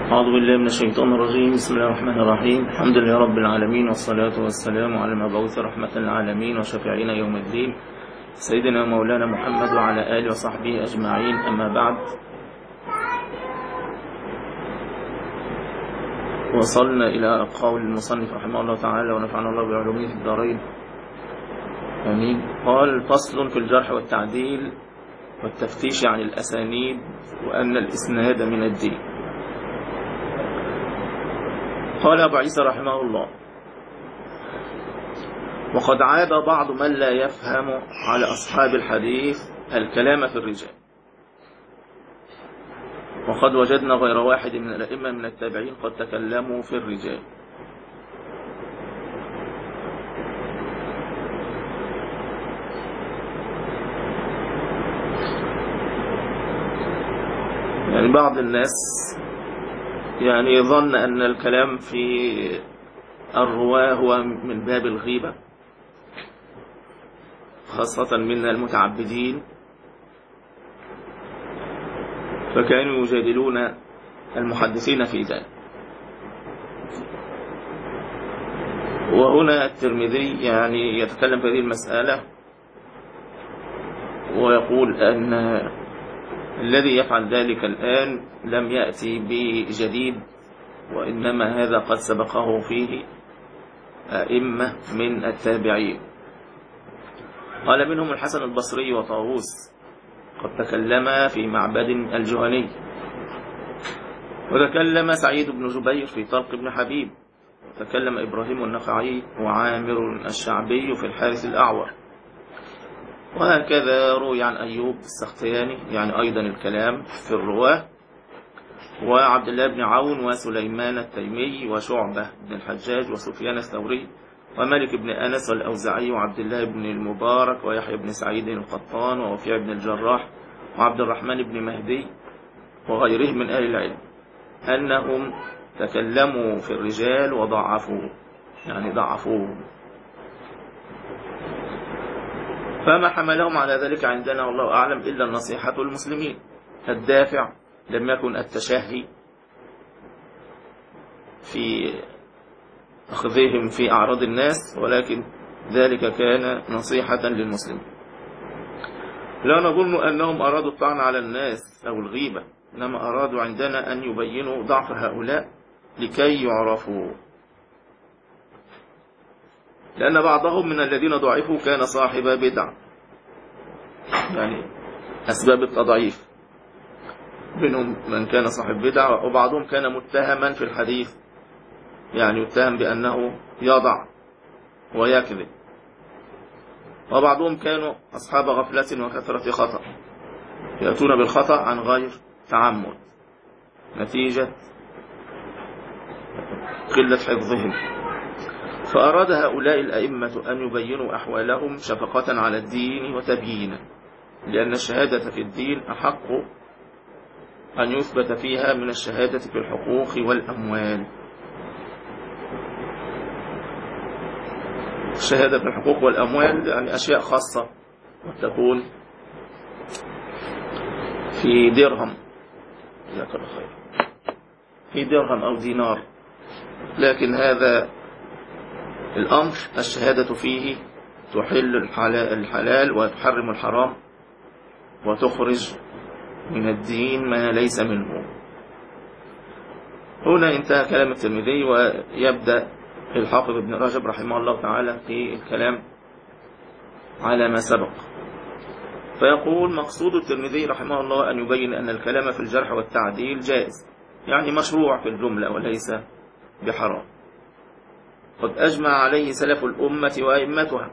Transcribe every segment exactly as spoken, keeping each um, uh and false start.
أعوذ بالله من الشيطان الرجيم. بسم الله الرحمن الرحيم. الحمد لله رب العالمين، والصلاة والسلام على المبعوث رحمة للعالمين وشفيعنا يوم الدين سيدنا مولانا محمد وعلى آله وصحبه أجمعين. أما بعد، وصلنا إلى قول المصنف رحمه الله تعالى ونفعنا الله بعلومه في الدارين آمين. قال: فصل في الجرح والتعديل والتفتيش عن الأسانيد وأن الإسناد من الدين. قال أبو عيسى رحمه الله: وقد عاد بعض من لا يفهم على أصحاب الحديث الكلام في الرجال، وقد وجدنا غير واحد من الأئمة من التابعين قد تكلموا في الرجال. يعني بعض الناس يعني ظن أن الكلام في الرواة هو من باب الغيبة، خاصة من المتعبدين، فكانوا يجادلون المحدثين في ذلك. وهنا الترمذي يعني يتكلم في هذه المسألة ويقول أن الذي يفعل ذلك الآن لم يأتي بجديد، وإنما هذا قد سبقه فيه أئمة من التابعين. قال منهم الحسن البصري وطاووس قد تكلم في معبد الجهني، وتكلم سعيد بن جبير في طلق بن حبيب، وتكلم إبراهيم النخعي وعامر الشعبي في الحارث الأعور، وهكذا روي عن أيوب السختياني يعني أيضا الكلام في الرواة، وعبد الله بن عون وسليمان التيمي وشعبة بن الحجاج وسفيان الثوري ومالك بن أنس والأوزعي وعبد الله بن المبارك ويحيى بن سعيد القطان ووفيع بن الجراح وعبد الرحمن بن مهدي وغيرهم من أهل العلم أنهم تكلموا في الرجال وضعفوا يعني ضعفوه. فما حملهم على ذلك عندنا والله أعلم إلا النصيحة المسلمين. الدافع لم يكن التشهي في أخذهم في أعراض الناس، ولكن ذلك كان نصيحة للمسلمين. لا نظن أنهم أرادوا الطعن على الناس أو الغيبة، إنما أرادوا عندنا أن يبينوا ضعف هؤلاء لكي يعرفوا، لأن بعضهم من الذين ضعفوا كان صاحب بدع، يعني أسباب التضعيف منهم من كان صاحب بدع، وبعضهم كان متهما في الحديث، يعني يتهم بأنه يضع ويكذب، وبعضهم كانوا أصحاب غفلة وكثرة خطأ، يأتون بالخطأ عن غير تعمد نتيجة قلة حفظهم. فأراد هؤلاء الأئمة أن يبينوا أحوالهم شفقة على الدين وتبيينا، لأن الشهادة في الدين أحق أن يثبت فيها من الشهادة في الحقوق والأموال. الشهادة في الحقوق والأموال يعني أشياء خاصة، وتكون في درهم في درهم أو دينار، لكن هذا الأمر الشهادة فيه تحل الحلال وتحرم الحرام وتخرج من الدين ما ليس منه. هنا انتهى كلام الترمذي، ويبدأ الحافظ ابن رجب رحمه الله تعالى في الكلام على ما سبق، فيقول: مقصود الترمذي رحمه الله أن يبين أن الكلام في الجرح والتعديل جائز، يعني مشروع في الجملة وليس بحرام، قد أجمع عليه سلف الأمة وأئمتها،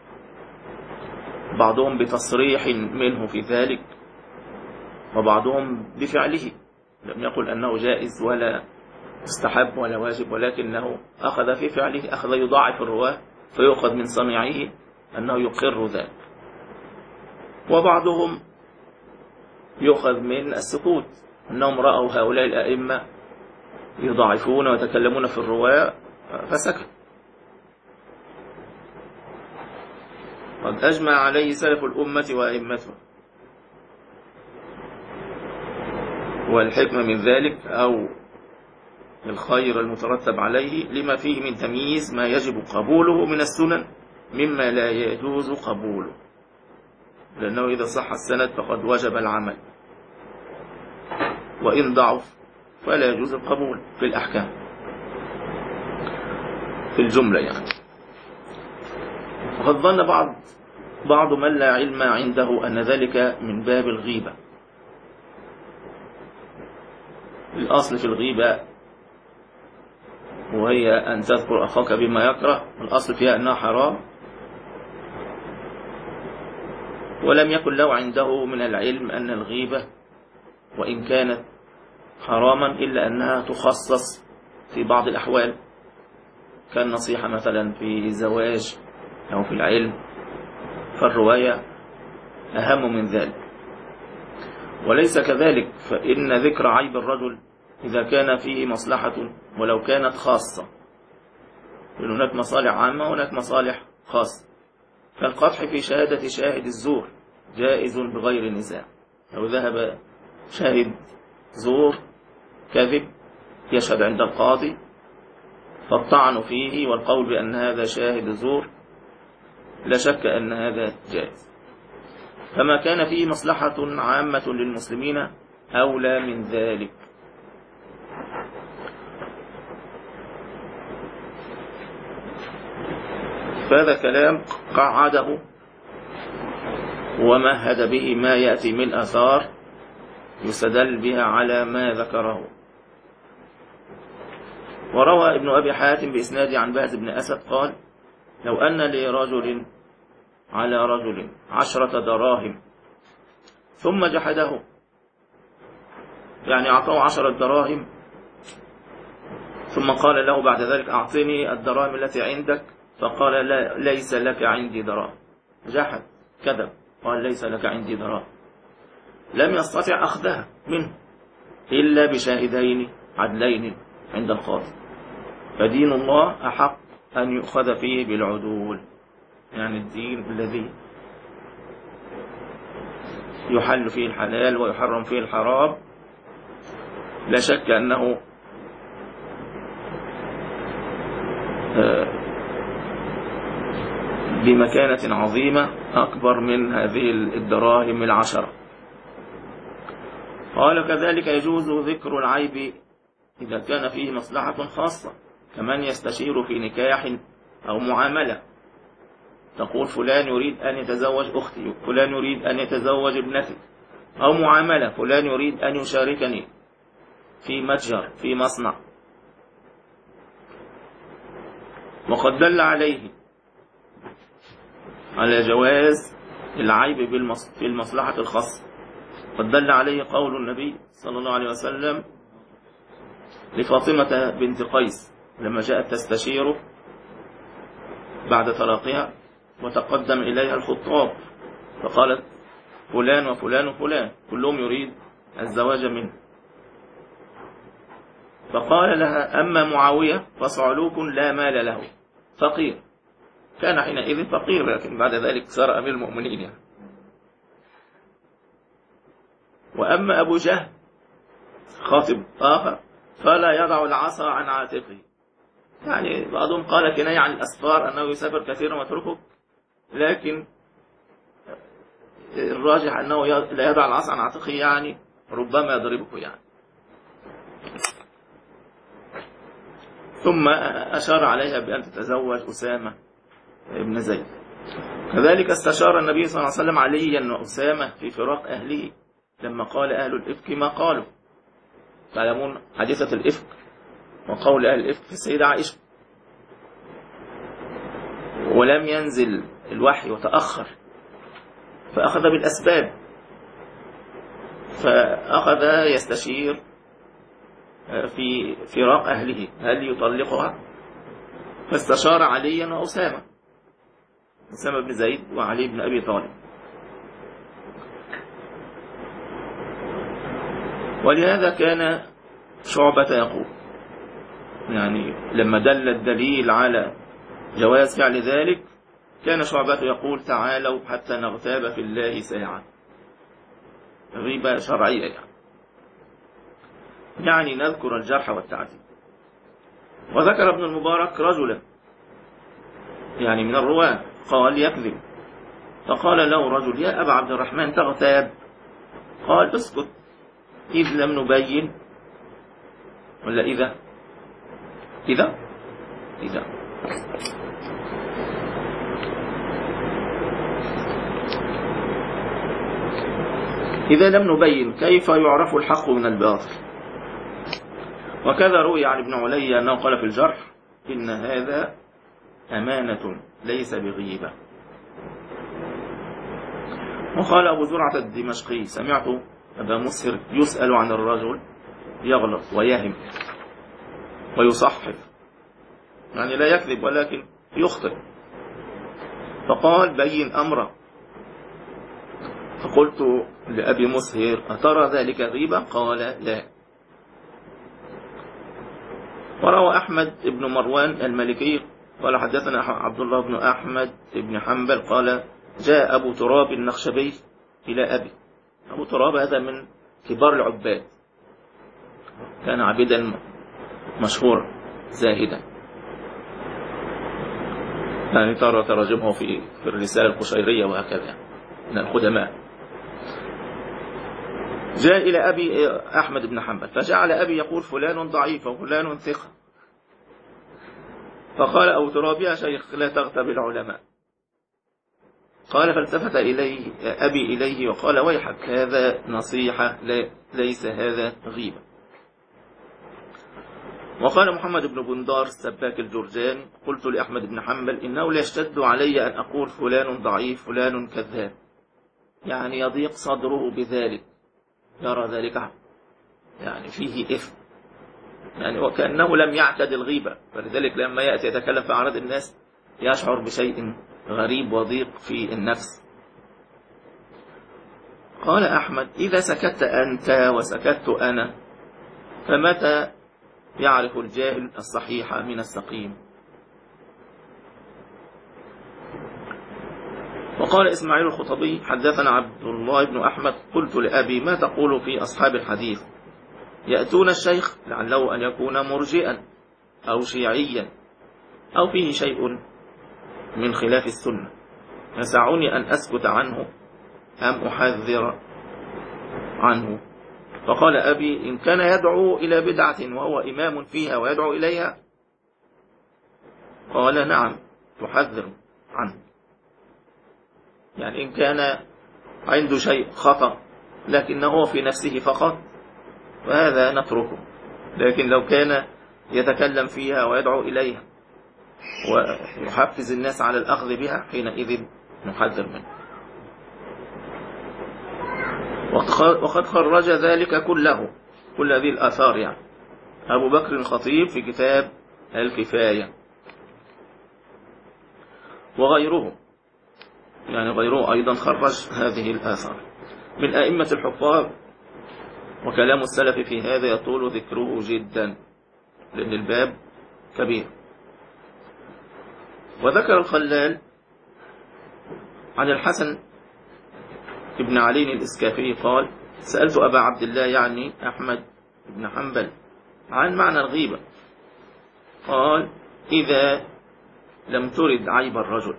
بعضهم بتصريح منه في ذلك وبعضهم بفعله، لم يقل أنه جائز ولا مستحب ولا واجب، ولكنه أخذ في فعله، أخذ يضاعف الرواه فيؤخذ من صنيعه أنه يقر ذلك، وبعضهم يؤخذ من السكوت، أنهم رأوا هؤلاء الأئمة يضاعفون ويتكلمون في الرواه فسكت. قد أجمع عليه سلف الأمة وأئمتها، والحكمة من ذلك أو الخير المترتب عليه لما فيه من تمييز ما يجب قبوله من السنن مما لا يجوز قبوله، لأنه إذا صح السند فقد وجب العمل، وإن ضعف فلا يجوز القبول في الأحكام في الجملة يعني. وقد ظن بعض بعض من لا علم عنده أن ذلك من باب الغيبة. الأصل في الغيبة وهي أن تذكر أخاك بما يكره، الأصل فيها أنها حرام، ولم يكن له عنده من العلم أن الغيبة وإن كانت حراما إلا أنها تخصص في بعض الأحوال، كالنصيحة مثلا في زواج أو في العلم، فالرواية أهم من ذلك. وليس كذلك، فإن ذكر عيب الرجل إذا كان فيه مصلحة ولو كانت خاصة، لأن هناك مصالح عامة وهناك مصالح خاصة، كالقدح في شهادة شاهد الزور جائز بغير نزاع. لو ذهب شاهد زور كذب يشهد عند القاضي فالطعن فيه والقول بأن هذا شاهد زور لا شك أن هذا جائز. فما كان فيه مصلحة عامة للمسلمين أولى من ذلك. فهذا كلام قعده ومهد به ما يأتي من آثار يستدل بها على ما ذكره. وروى ابن أبي حاتم بإسناد عن بهز بن أسد قال: لو أن لرجل على رجل عشرة دراهم ثم جحده، يعني أعطاه عشرة دراهم ثم قال له بعد ذلك أعطني الدراهم التي عندك، فقال لا ليس لك عندي دراهم، جحد كذب قال ليس لك عندي دراهم، لم يستطع أخذها منه إلا بشاهدين عدلين عند القاضي. فدين الله أحق أن يؤخذ فيه بالعدول، يعني الدين الذي يحل فيه الحلال ويحرم فيه الحرام لا شك أنه بمكانة عظيمة أكبر من هذه الدراهم العشرة. قال: كذلك يجوز ذكر العيب إذا كان فيه مصلحة خاصة، كمن يستشير في نكاح أو معاملة، تقول فلان يريد أن يتزوج أختي، فلان يريد أن يتزوج ابنتي، أو معاملة فلان يريد أن يشاركني في متجر في مصنع. وقد دل عليه على جواز العيب في المصلحة الخاصة، قد دل عليه قول النبي صلى الله عليه وسلم لفاطمة بنت قيس لما جاءت تستشيره بعد طلاقها وتقدم إليها الخطاب فقالت فلان وفلان وفلان كلهم يريد الزواج منه، فقال لها: أما معاوية فصعلوك لا مال له فقير، كان حينئذ فقير لكن بعد ذلك صار أمير المؤمنين يعني. وأما أبو جهل خاطب آخر فلا يضع العصا عن عاتقه، يعني بعضهم قال كناية عن الأسفار أنه يسافر كثيرا ويتركه، لكن الراجح أنه لا يضع العصا عن عاتقه، يعني ربما يضربه يعني. ثم أشار عليها بأن تتزوج أسامة ابن زيد. كذلك استشار النبي صلى الله عليه وسلم عليا وأسامة في فراق أهله لما قال أهل الإفك ما قالوا. تعلمون حديثة الإفك وقول أهل الإفك في السيدة عائشة، ولم ينزل الوحي وتأخر فأخذ بالأسباب، فأخذ يستشير في فراق أهله هل يطلقها، فاستشار عليا وأسامة، أسامة بن زيد وعلي بن أبي طالب. ولهذا كان شعبة يقول، يعني لما دل الدليل على جواز فعل ذلك كان شعبة يقول: تعالوا حتى نغتاب في الله ساعة، غيبة شرعية يعني. يعني نذكر الجرح والتعديل. وذكر ابن المبارك رجلا يعني من الرواة قال يكذب، فقال له رجل: يا أبا عبد الرحمن تغتاب؟ قال: اسكت، إذ لم نبين. ولا إذا إذا إذا إذا لم نبين كيف يعرف الحق من الباطل. وكذا روي عن ابن علي أنه قال في الجرح: إن هذا أمانة ليس بغيبة. وقال أبو زرعة الدمشقي: سمعت أبا مسهر يسأل عن الرجل يغلط ويهم ويصحف، يعني لا يكذب ولكن يخطئ، فقال: بين أمره. فقلت لأبي مسهر: أترى ذلك غيبة؟ قال: لا. وروى أحمد بن مروان المالكي قال: حدثنا عبد الله بن أحمد بن حنبل قال: جاء أبو تراب النخشبي إلى أبي. أبو تراب هذا من كبار العباد، كان عبدا مشهورا زاهدا، يعني ترى ترجمه في في الرسالة القشيرية وهكذا من القدماء. جاء إلى أبي أحمد بن حنبل فجعل أبي يقول: فلان ضعيف وفلان ثقة. فقال أبو تراب: يا شيخ لا تغتب العلماء. قال: فالتفت إليه أبي إليه وقال: ويحك، هذا نصيحة ليس هذا غيبة. وقال محمد بن بندار السباك الجرجاني: قلت لأحمد بن حنبل: إنه لا يشتد علي أن أقول فلان ضعيف فلان كذاب، يعني يضيق صدره بذلك، يرى ذلك يعني فيه إثم، يعني وكأنه لم يعتد الغيبة، فلذلك لما يأتي يتكلم في أعراض الناس يشعر بشيء غريب وضيق في النفس. قال أحمد: إذا سكت أنت وسكت أنا فمتى يعرف الجاهل الصحيح من السقيم؟ وقال إسماعيل الخطبي: حدثنا عبد الله بن أحمد قلت لأبي: ما تقول في أصحاب الحديث؟ يأتون الشيخ لعله أن يكون مرجئا أو شيعيا أو فيه شيء من خلاف السنة، يسعني أن أسكت عنه أم أحذر عنه؟ فقال أبي: إن كان يدعو إلى بدعة وهو إمام فيها ويدعو إليها قال: نعم تحذر عنه، يعني إن كان عنده شيء خطأ لكنه في نفسه فقط فهذا نتركه، لكن لو كان يتكلم فيها ويدعو إليها ويحفز الناس على الأخذ بها حينئذ نحذر منه. وقد خرج ذلك كله، كل هذه الآثار يعني أبو بكر الخطيب في كتاب الكفاية، وغيره يعني غيره أيضا خرج هذه الآثار من أئمة الحفاظ. وكلام السلف في هذا يطول ذكره جدا لأن الباب كبير. وذكر الخلال عن الحسن ابن علي الإسكافي قال: سألت أبا عبد الله يعني أحمد بن حنبل عن معنى الغيبة، قال: إذا لم ترد عيب الرجل،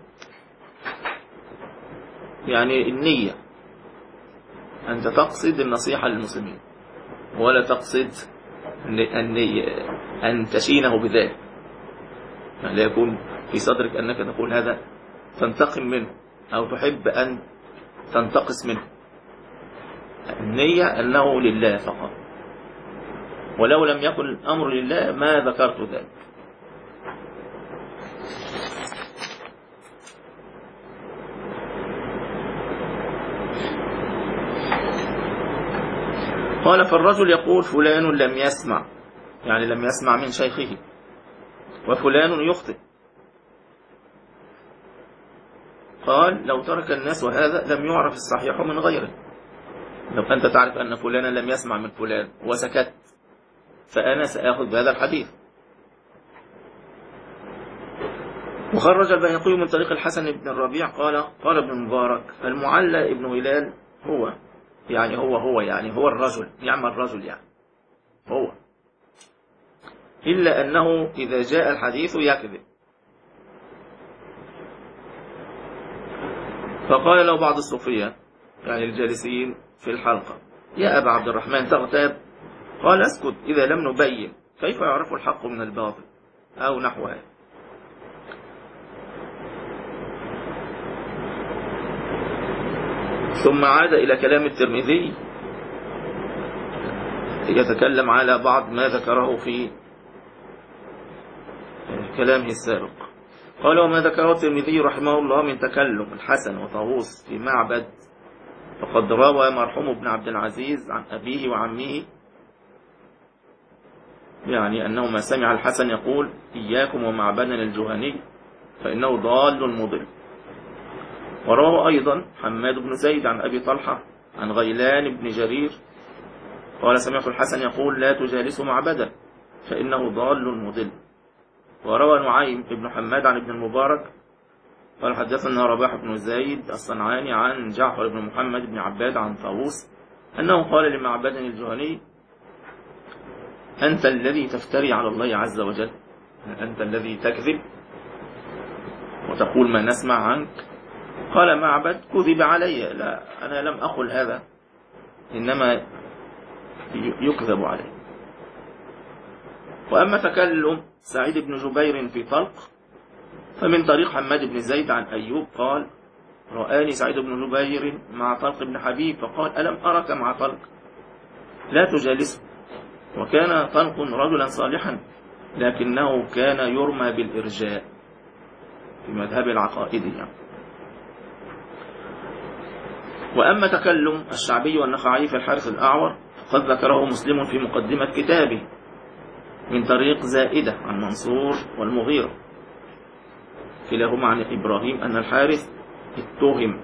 يعني النية أنت تقصد النصيحة للمسلمين ولا تقصد أن تشينه بذلك، يعني لا يكون في صدرك أنك تقول هذا تنتقم منه أو تحب أن تنتقص منه. النية أنه لله فقط، ولو لم يكن الأمر لله ما ذكرت ذلك. قال: فالرجل يقول فلان لم يسمع، يعني لم يسمع من شيخه، وفلان يخطئ. قال: لو ترك الناس وهذا لم يعرف الصحيح من غيره. لو أنت تعرف أن فلانا لم يسمع من فلان وسكت فأنا سأخذ بهذا الحديث. وخرج البيهقي من طريق الحسن بن الربيع قال: قال ابن المبارك: المعلى ابن هلال هو يعني هو هو يعني هو الرجل، يعمل الرجل يعني هو إلا أنه إذا جاء الحديث يكذب. فقال له بعض الصوفية يعني الجالسين في الحلقة: يا أبا عبد الرحمن تغتاب؟ قال: اسكت، إذا لم نبين كيف يعرف الحق من الباطل، أو نحو هذا. ثم عاد إلى كلام الترمذي يتكلم على بعض ما ذكره في كلامه السابق. قال: وما ذكره الترمذي رحمه الله من تكلم الحسن وطاووس في معبد، فقد روى مرحوم ابن عبد العزيز عن أبيه وعمه، يعني أنه ما سمع الحسن يقول: إياكم ومعبدا الجهني فإنه ضال مضل. وروى أيضا حماد بن زيد عن أبي طلحة عن غيلان بن جرير قال: سمعت الحسن يقول: لا تجالسوا معبدا فإنه ضال مضل. وروى نعيم بن حماد عن ابن المبارك قال: حدثنا رباح بن زيد الصنعاني عن جعفر بن محمد بن عباد عن طاووس أنه قال لمعبد الجهني: أنت الذي تفتري على الله عز وجل، أنت الذي تكذب وتقول ما نسمع عنك. قال معبد: كذب علي، لا أنا لم أقل هذا، إنما يكذب علي. وأما تكلم سعيد بن جبير في طلق فمن طريق حماد بن زيد عن أيوب قال: رآني سعيد بن جبير مع طلق بن حبيب فقال: ألم أرك مع طلق؟ لا تجالسه. وكان طلق رجلا صالحا لكنه كان يرمى بالإرجاء في مذهب العقائد يعني. وأما تكلم الشعبي والنخعي في الحارث الأعور فقد ذكره مسلم في مقدمة كتابه من طريق زائدة عن منصور والمغيرة كلاهما عن إبراهيم أن الحارث اتهم.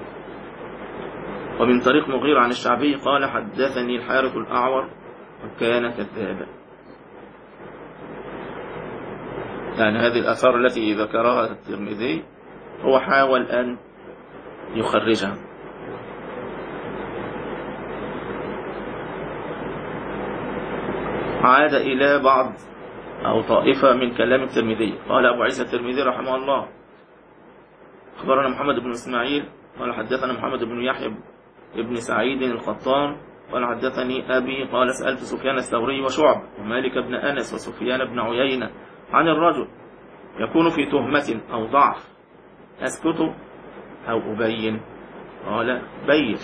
ومن طريق مغيرة عن الشعبي قال: حدثني الحارث الأعور وكان كذابا. يعني هذه الآثار التي ذكرها الترمذي هو حاول أن يخرجها. عاد إلى بعض أو طائفة من كلام الترمذي. قال أبو عيسى الترمذي رحمه الله: أخبرنا محمد بن إسماعيل قال حدثنا محمد بن يحيى بن سعيد القطان قال حدثني أبي قال: سألت سفيان الثوري وشعب ومالك بن أنس وسفيان بن عيينة عن الرجل يكون في تهمة أو ضعف، أسكت أو أبين؟ قال: بين.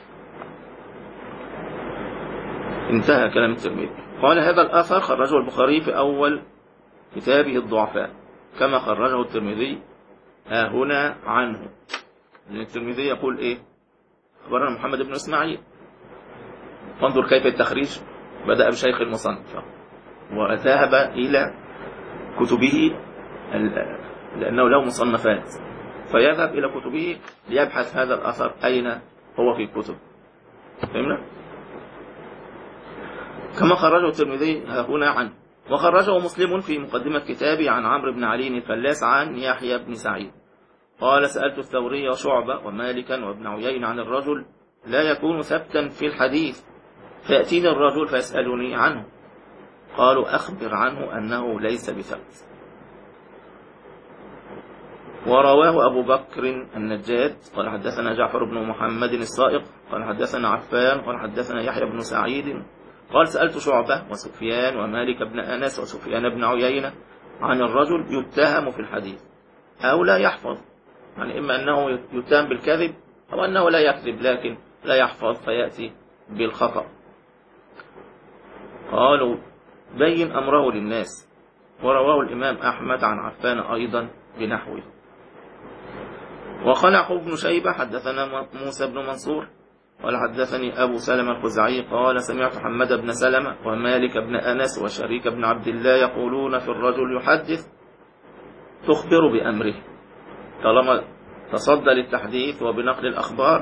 انتهى كلام الترمذي. قال: هذا الأثر خرجه البخاري في أول كتابه الضعفاء كما خرجه الترمذي ها هنا عنه. لأن الترمذي يقول إيه؟ أخبرنا محمد بن إسماعيل. فانظر كيف التخريج، بدأ بشيخ المصنف وذهب إلى كتبه لأنه له مصنفات، فيذهب إلى كتبه ليبحث هذا الأثر أين هو في الكتب. فهمنا؟ كما خرجه الترمذي ها هنا عنه. وخرجه مسلم في مقدمة كتابه عن عمرو بن علي الفلاس عن يحيى بن سعيد قال: سألت الثوري وشعبة ومالكا وابن عيين عن الرجل لا يكون ثبتا في الحديث فيأتيني الرجل فيسألني عنه، قالوا: أخبر عنه أنه ليس بثبت. ورواه أبو بكر النجاد قال حدثنا جعفر بن محمد الصائغ قال حدثنا عفان قال حدثنا يحيى بن سعيد قال: سألت شعبة وسفيان ومالك بن أنس وسفيان بن عيينة عن الرجل يتهم في الحديث أو لا يحفظ، يعني إما أنه يتهم بالكذب أو أنه لا يكذب لكن لا يحفظ فيأتي بالخطأ. قالوا: بين أمره للناس. ورواه الإمام أحمد عن عفان أيضا بنحوه. وخلع بن شيبة حدثنا موسى بن منصور قال حدثني أبو سلمة الخزاعي قال: سمعت حمد بن سلمة ومالك بن أنس وشريك بن عبد الله يقولون في الرجل يحدث تخبر بأمره، طالما تصدى للتحديث وبنقل الأخبار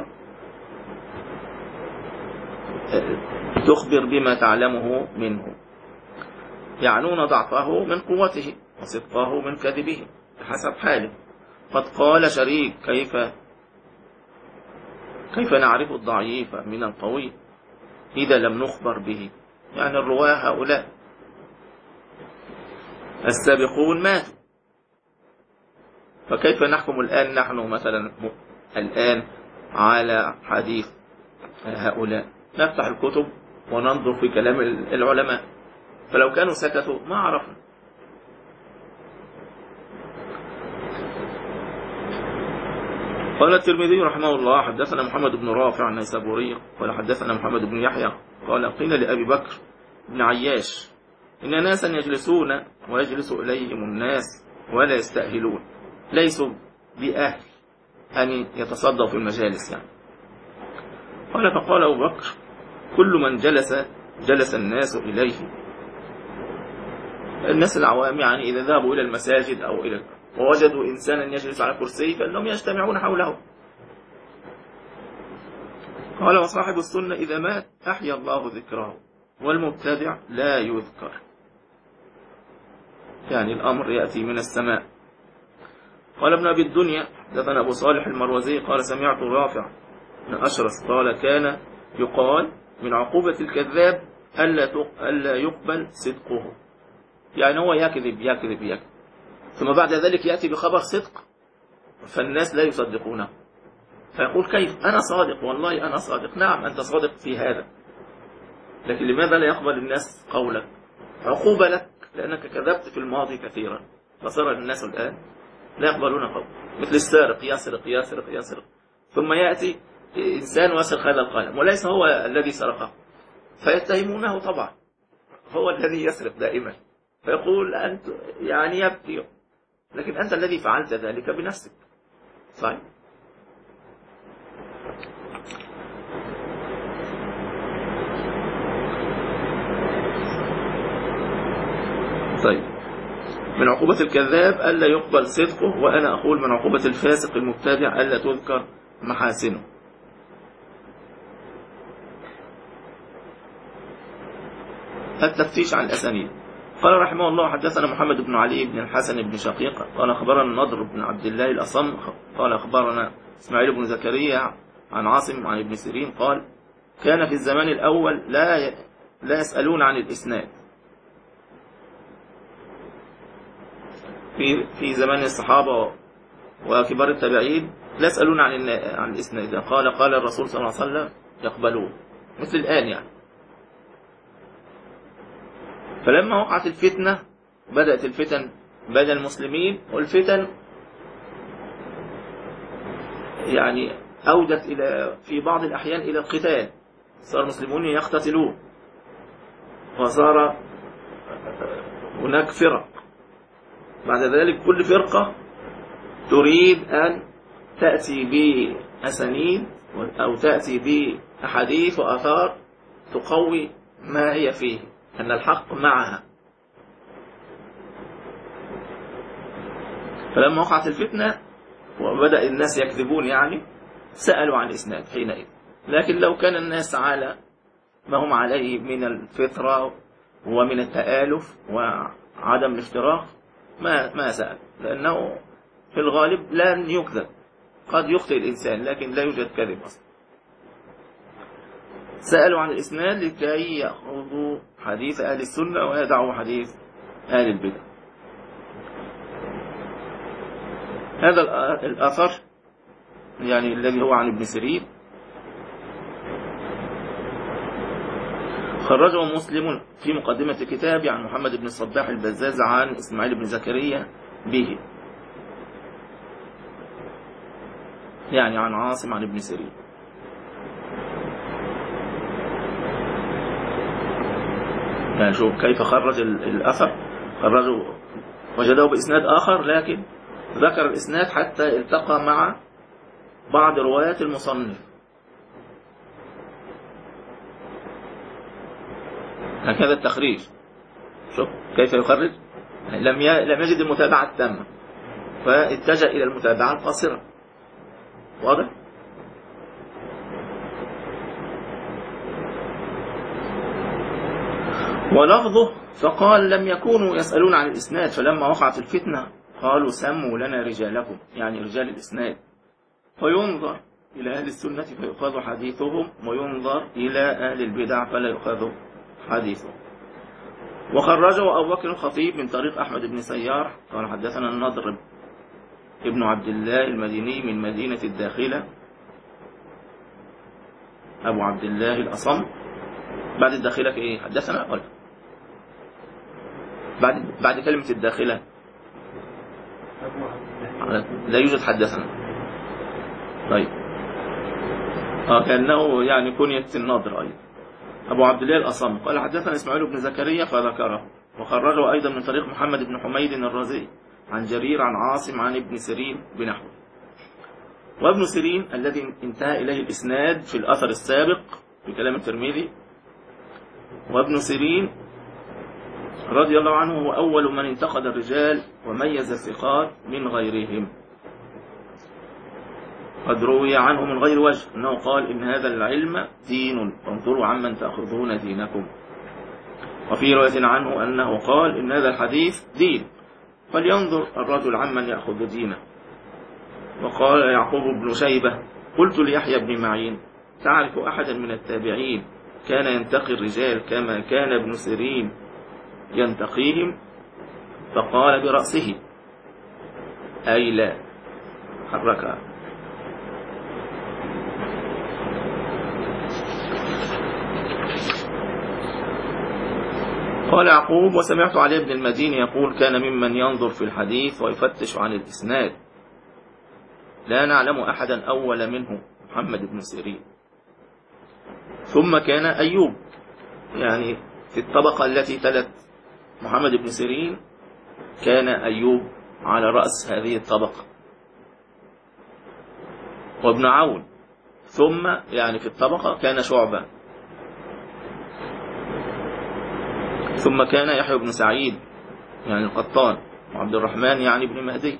تخبر بما تعلمه منه، يعنون ضعفه من قوته وصدقه من كذبه حسب حاله. قد قال شريك: كيف كيف نعرف الضعيف من القوي إذا لم نخبر به؟ يعني الرواة هؤلاء السابقون ماتوا، فكيف نحكم الآن نحن مثلا الآن على حديث هؤلاء؟ نفتح الكتب وننظر في كلام العلماء، فلو كانوا سكتوا ما عرفنا. قال الترمذي رحمه الله حدثنا محمد بن رافع النيسابوري قال حدثنا محمد بن يحيى قال قيل لأبي بكر بن عياش إن ناسا يجلسون ويجلس إليهم الناس ولا يستأهلون، ليسوا بأهل أن يتصدوا في المجالس يعني. قال فقال أبو بكر كل من جلس جلس الناس إليه، الناس العوام يعني إذا ذهبوا إلى المساجد أو إلى ووجدوا إنسانا يجلس على كرسي فإنهم يجتمعون حوله. قال وصاحب السنة إذا مات أحيا الله ذكره والمبتدع لا يذكر، يعني الأمر يأتي من السماء. قال ابن أبي الدنيا حدثنا أبو صالح المروزي قال سمعت رافع بن أشرس قال كان يقال من عقوبة الكذاب ألا يقبل صدقه، يعني هو يكذب يكذب يكذب ثم بعد ذلك يأتي بخبر صدق فالناس لا يصدقونه، فيقول كيف أنا صادق، والله أنا صادق. نعم أنت صادق في هذا، لكن لماذا لا يقبل الناس قولك؟ عقوبة لك لأنك كذبت في الماضي كثيرا، فصار الناس الآن لا يقبلون قول. مثل السارق يسرق يسرق يسرق ثم يأتي إنسان ويسرق هذا القلم وليس هو الذي سرقه، فيتهمونه طبعا هو الذي يسرق دائما، فيقول أنت يعني يبكي، لكن أنت الذي فعلت ذلك بنفسك. صحيح. طيب من عقوبة الكذاب ألا يقبل صدقه، وأنا أقول من عقوبة الفاسق المبتدع ألا تذكر محاسنه. التفتيش عن الأسانيد. قال رحمه الله حدثنا محمد بن علي بن الحسن بن شقيق قال أخبرنا النضر بن عبد الله الأصم قال أخبرنا إسماعيل بن زكريا عن عاصم عن ابن سيرين قال كان في الزمان الأول لا لا يسألون عن الإسناد، في في زمان الصحابة وكبار التابعين لا يسألون عن عن الإسناد، قال قال الرسول صلى الله عليه وسلم يقبلون، مثل الآن يعني. فلما وقعت الفتنة بدأت الفتن بين المسلمين، والفتن يعني أودت إلى في بعض الأحيان إلى القتال، صار المسلمون يقتتلون وصار هناك فرق. بعد ذلك كل فرقة تريد أن تأتي بأسانيد أو تأتي بأحاديث وآثار تقوي ما هي فيه أن الحق معها. فلما وقعت الفتنة وبدأ الناس يكذبون يعني سألوا عن الإسناد حينئذ، لكن لو كان الناس على ما هم عليه من الفطرة ومن التآلف وعدم الافتراق ما ما سأل، لأنه في الغالب لن يكذب، قد يخطئ الإنسان لكن لا يوجد كذب أصلا. سألوا عن الإسناد لكي يأخذوا حديث أهل السنة ويدعوا حديث أهل البدع. هذا الأثر يعني الذي هو عن ابن سيرين خرجه مسلم في مقدمة كتابه عن محمد بن الصباح البزاز عن إسماعيل بن زكريا به، يعني عن عاصم عن ابن سيرين. يعني شوف كيف خرج الأثر، خرجه وجده بإسناد آخر، لكن ذكر الإسناد حتى التقى مع بعض روايات المصنف. هكذا التخريج، شوف كيف يخرج، لم لم يجد المتابعة التامة فاتجه إلى المتابعة القاصرة. واضح؟ ولفظه فقال لم يكونوا يسألون عن الإسناد، فلما وقعت الفتنة قالوا سموا لنا رجالكم، يعني رجال الإسناد، فينظر إلى أهل السنة فيؤخذ حديثهم، وينظر إلى أهل البدع فلا يؤخذ حديثهم. وخرجه أبو بكر الخطيب من طريق أحمد بن سيار قال حدثنا النضر ابن عبد الله المديني من مدينة الداخلة أبو عبد الله الأصم. بعد الداخلة في إيه؟ حدثنا ولا بعد بعد كلمة الداخلة لا يوجد حدثنا. طيب آه كأنه يعني كنية النضر أيضا. أبو عبد الله الأصم قال حدثنا إسماعيل بن زكريا فذكره. وخرجه أيضا من طريق محمد بن حميد الرازي عن جرير عن عاصم عن ابن سيرين بنحوه. وابن سيرين الذي انتهى إليه الإسناد في الأثر السابق في كلام الترمذي، وابن سيرين رضي الله عنه هو أول من انتقد الرجال وميز الثقات من غيرهم. قد روي عنه من غير وجه أنه قال إن هذا العلم دين فانظروا عمن تأخذون دينكم. وفي رواية عنه أنه قال إن هذا الحديث دين فلينظر الرجل عمن يأخذ دينه. وقال يعقوب بن شيبة قلت ليحيى بن معين تعرف أحدا من التابعين كان ينتقي الرجال كما كان ابن سيرين ينتقيهم؟ فقال برأسه أي لا حركها. قال يعقوب وسمعت علي بن المديني يقول كان ممن ينظر في الحديث ويفتش عن الإسناد لا نعلم أحدا أول منه محمد بن سيرين. ثم كان أيوب يعني في الطبقة التي تلت محمد بن سيرين كان أيوب على رأس هذه الطبقة وابن عون. ثم يعني في الطبقة كان شعبة. ثم كان يحيى بن سعيد يعني القطان وعبد الرحمن يعني ابن مهدي.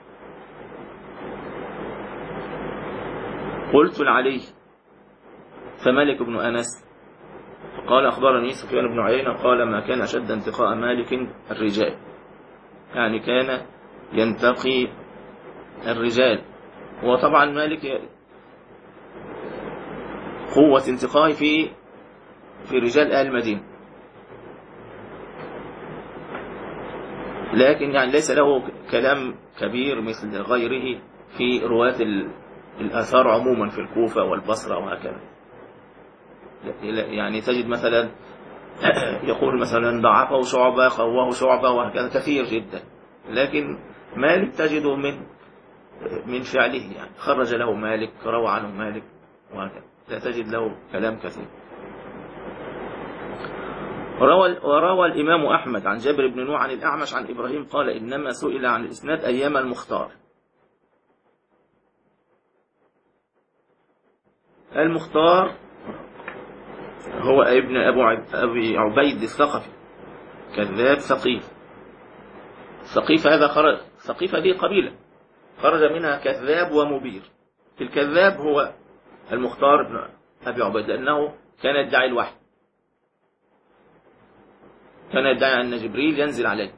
قلت لعلي فمالك بن أنس فقال أخبرني سفيان بن عيينة قال ما كان أشد انتقاء مالك الرجال يعني كان ينتقي الرجال. وطبعا مالك قوة انتقائه في في رجال أهل المدينة، لكن يعني ليس له كلام كبير مثل غيره في رواة الآثار عموما في الكوفة والبصرة وهكذا. يعني تجد مثلا يقول مثلا ضعفه شعبة قواه شعبة وهكذا كثير جدا، لكن مالك تجده من من فعله يعني خرج له مالك روى عنه مالك وهكذا لا تجد له كلام كثير. وروى, وروى الإمام أحمد عن جابر بن نوح عن الأعمش عن إبراهيم قال إنما سئل عن الإسناد أيام المختار. المختار هو ابن أبو أبي عبيد الثقفي كذاب ثقيف. ثقيف هذا خرج ثقيفة دي قبيلة خرج منها كذاب ومبير. الكذاب هو المختار ابن أبي عبيد لأنه كان يدعي الوحي، كان يدعي أن جبريل ينزل عليه.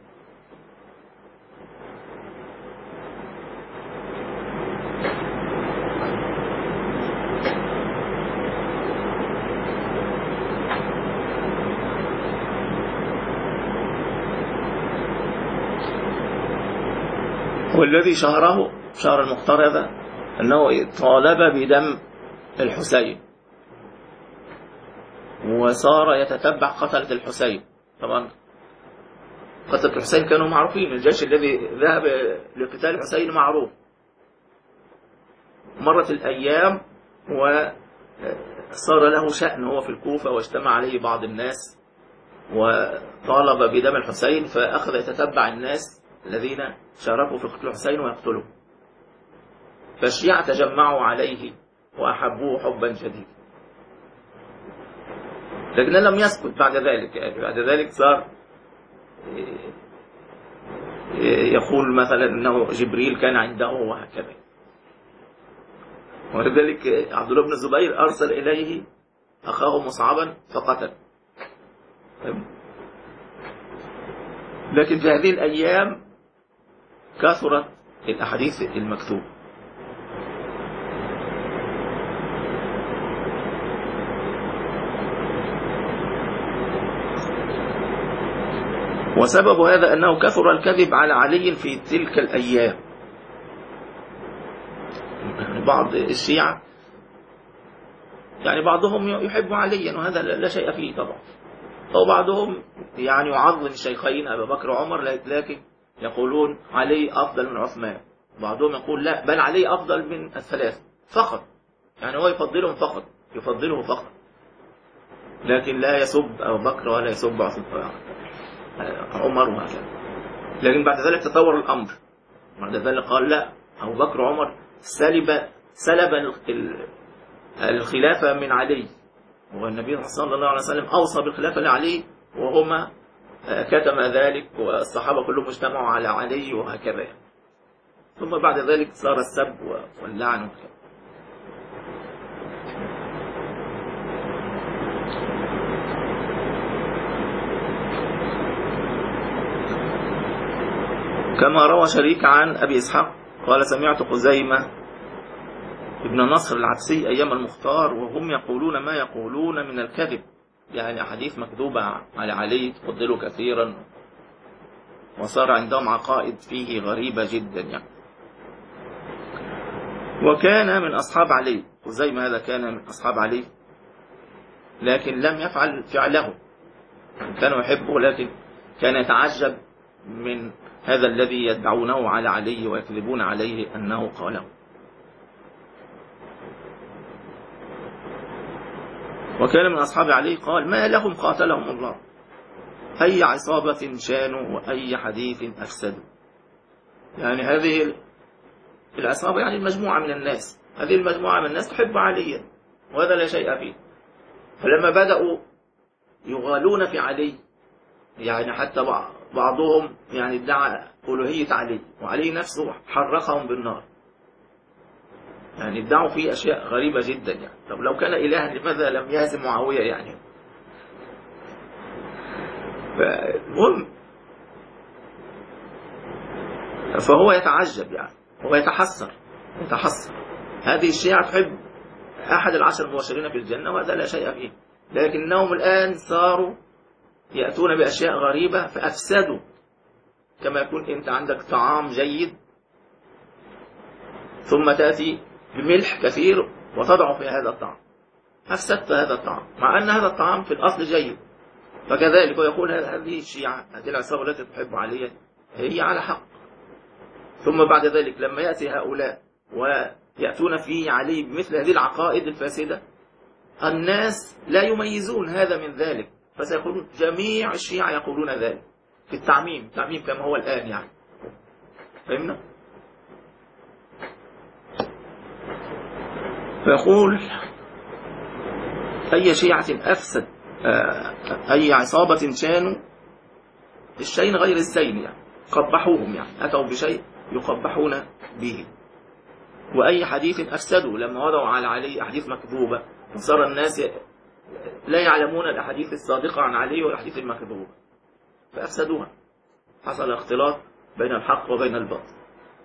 والذي شهره شهر المختار هذا أنه طالب بدم الحسين وصار يتتبع قتلة الحسين. طبعا قتلة الحسين كانوا معروفين، الجيش الذي ذهب لقتال الحسين معروف. مرت الأيام وصار له شأن هو في الكوفة واجتمع عليه بعض الناس وطالب بدم الحسين، فأخذ يتتبع الناس الذين شاركوا في قتل الحسين ويقتلوا، فالشيعة تجمعوا عليه وأحبوه حبا شديدا. لكنه لم يسكت بعد ذلك، يعني بعد ذلك صار يقول مثلا أنه جبريل كان عنده وهكذا. ولذلك عبد الله بن الزبير أرسل إليه أخاه مصعبا فقتل. لكن في هذه الأيام كثرت الأحاديث المكتوبة. وسبب هذا أنه كثر الكذب على علي في تلك الأيام. بعض الشيعة يعني بعضهم يحب عليا وهذا لا شيء فيه طبعا، وبعضهم يعني يعظم الشيخين أبا بكر وعمر لكن يقولون علي أفضل من عثمان، بعضهم يقول لا بل علي أفضل من الثلاث فقط، يعني هو يفضلهم فقط يفضله فقط، لكن لا يسب أبو بكر ولا يسب عمر وهكذا. لكن بعد ذلك تطور الأمر، بعد ذلك قال لا أبو بكر وعمر سلب سلب الخلافة من علي، والنبي صلى الله عليه وسلم أوصى بالخلافة لعلي وهما كتم ذلك والصحابة كلهم اجتمعوا على علي وهكذا. ثم بعد ذلك صار السب واللعن وكذا. كما روى شريك عن أبي إسحاق قال سمعت خزيمة ابن نصر العبسي أيام المختار وهم يقولون ما يقولون من الكذب، يعني أحاديث مكذوبة على علي تفضله كثيرا، وصار عندهم عقائد فيه غريبة جدا يعني. وكان من أصحاب علي، خزيمة هذا كان من أصحاب علي لكن لم يفعل فعله، كانوا يحبه لكن كان يتعجب من هذا الذي يدعونه على علي ويكذبون عليه أنه قاله. وكان من أصحاب علي قال ما لهم قاتلهم الله، أي عصابة شانوا وأي حديث أفسدوا، يعني هذه العصابة يعني المجموعة من الناس، هذه المجموعة من الناس تحب عليا وهذا لا شيء فيه، فلما بدأوا يغالون في علي يعني حتى بعضهم يعني ادعى ألوهية علي وعلي نفسه حرقهم بالنار، يعني ادعوا فيه أشياء غريبة جدا يعني. طب لو كان إلها لماذا لم يهزم معاوية يعني؟ فالمهم فهو يتعجب يعني، هو يتحسر يتحسر هذه الشيعة تحب أحد العشر المبشرين في الجنة وهذا لا شيء فيه، لكنهم الآن صاروا يأتون بأشياء غريبة فأفسدوا. كما يكون أنت عندك طعام جيد ثم تأتي بملح كثير وتضع في هذا الطعام، أفسدت هذا الطعام مع أن هذا الطعام في الأصل جيد. فكذلك يقول هذه الشيعة هذه العصابة التي تحب عليا هي على حق، ثم بعد ذلك لما يأتي هؤلاء ويأتون في علي بمثل هذه العقائد الفاسدة الناس لا يميزون هذا من ذلك، فسيقولون جميع الشيعة يقولون ذلك في التعميم، تعميم كما هو الآن يعني. فهمنا؟ فيقول أي شيعة أفسد أي عصابة شانوا الشين غير الزين يعني قبحوهم، يعني أتوا بشيء يقبحون به. وأي حديث أفسدوا لما وضعوا على علي أحاديث مكذوبة وصار الناس لا يعلمون الأحاديث الصادقة عن علي والأحاديث المكذوبة فأفسدوها، حصل اختلاط بين الحق وبين الباطل.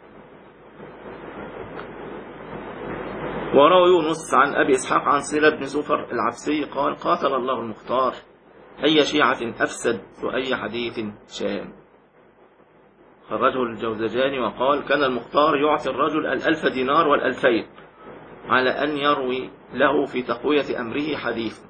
وروى يونس عن أبي إسحاق عن صلة بن زفر العبسي قال قاتل الله المختار أي شيعة أفسد وأي حديث شان. خرجه الجوزجاني وقال كان المختار يعطي الرجل الألف دينار والألفين على أن يروي له في تقوية أمره حديث،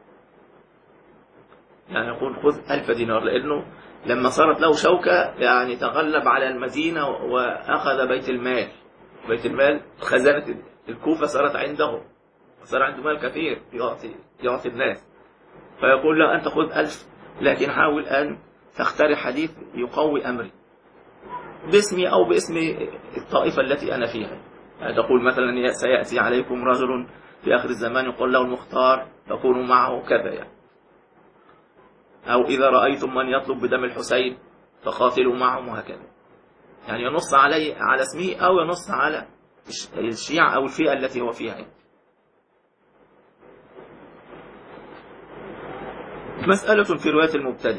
يعني يقول خذ ألف دينار لأنه لما صارت له شوكة يعني تغلب على المدينة وأخذ بيت المال، بيت المال خزانة الكوفة صارت عنده، صار عنده مال كثير يعطي, يعطي الناس، فيقول له أنت خذ ألف لكن حاول أن تختار حديث يقوي أمري باسمي أو باسم الطائفة التي أنا فيها. تقول مثلا سيأتي عليكم رجل في آخر الزمان يقول له المختار فكونوا معه كذا يعني. أو إذا رأيتم من يطلب بدم الحسين فقاتلوا معهم وهكذا، يعني ينص علي على اسمه أو ينص على الشيعة أو الفئة التي هو فيها يعني. مسألة في رواية المبتدع،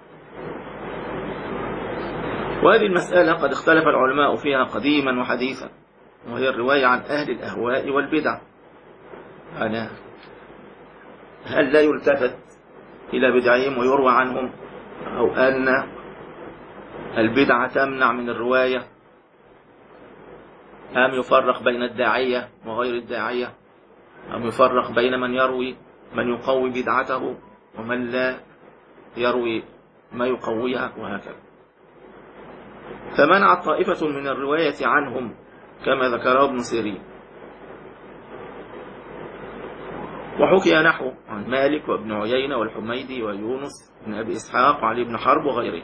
وهذه المسألة قد اختلف العلماء فيها قديما وحديثا، وهي الرواية عن أهل الأهواء والبدع. أنا هل لا يلتفت إلى بدعهم ويروى عنهم، أو أن البدعة تمنع من الرواية، أم يفرق بين الداعية وغير الداعية، أم يفرق بين من يروي من يقوي بدعته ومن لا يروي ما يقويها، وهكذا. فمنعت طائفة من الرواية عنهم كما ذكره ابن سيرين. وحكي نحو عن مالك وابن عيينة والحميدي ويونس بن أبي إسحاق وعلي بن حرب وغيره.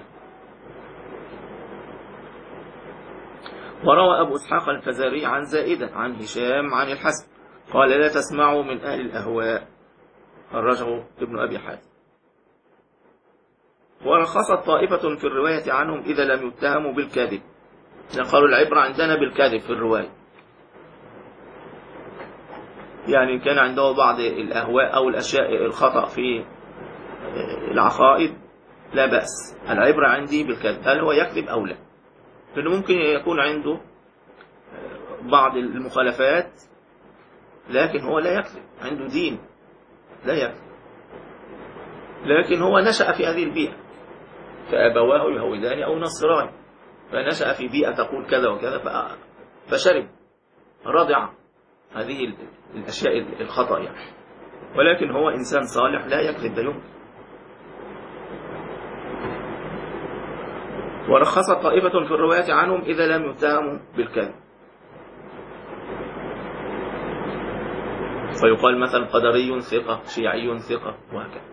وروى أبو إسحاق الفزاري عن زائدة عن هشام عن الحسن قال لا تسمعوا من أهل الأهواء، خرجه ابن أبي حاتم. ورخصت طائفة في الرواية عنهم إذا لم يتهموا بالكذب، قالوا العبرة عندنا بالكذب في الرواية، يعني كان عنده بعض الأهواء أو الأشياء الخطأ في العقائد لا بأس، العبرة عندي بالكذب، هل هو يكذب أو لا، لأنه ممكن يكون عنده بعض المخالفات لكن هو لا يكذب، عنده دين لا يكذب، لكن هو نشأ في هذه البيئة، فأبواه يهودان أو نصران، فنشأ في بيئة تقول كذا وكذا فشرب رضع هذه الأشياء الخطأ يعني. ولكن هو إنسان صالح لا يكذب ده يمكن. ورخصت طائفة في الرواية عنهم إذا لم يتهموا بالكذب، فيقال مثلا قدري ثقة، شيعي ثقة، وهكذا.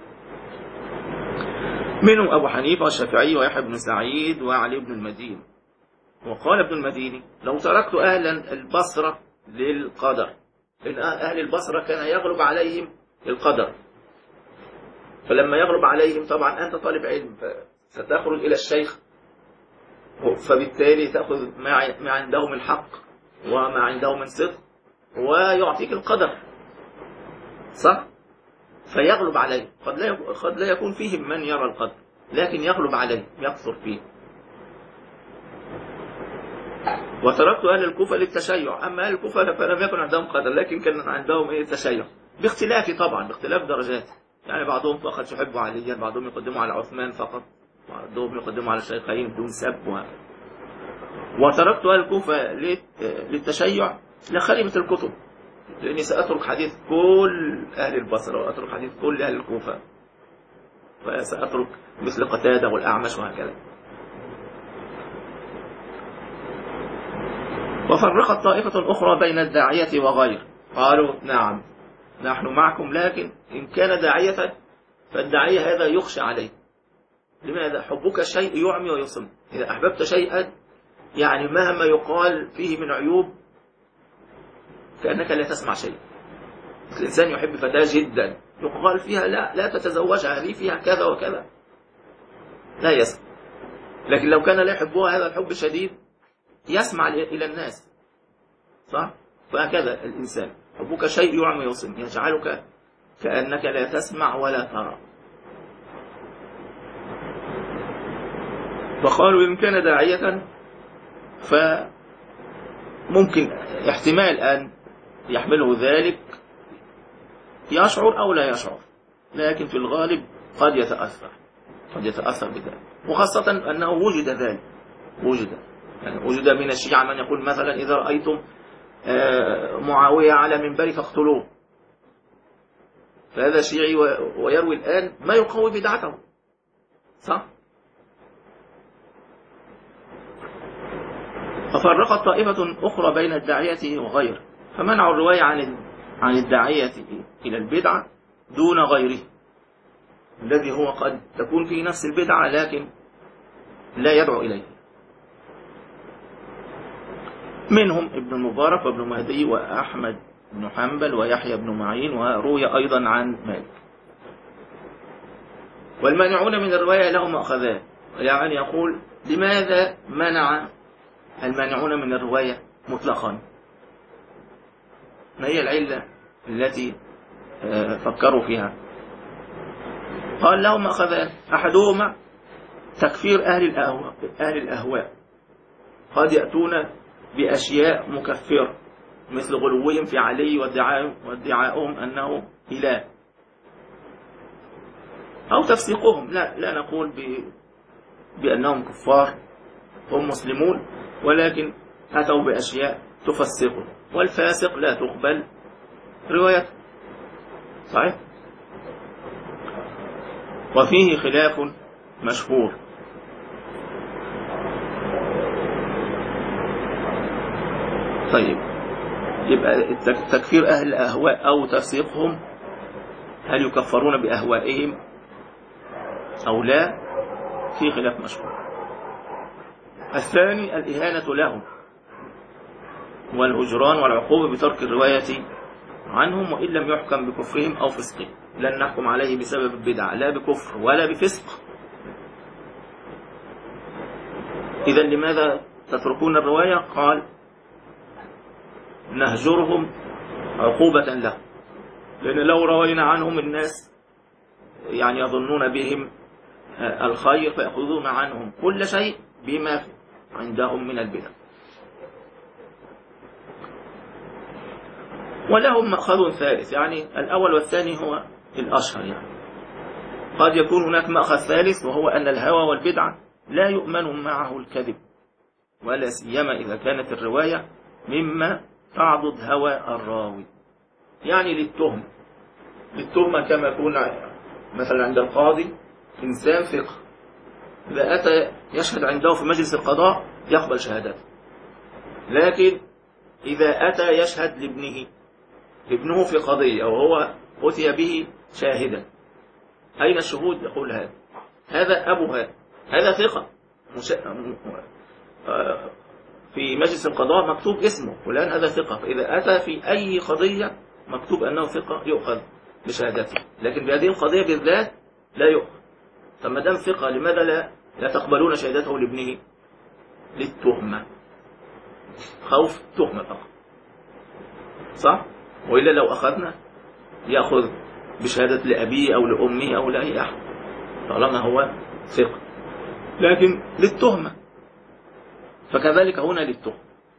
منهم أبو حنيفة والشافعي ويحيى بن سعيد وعلي بن المديني. وقال ابن المديني لو تركت أهل البصرة للقدر، لأن أهل البصرة كان يغلب عليهم القدر، فلما يغلب عليهم طبعا أنت طالب علم ستخرج إلى الشيخ، فبالتالي تأخذ ما عنده من حق وما عنده من صدق ويعطيك القدر، صح؟ فيغلب عليه، قد لا قد لا يكون فيهم من يرى القدر لكن يغلب عليه يكثر فيه. وتركت أهل الكوفة للتشيع، أما أهل الكوفة فلم يكن عندهم قدر لكن كان عندهم إيه التشيع، باختلاف طبعا باختلاف درجات، يعني بعضهم فقط يحب عليا، بعضهم يقدموا على عثمان فقط، بعضهم يقدموا على الشيخين بدون سب. وتركت أهل الكوفة للتشيع لخريبة الكتب، لأني سأترك حديث كل أهل البصرة وأترك حديث كل أهل الكوفة، فسأترك مثل قتادة والأعمش وهكذا. وفرقت طائفة أخرى بين الداعية وغير، قالوا نعم نحن معكم، لكن إن كان داعية فالداعية هذا يخشى عليه. لماذا؟ حبك شيء يعمي ويصم، إذا أحببت شيئا يعني مهما يقال فيه من عيوب كأنك لا تسمع شيء. الإنسان يحب فتاة جدا يقال فيها لا لا تتزوجها، هذه فيها كذا وكذا، لا يسمع. لكن لو كان لا يحبها هذا الحب الشديد يسمع إلى الناس، صح؟ فهكذا الإنسان حبك شيء يعمي ويصم، يجعلك كأنك لا تسمع ولا ترى. وقالوا إن كان داعية فممكن احتمال أن يحمله ذلك يشعر أو لا يشعر، لكن في الغالب قد يتأثر قد يتأثر بذلك، وخاصة أنه وجد ذلك وجد يعني وجد من الشيعة من يقول مثلا إذا رأيتم معاوية على منبر فاقتلوه، فهذا شيعي ويروي الآن ما يقوي بدعته، صح؟ ففرقت طائفة أخرى بين الداعية وغيره، فمنعوا الرواية عن عن الداعية إلى البدعة دون غيره الذي هو قد تكون في نفس البدعة لكن لا يدعو إليه. منهم ابن المبارك وابن مهدي وأحمد بن حنبل ويحيى بن معين، وروي أيضا عن مالك. والمانعون من الرواية لهم مأخذان، يعني يقول لماذا منع المانعون من الرواية مطلقا؟ ما هي العلة التي فكروا فيها؟ قال لهم مأخذان، أحدهما تكفير أهل الأهواء, أهل الأهواء قد يأتون بأشياء مكفرة مثل غلوهم في علي وادعاءهم أنه إله، أو تفسيقهم، لا لا نقول بأنهم كفار هم مسلمون ولكن أتوا بأشياء تفسقهم، والفاسق لا تقبل روايته. صحيح؟ وفيه خلاف مشهور. طيب، يبقى تكفير أهل الأهواء أو تفسيقهم، هل يكفرون بأهوائهم أو لا؟ في خلاف مشهور. الثاني الإهانة لهم والهجران والعقوبة بترك الرواية عنهم، وإن لم يحكم بكفرهم أو فسقهم. لن نحكم عليه بسبب البدعة لا بكفر ولا بفسق. إذا لماذا تتركون الرواية؟ قال نهجرهم عقوبة لهم، لأن لو روينا عنهم الناس يعني يظنون بهم الخير فيأخذون عنهم كل شيء بما عندهم من البدع. ولهم مأخذ ثالث، يعني الأول والثاني هو الأشهر. يعني قد يكون هناك مأخذ ثالث، وهو أن الهوى والبدعة لا يؤمن معه الكذب، ولا سيما إذا كانت الرواية مما تعضد هوى الراوي. يعني للتهم للتهمة كما يكون مثلا عند القاضي إنسان ثقة، إذا أتى يشهد عنده في مجلس القضاء يقبل شهادته، لكن إذا أتى يشهد لابنه ابنه في قضية وهو أتي به شاهدا، أين الشهود؟ يقول هذا هذا أبو هذا هذا ثقة مش... في مجلس القضاء مكتوب اسمه فلان هذا ثقة، فإذا أتى في أي قضية مكتوب أنه ثقة يؤخذ بشهادته، لكن بهذه القضية بالذات لا يؤخذ. فما دام ثقة لماذا لا لا تقبلون شهادته لابنه؟ للتهمة، خوف تهمة فقط، صح؟ وإلا لو أخذنا يأخذ بشهادة لأبيه أو لأمه أو لأي أحد طالما هو ثقة، لكن للتهمة، فكذلك هنا للتهمة.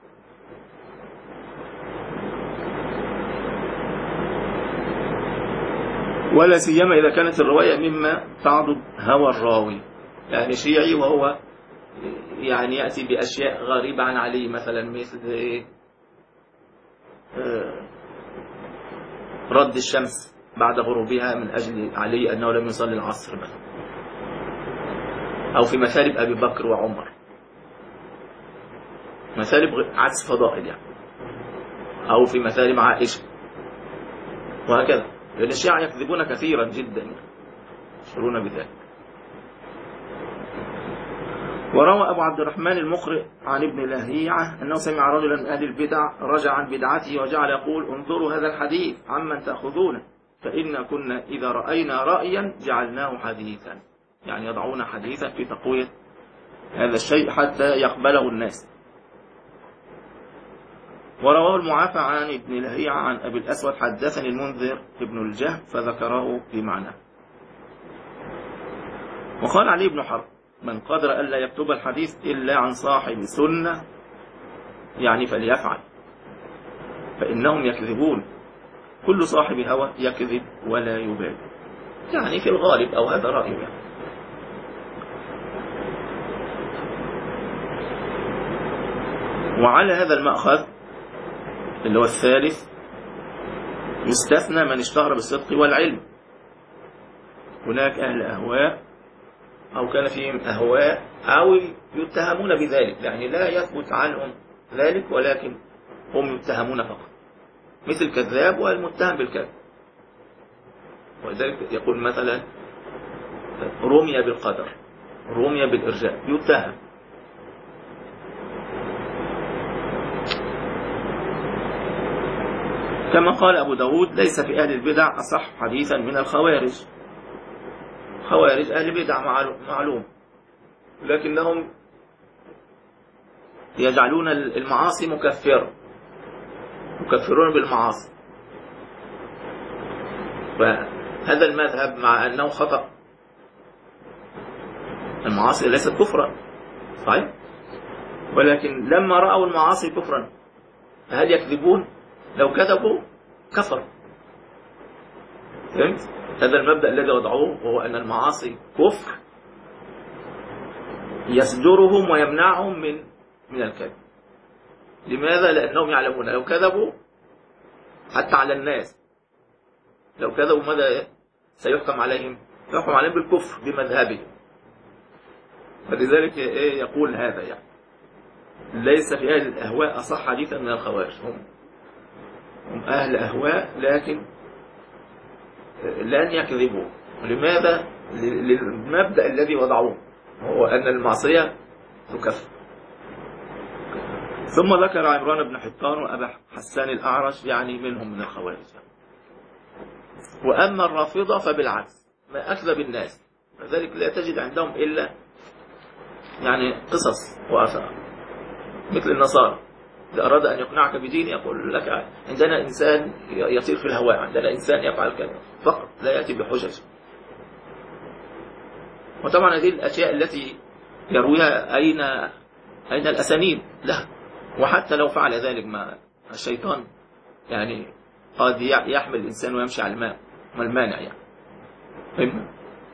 ولا سيما إذا كانت الرواية مما تعضد هوى الراوي، يعني شيعي وهو يعني يأتي بأشياء غريبة عن علي، مثلا مثل رد الشمس بعد غروبها من أجل علي أنه لم يصلي العصر مثلا، أو في مثالب أبي بكر وعمر، مثالب عكس فضائل يعني، أو في مثالب عائشة وهكذا، لأن الشيعة يكذبون كثيرا جدا يشعرون بذلك. وروى أبو عبد الرحمن المقرئ عن ابن لهيعة أنه سمع رجلا من أهل البدع رجع عن بدعته وجعل يقول انظروا هذا الحديث عمن تأخذونه، فإن كنا إذا رأينا رأيا جعلناه حديثا، يعني يضعون حديثا في تقوية هذا الشيء حتى يقبله الناس. ورواه المعافى عن ابن لهيعة عن أبي الأسود حدثني المنذر ابن الجهم فذكره بمعنى. وقال علي بن حرب من قدر ألا يكتب الحديث إلا عن صاحب سنة يعني فليفعل، فإنهم يكذبون، كل صاحب هوى يكذب ولا يبالي، يعني في الغالب، أو هذا رأيه يعني. وعلى هذا المأخذ اللي هو الثالث يستثنى من اشتهر بالصدق والعلم. هناك أهل أهواء أو كان فيهم أهواء أو يتهمون بذلك، يعني لا يثبت عنهم ذلك ولكن هم يتهمون فقط، مثل الكذاب والمتهم بالكذب. ولذلك يقول مثلا رمي بالقدر، رمي بالإرجاء، يتهم. كما قال أبو داود ليس في أهل البدع أصح حديثا من الخوارج. خوارج أهل بدع معلوم، لكنهم يجعلون المعاصي مكفرة، يكفرون بالمعاصي، فهذا المذهب مع أنه خطأ، المعاصي ليست كفرا صحيح، ولكن لما رأوا المعاصي كفرا هل يكذبون؟ لو كذبوا كفروا. فهمت؟ هذا المبدأ الذي وضعوه وهو أن المعاصي كفر، يسجرهم ويمنعهم من من الكذب. لماذا؟ لأنهم يعلمون لو كذبوا حتى على الناس، لو كذبوا ماذا سيحكم عليهم؟ يحكم عليهم بالكفر بمذهبهم. فلذلك يقول هذا يعني ليس في أهل الأهواء أصح حديثا من الخوارج، هم هم أهل أهواء لكن لن يكذبوا. لماذا؟ للمبدأ الذي وضعوه هو أن المعصية تكفر. ثم ذكر عمران بن حطان وأبا حسان الأعرج يعني منهم من الخوارج. وأما الرافضة فبالعكس، ما أكذب الناس، لذلك لا تجد عندهم إلا يعني قصص وآثار مثل النصارى. إذا أراد أن يقنعك بدين يقول لك عندنا إنسان يطير في الهواء، عندنا إنسان يفعل كذا فقط، لا يأتي بحجج. وطبعا هذه الأشياء التي يرويها أين أين الأسانيد له؟ وحتى لو فعل ذلك مع الشيطان يعني قد يحمل الإنسان ويمشي على الماء، ما المانع يعني. فهم؟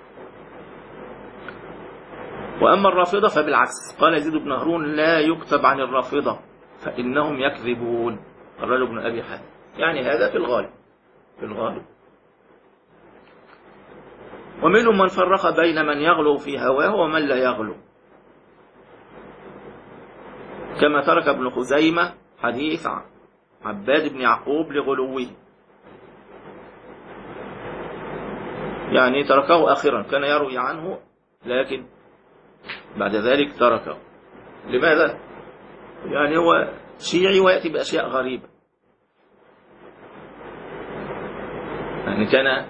وأما الرافضة فبالعكس، قال يزيد بن هارون لا يكتب عن الرافضة فإنهم يكذبون، الرجل بن أبي حاتم. يعني هذا في الغالب في الغالب. ومنهم من فرق بين من يغلو في هواه ومن لا يغلو، كما ترك ابن خزيمة حديث عباد بن يعقوب لغلوه، يعني تركه آخرا، كان يروي عنه لكن بعد ذلك تركه. لماذا؟ يعني هو شيعي ويأتي بأشياء غريبة. يعني كان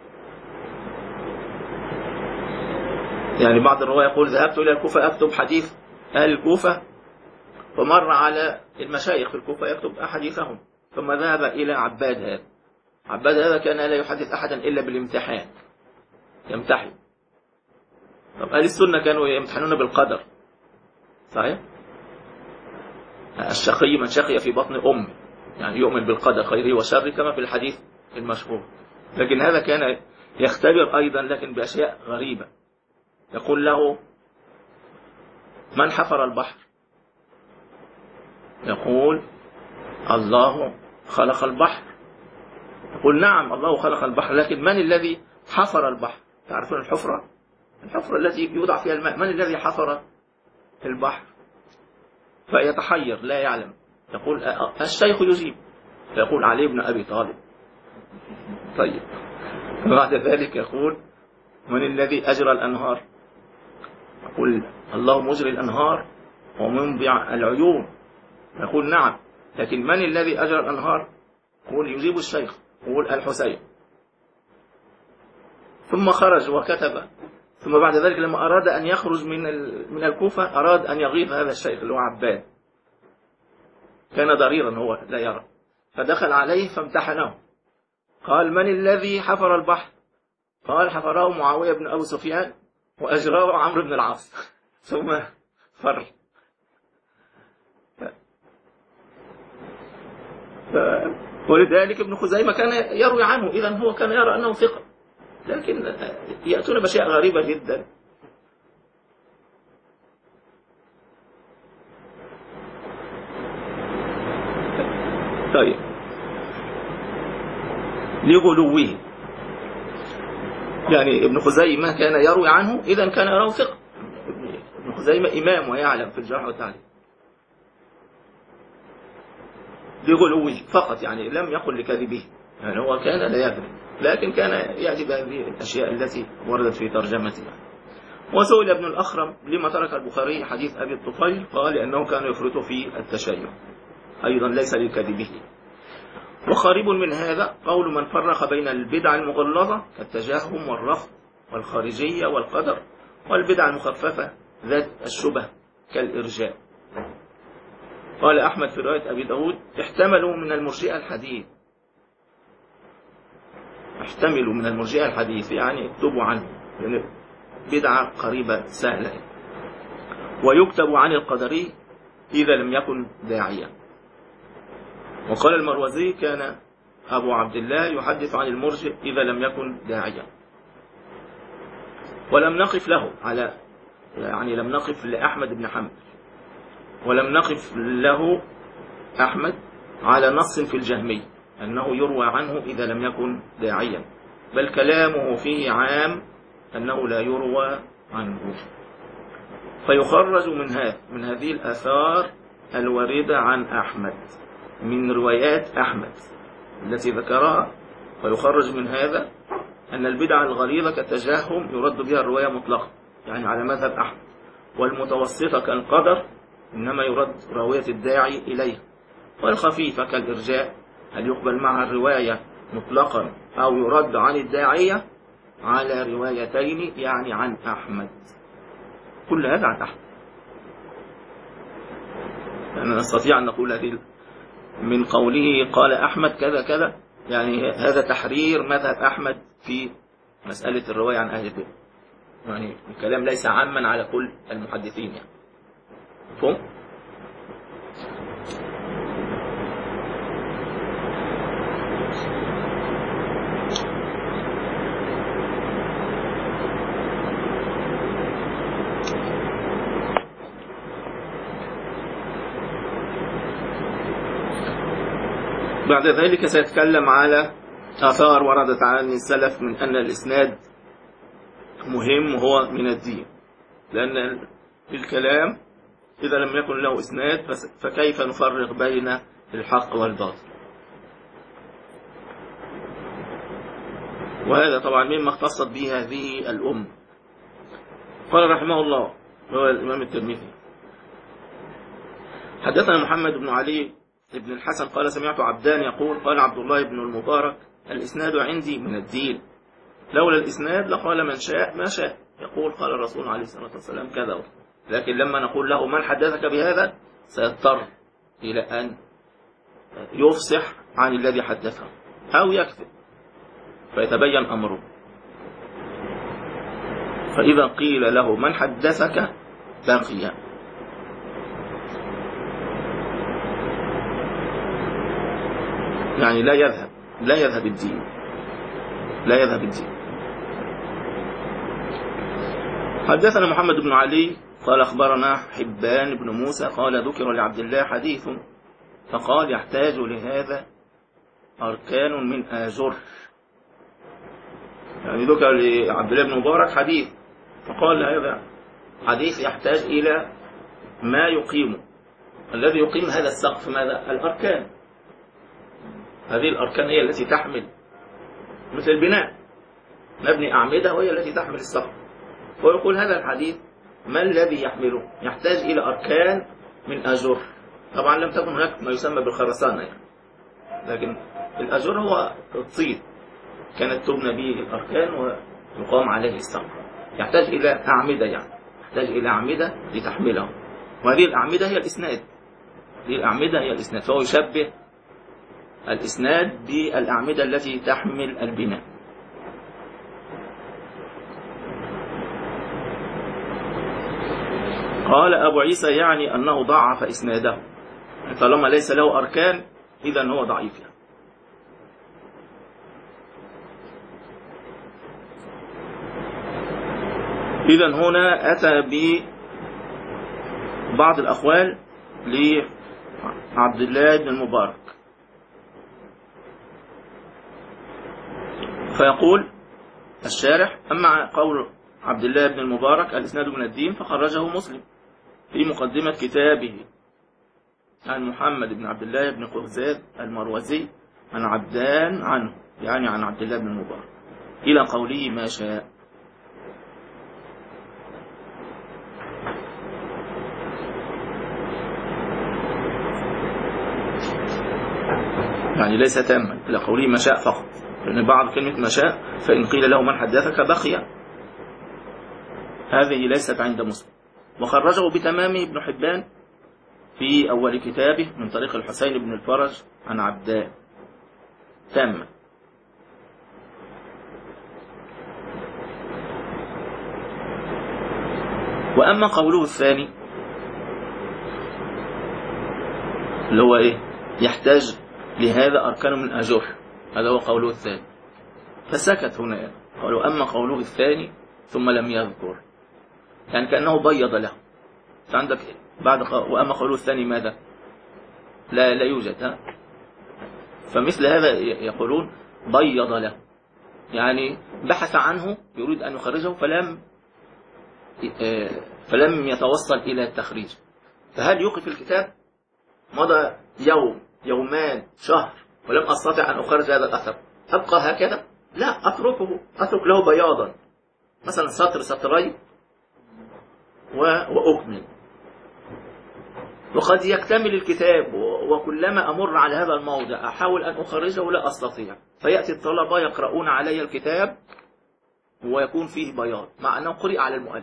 يعني بعض الرواة يقول ذهبت إلى الكوفة أكتب حديث أهل الكوفة، فمر على المشايخ في الكوفة يكتب أحاديثهم، ثم ذهب إلى عباد هذا. عباد هذا كان لا يحدث أحدا إلا بالامتحان، يمتحن. طب أهل السنة كانوا يمتحنون بالقدر، صحيح؟ الشقي من شقي في بطن أمه، يعني يؤمن بالقدر خيره وشره كما في الحديث المشهور. لكن هذا كان يختبر أيضا لكن بأشياء غريبة. يقول له من حفر البحر؟ يقول الله خلق البحر. يقول نعم الله خلق البحر، لكن من الذي حفر البحر؟ تعرفون الحفرة؟ الحفرة التي يوضع فيها الماء، من الذي حفر البحر؟ فيتحير لا يعلم. يقول الشيخ يجيب، فيقول علي بن أبي طالب. طيب بعد ذلك يقول من الذي أجرى الأنهار؟ يقول الله مجري الأنهار ومنبع العيون. يقول نعم، لكن من الذي أجرى الأنهار؟ يقول يجيب الشيخ، يقول الحسين. ثم خرج وكتب. ثم بعد ذلك لما أراد أن يخرج من من الكوفة أراد أن يغيظ هذا الشيخ اللي هو عباد، كان ضريرا هو لا يرى، فدخل عليه فامتحنه. قال من الذي حفر البحر؟ قال حفره معاوية بن أبو سفيان وأجراه عمرو بن العاص. ثم فر. ف... ولذلك ابن خزيمة كان يروي عنه، إذن هو كان يرى أنه ثقة، لكن يأتون بأشياء غريبة جدا. طيب لغلوه، يعني ابن خزيمة كان يروي عنه إذن كان يراه ثقة. ابن خزيمة إمام ويعلم في الجرح والتعديل. لغلوه فقط، يعني لم يقل لكذبه، يعني هو كان لا يكذب، لكن كان يأتي بهذه الأشياء التي وردت في ترجمته. وسئل ابن الأخرم لما ترك البخاري حديث أبي الطفيل، قال لأنه كان يفرط في التشيع، أيضا ليس لكذبه. وقريب من هذا قول من فرق بين البدع المغلظة كالتجهم والرفض والخارجية والقدر، والبدع المخففة ذات الشبه كالإرجاء. قال أحمد في رواية أبي داود احتملوا من المرجئة الحديث، احتملوا من المرجئة الحديث يعني اكتبوا عنه، يعني بدعة قريبة سهلة. ويكتب عن القدري إذا لم يكن داعيا. وقال المروزي كان أبو عبد الله يحدث عن المرجئ إذا لم يكن داعيا. ولم نقف له على يعني لم نقف لأحمد بن حنبل ولم نقف له أحمد على نص في الجهمي أنه يروى عنه إذا لم يكن داعيا، بل كلامه فيه عام أنه لا يروى عنه. فيخرج من هذا من هذه الآثار الواردة عن أحمد من روايات أحمد التي ذكرها، فيخرج من هذا أن البدع الغليظة كالتجهم يرد بها الرواية مطلقة يعني على مذهب أحمد، والمتوسطة كالقدر إنما يرد راوية الداعي إليه، والخفيفة كالإرجاء هل يقبل معها الرواية مطلقا أو يرد عن الداعية على روايتين يعني عن أحمد. كل هذا عن أحمد. يعني نستطيع أن نقول هذه من قوله قال أحمد كذا كذا، يعني هذا تحرير مذهب أحمد في مسألة الرواية عن أهل البدع، يعني الكلام ليس عاما على كل المحدثين يعني. فهم؟ بعد ذلك سيتكلم على آثار وردت عن السلف من أن الإسناد مهم وهو من الدين، لأن الكلام إذا لم يكن له إسناد فكيف نفرق بين الحق والباطل؟ وهذا طبعا مما اختصت به هذه الأمة. قال رحمه الله هو الإمام الترمذي حدثنا محمد بن علي ابن الحسن قال سمعت عبدان يقول قال عبد الله بن المبارك الإسناد عندي من الدين، لولا الإسناد لقال من شاء ما شاء، يقول قال الرسول عليه الصلاة والسلام كذا، لكن لما نقول له من حدثك بهذا سيضطر إلى أن يفصح عن الذي حدثه أو يكذب فيتبين أمره. فإذا قيل له من حدثك بقي، يعني لا يذهب لا يذهب الدين لا يذهب الدين. حدثنا محمد بن علي قال أخبرنا حبان بن موسى قال ذكر لعبد الله حديث فقال يحتاج لهذا أركان من آجر، يعني ذكر لعبد الله بن مبارك حديث فقال هذا حديث يحتاج إلى ما يقيمه، الذي يقيم هذا السقف ماذا؟ الأركان. هذه الأركان هي التي تحمل مثل البناء نبني أعمدة وهي التي تحمل السقف، ويقول هذا الحديث ما الذي يحمله؟ يحتاج إلى أركان من أجر. طبعا لم تكن هناك ما يسمى بالخرسانة يعني، لكن الأجر هو الطين كانت تبنى به الأركان ويقام عليه السقف، يحتاج إلى أعمدة يعني يحتاج إلى أعمدة لتحمله، وهذه الأعمدة هي الإسناد هذه الأعمدة هي الإسناد، فهو يشبه الإسناد بالأعمدة التي تحمل البناء. قال أبو عيسى يعني أنه ضعف إسناده، طالما ليس له أركان إذن هو ضعيف يعني. إذن هنا أتى ببعض الأقوال لعبد الله بن المبارك، فيقول الشارح أما قول عبد الله بن المبارك الإسناد من الدين فخرجه مسلم في مقدمة كتابه عن محمد بن عبد الله بن قهزاد المروزي عن عبدان عنه، يعني عن عبد الله بن المبارك إلى قوله ما شاء. يعني ليس تاما إلى قوله ما شاء فقط، لأن بعض كلمة ما شاء فإن قيل له من حدثك بقي هذه ليست عند مسلم. وخرجه بتمامه ابن حبان في أول كتابه من طريق الحسين بن الفرج عن عبدان تامة. وأما قوله الثاني اللي هو إيه يحتاج لهذا أركان من أجر، هذا هو قوله الثاني، فسكت هنا قالوا أما قوله الثاني ثم لم يذكر، يعني كأنه بيض له. عندك بعد وأما قوله الثاني ماذا؟ لا لا يوجد. ها؟ فمثل هذا يقولون بيض له، يعني بحث عنه يريد أن يخرجه فلم فلم يتوصل إلى التخريج. فهل يوقف الكتاب؟ مضى يوم يومان شهر ولم أستطع أن أخرج هذا الأثر، أبقى هكذا؟ لا، أتركه، أترك له بياضا، مثلا سطر سطرين وأكمل. وقد يكتمل الكتاب وكلما أمر على هذا الموضع أحاول أن أخرجه لا أستطيع، فيأتي الطلبة يقرؤون علي الكتاب ويكون فيه بياض مع أنه قرئ على المؤلف.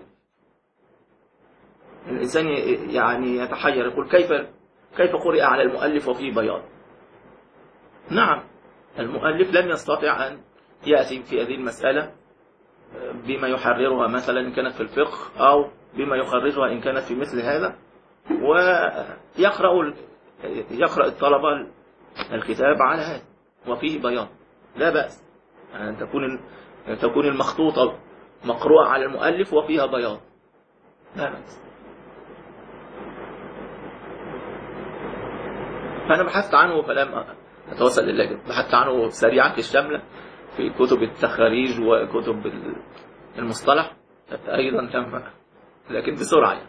الإنسان يعني يتحير يقول كيف كيف قرئ على المؤلف وفيه بياض؟ نعم، المؤلف لم يستطع أن يأتي في هذه المسألة بما يحررها مثلا إن كانت في الفقه أو بما يخرجها إن كانت في مثل هذا، ويقرأ يقرأ الطلبة الكتاب على هذا وفيه بياض، لا بأس أن تكون تكون المخطوطة مقروءة على المؤلف وفيها بياض، لا بأس. فأنا بحثت عنه فلم أتوصل إلى، بحثت عنه سريعا في الشاملة في كتب التخاريج وكتب المصطلح أيضا لم، لكن بسرعة يعني.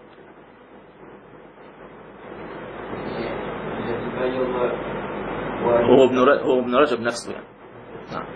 هو ابن هو ابن رجب نفسه يعني. نعم.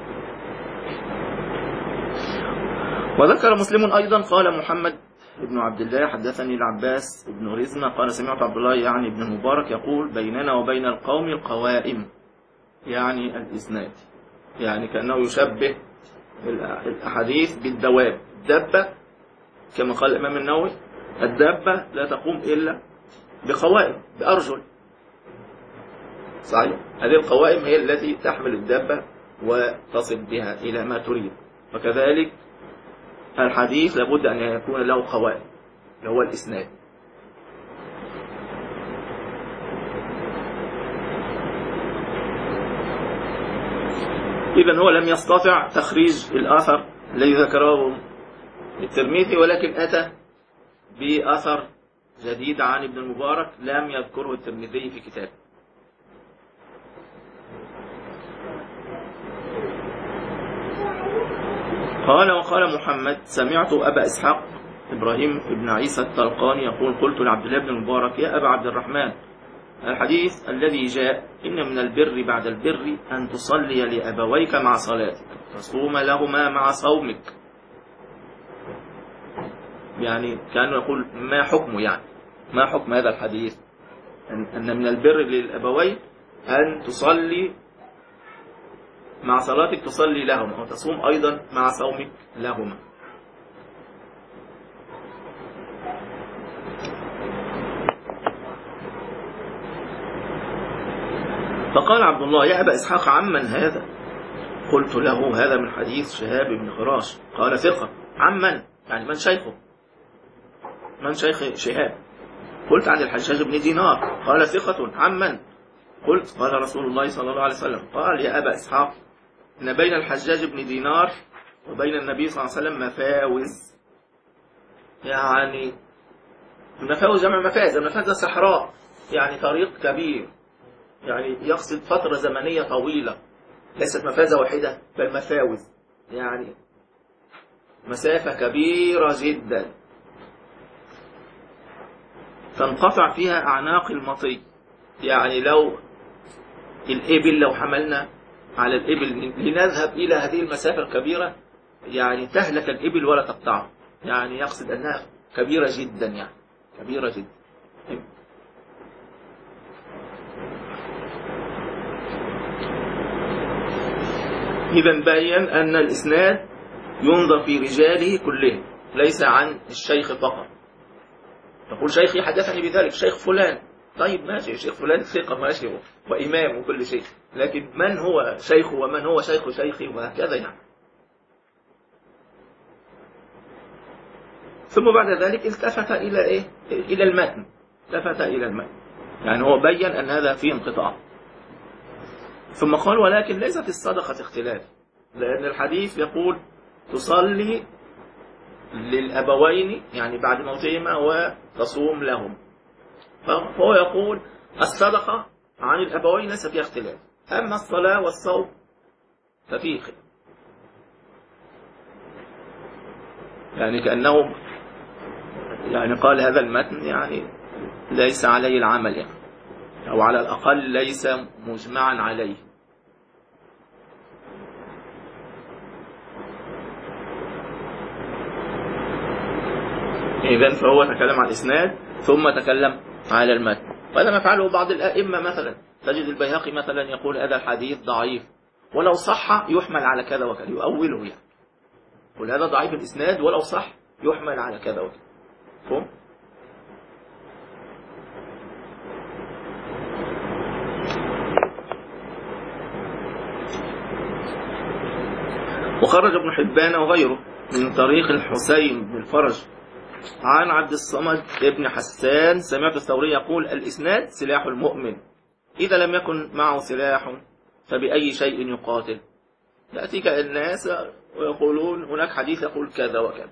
وذكر مسلم أيضا قال محمد ابن عبد الله حدثني العباس ابن رزمة قال سمعت عبد الله يعني ابن المبارك يقول بيننا وبين القوم القوائم، يعني الإسناد، يعني كأنه يشبه الأحاديث بالدواب. الدابة كما قال الإمام النووي الدابة لا تقوم إلا بقوائم بأرجل، صحيح؟ هذه القوائم هي التي تحمل الدابة وتصل بها إلى ما تريد، وكذلك الحديث لابد أن يكون له قوائم اللي هو الإسناد. إذن هو لم يستطع تخريج الأثر الذي ذكره الترمذي، ولكن أتى بأثر جديد عن ابن المبارك لم يذكره الترمذي في كتابه. قال وقال محمد سمعت أبا إسحاق إبراهيم بن عيسى الطلقاني يقول قلت لعبد الله بن المبارك يا أبا عبد الرحمن الحديث الذي جاء إن من البر بعد البر أن تصلي لأبويك مع صلاتك تصوم لهما مع صومك، يعني كانوا يقول ما حكمه، يعني ما حكم هذا الحديث أن من البر للأبوين أن تصلي مع صلاتك تصلي لهما وتصوم أيضا مع صومك لهما. فقال عبد الله يا أبا إسحاق عمن هذا؟ قلت له هذا من حديث شهاب بن خراش. قال ثقة. عمن؟ يعني من شيخه؟ من شيخ شهاب؟ قلت عن الحجاج بن دينار. قال ثقة. عمن؟ قلت قال رسول الله صلى الله عليه وسلم. قال يا أبا إسحاق إن بين الحجاج بن دينار وبين النبي صلى الله عليه وسلم مفاوز، يعني المفاوز جمع مفاز، المفاز صحراء يعني طريق كبير، يعني يقصد فترة زمنية طويلة، ليست مفازة واحدة بل مفاوز، يعني مسافة كبيرة جدا تنقطع فيها أعناق المطي، يعني لو الإبل لو حملنا على الإبل لنذهب إلى هذه المسافة الكبيرة يعني تهلك الإبل ولا تقطعه، يعني يقصد أنها كبيرة جدا، يعني كبيرة جدا. إذن بين أن الإسناد ينظر في رجاله كلهم ليس عن الشيخ فقط. تقول شيخي حدثني بذلك شيخ فلان، طيب ماشي شيخ فلان ثقة ماشي وإمام وكل شيء، لكن من هو شيخه ومن هو شيخ شيخي وهكذا يعني. ثم بعد ذلك التفت إلى إيه؟ إلى المتن، التفت إلى المتن، يعني هو بين أن هذا فيه انقطاع. ثم قال ولكن ليست الصدقة اختلاف، لأن الحديث يقول تصلي للأبوين يعني بعد موتهما وتصوم لهم. فهو يقول الصدقة عن الأبوين ليس فيها اختلاف، أما الصلاة والصوم ففيه خلاف. يعني كأنه يعني قال هذا المتن يعني ليس عليه العمل يعني، أو على الأقل ليس مجمعا عليه. إذن فهو تكلم عن الإسناد ثم تكلم على المتن. وهذا ما فعله بعض الأئمة، مثلا تجد البيهقي مثلا يقول هذا الحديث ضعيف ولو صح يحمل على كذا وكذا، يؤوله يعني، يقول هذا ضعيف الإسناد ولو صح يحمل على كذا وكذا. فهم؟ وخرج ابن حبان وغيره من طريق الحسين بن الفرج عن عبد الصمد ابن حسان سمعت الثوري يقول الإسناد سلاح المؤمن، إذا لم يكن معه سلاح فبأي شيء يقاتل. يأتيك الناس ويقولون هناك حديث يقول كذا وكذا،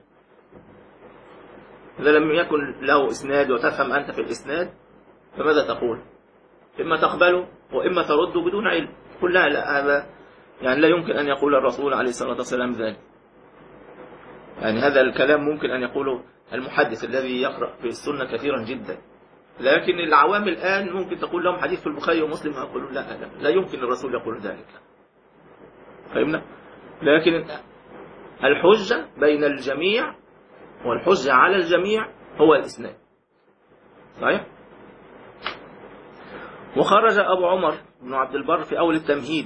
إذا لم يكن له إسناد وتفهم أنت في الإسناد فماذا تقول؟ إما تقبله وإما ترده بدون علم. قل لا لا، هذا يعني لا يمكن أن يقول الرسول عليه الصلاة والسلام ذلك. يعني هذا الكلام ممكن أن يقوله المحدث الذي يقرأ في السنة كثيرا جدا، لكن العوام الآن ممكن تقول لهم حديث في البخاري ومسلم يقولون لا لا لا يمكن الرسول يقول ذلك. فهمنا؟ لكن الحجة بين الجميع والحجة على الجميع هو الإسناد. صحيح؟ وخرج أبو عمر بن عبد البر في أول التمهيد.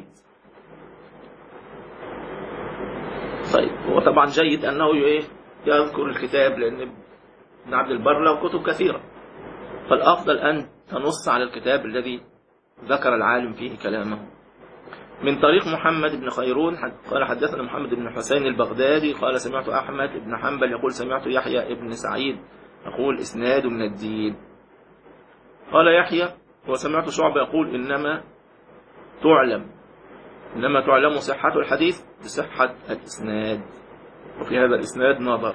طيب هو طبعا جيد أنه يذكر الكتاب، لأن ابن عبد البر له كتب كثيرة، فالأفضل أن تنص على الكتاب الذي ذكر العالم فيه كلامه. من طريق محمد بن خيرون قال حدثنا محمد بن حسين البغدادي قال سمعت أحمد بن حنبل يقول سمعت يحيى بن سعيد يقول إسناد من الدين. قال يحيى وسمعت شعبة يقول إنما تعلم إنما تعلم صحة الحديث بصحة الإسناد، وفي هذا الإسناد نظر،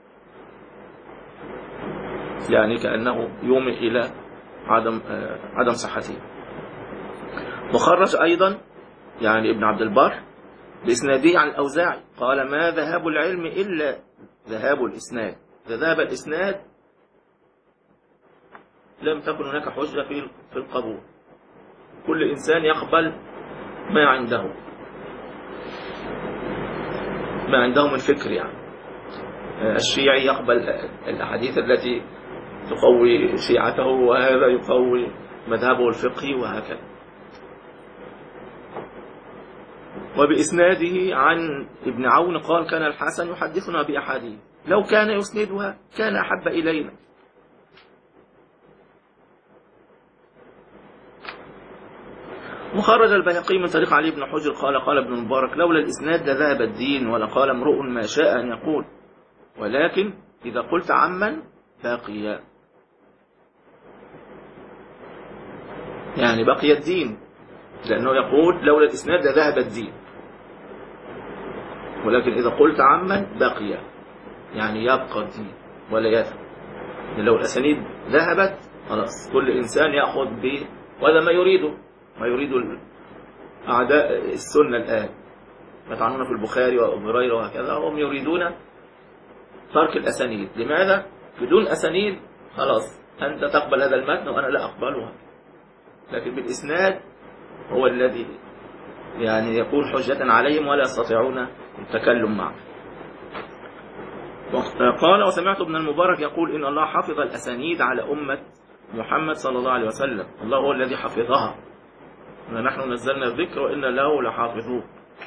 يعني كأنه يومئ إلى عدم عدم صحته. وخرج أيضا يعني ابن عبد البر بإسناده عن الأوزاعي قال ما ذهاب العلم إلا ذهاب الإسناد، إذا ذهب الإسناد لم تكن هناك حجة في القبول، كل إنسان يقبل ما عنده ما عنده من فكر. يعني الشيعي يقبل الأحاديث التي تقوي شيعته، وهذا يقوي مذهبه الفقهي، وهكذا. وبإسناده عن ابن عون قال كان الحسن يحدثنا بأحاديث لو كان يسندها كان أحب إلينا. وخرج البيهقي من طريق علي بن حجر قال قال ابن المبارك لولا الإسناد لذهب الدين، ولقال امرؤ ما شاء أن يقول، ولكن إذا قلت عمن باقي، يعني بقي الدين، لأنه يقول لولا الإسناد لذهب الدين، ولكن إذا قلت عمن بقي يعني يبقى الدين ولا يذهب. لو الأسانيد ذهبت خلاص كل إنسان يأخذ به، وهذا ما يريده ما يريد أعداء السنة الآن يطعنون في البخاري وأبو هريرة وهكذا، هم يريدون ترك الأسانيد. لماذا؟ بدون أسانيد خلاص أنت تقبل هذا المتن وأنا لا أقبلها، لكن بالإسناد هو الذي يعني يكون حجة عليهم ولا يستطيعون التكلم معه. قال وسمعت ابن المبارك يقول إن الله حفظ الأسانيد على أمة محمد صلى الله عليه وسلم، الله هو الذي حفظها، نحن نزلنا الذكر وإن له لحافظون.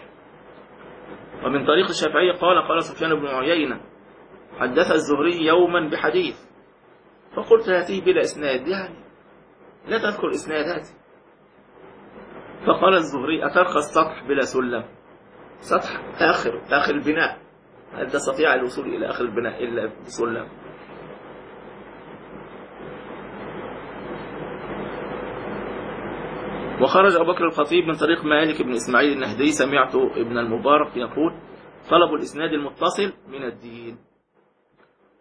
ومن طريق الشافعي قال قال سفيان بن عيينة حدث الزهري يوما بحديث فقلت هاته بلا إسناد، يعني لا تذكر إسنادات. فقال الزهري أترقى السطح بلا سلم؟ سطح آخر آخر البناء، هل تستطيع الوصول إلى آخر البناء إلا بسلم؟ وخرج أبو بكر الخطيب من طريق مالك بن إسماعيل النهدي سمعت ابن المبارك يقول طلب الإسناد المتصل من الدين.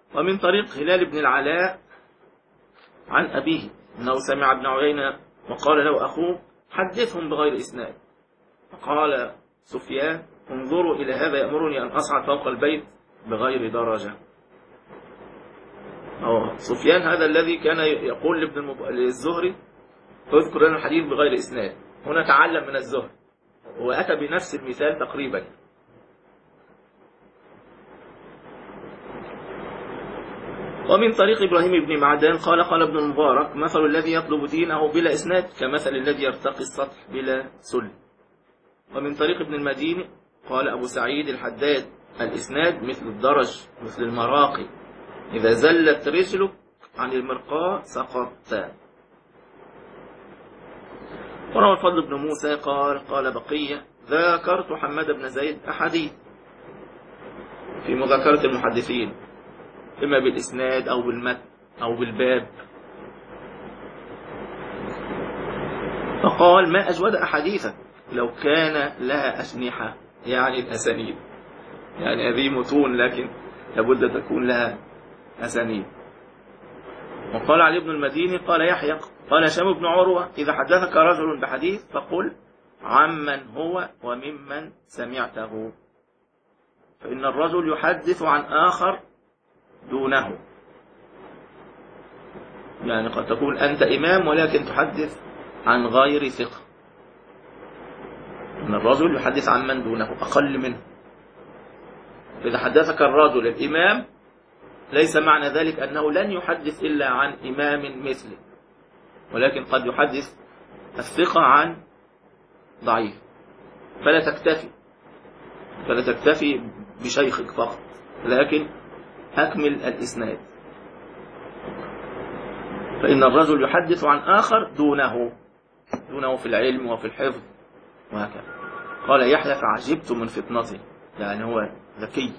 ومن طريق هلال بن العلاء عن أبيه أنه سمع ابن عيينة وقال له أخوه حدثهم بغير إسناد، فقال سفيان انظروا إلى هذا يأمرني أن أصعد فوق البيت بغير درجة. أوه. سفيان هذا الذي كان يقول لابن المب... للزهري اذكر لنا الحديث بغير إسناد، هنا تعلم من الزهري وأتى بنفس المثال تقريبا. ومن طريق إبراهيم بن معدان قال قال ابن المبارك مثل الذي يطلب دينه بلا إسناد كمثل الذي يرتقي السطح بلا سل. ومن طريق ابن المديني قال أبو سعيد الحداد الإسناد مثل الدرج مثل المراقي، إذا زلت رجلك عن المرقاة سقطت. وروى الفضل بن موسى قال قال بقية ذكرت حماد بن زيد أحاديث في مذاكرة المحدثين إما بالإسناد أو بالمتن أو بالباب، فقال ما أجود أحاديثك لو كان لها أجنحة، يعني الأسانيد، يعني هذه متون لكن لابد تكون لها أسانيد. وقال علي بن المديني قال يحيى قال هشام بن عروة إذا حدثك رجل بحديث فقل عمن هو وممن سمعته، فإن الرجل يحدث عن آخر دونه، يعني قد تكون أنت إمام ولكن تحدث عن غير ثقة، إن الرجل يحدث عن من دونه أقل منه. إذا حدثك الرجل الإمام ليس معنى ذلك أنه لن يحدث إلا عن إمام مثله، ولكن قد يحدث الثقة عن ضعيف، فلا تكتفي فلا تكتفي بشيخك فقط، لكن أكمل الإسناد. فإن الرجل يحدث عن آخر دونه دونه في العلم وفي الحفظ وهكذا. قال يحيى فعجبت من فطنته، يعني هو ذكي.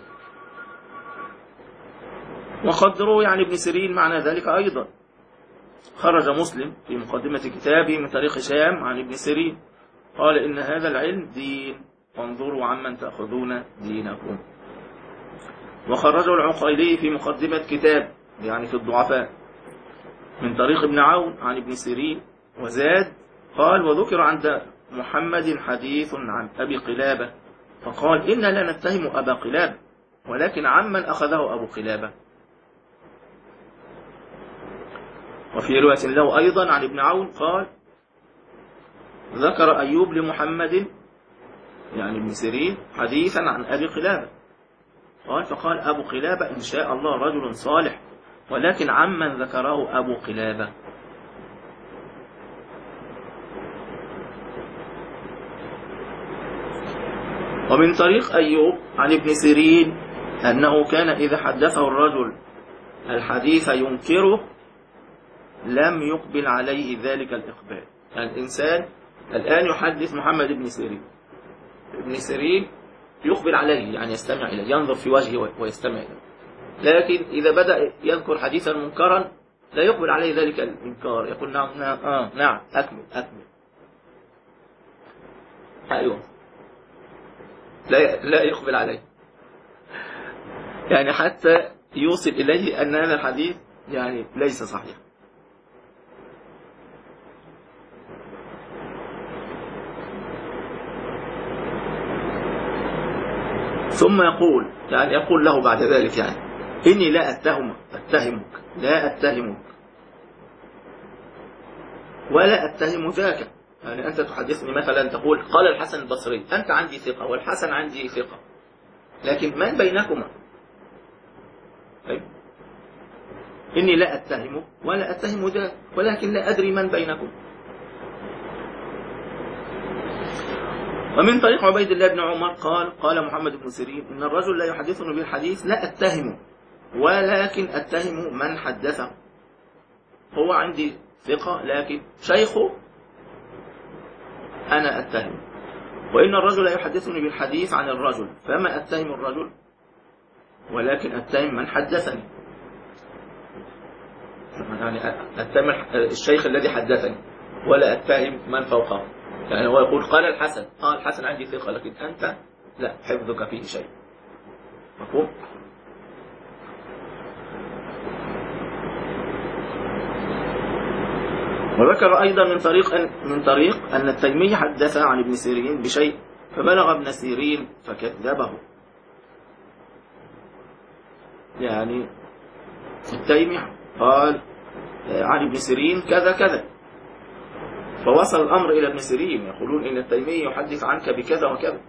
وقد روي عن ابن سيرين معنى ذلك أيضا، خرج مسلم في مقدمة كتابه من طريق هشام عن ابن سيرين قال إن هذا العلم دين فانظروا عمن تأخذون دينكم. وخرجه العقيلي في مقدمة كتاب يعني في الضعفاء من طريق ابن عون عن ابن سيرين وزاد قال وذكر عند محمد حديث عن أبي قلابة فقال إنا لا نتهم أبا قلابة ولكن عمن أخذه أبو قلابة. وفي رواية له أيضا عن ابن عون قال ذكر أيوب لمحمد يعني ابن سيرين حديثا عن أبي قلابة قال فقال أبو قلابة إن شاء الله رجل صالح ولكن عمن ذكره أبو قلابة. ومن طريق أيوب عن ابن سيرين أنه كان إذا حدثه الرجل الحديث ينكره لم يقبل عليه ذلك الإقبال. يعني الإنسان الآن يحدث محمد بن سيرين، ابن سيرين يقبل عليه يعني يستمع إليه، ينظر في وجهه ويستمع إليه، لكن إذا بدأ يذكر حديثا منكرا لا يقبل عليه ذلك الإنكار، يقول نعم نعم آه نعم أكمل أكمل أيوه لا لا يقبل عليه، يعني حتى يوصل إليه أن هذا الحديث يعني ليس صحيح. ثم يقول يعني يقول له بعد ذلك يعني إني لا أتهم أتهمك لا أتهمك ولا أتهم ذاك، يعني أنت تحدثني مثلا تقول قال الحسن البصري أنت عندي ثقة والحسن عندي ثقة، لكن من بينكما؟ طيب. إني لا أتهمك ولا أتهم ذاك ولكن لا أدري من بينكم. ومن طريق عبيد الله بن عمر قال قال محمد بن سيرين إن الرجل لا يحدثني بالحديث لا أتهمه ولكن أتهم من حدثه، هو عندي ثقة لكن شيخه أنا أتهم. وإن الرجل لا يحدثني بالحديث عن الرجل فما أتهم الرجل ولكن أتهم من حدثني، يعني أتهم الشيخ الذي حدثني ولا أتهم من فوقه. يعني هو يقول قال الحسن قال آه الحسن عندي ثقة لكن أنت لا حفظك فيه شيء. مفهوم؟ وذكر أيضا من طريق أن من طريق أن التيمي حدث عن ابن سيرين بشيء فبلغ ابن سيرين فكذبه. يعني التيمي قال عن ابن سيرين كذا كذا، فوصل الأمر إلى ابن سيرين يقولون إن التيمي يحدث عنك بكذا وكذا،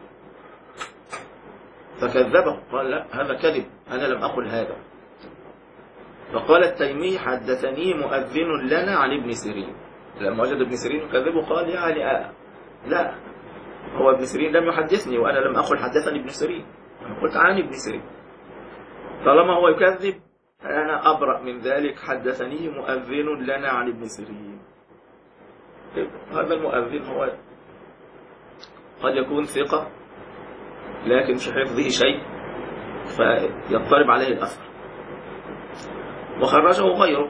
فكذبه قال لا هذا كذب، أنا لم أقل هذا. فقال التيمي حدثني مؤذن لنا عن ابن سيرين. لما وجد ابن سيرين يكذبه قال يعني آه لا، هو ابن سيرين لم يحدثني وأنا لم أقل حدثني ابن سيرين، أنا قلت عن ابن سيرين. طالما هو يكذب أنا أبرأ من ذلك، حدثني مؤذن لنا عن ابن سيرين. هذا المؤذن هو قد يكون ثقة لكن في حفظه شيء فيضطرب عليه الأثر، وخرجه غيره.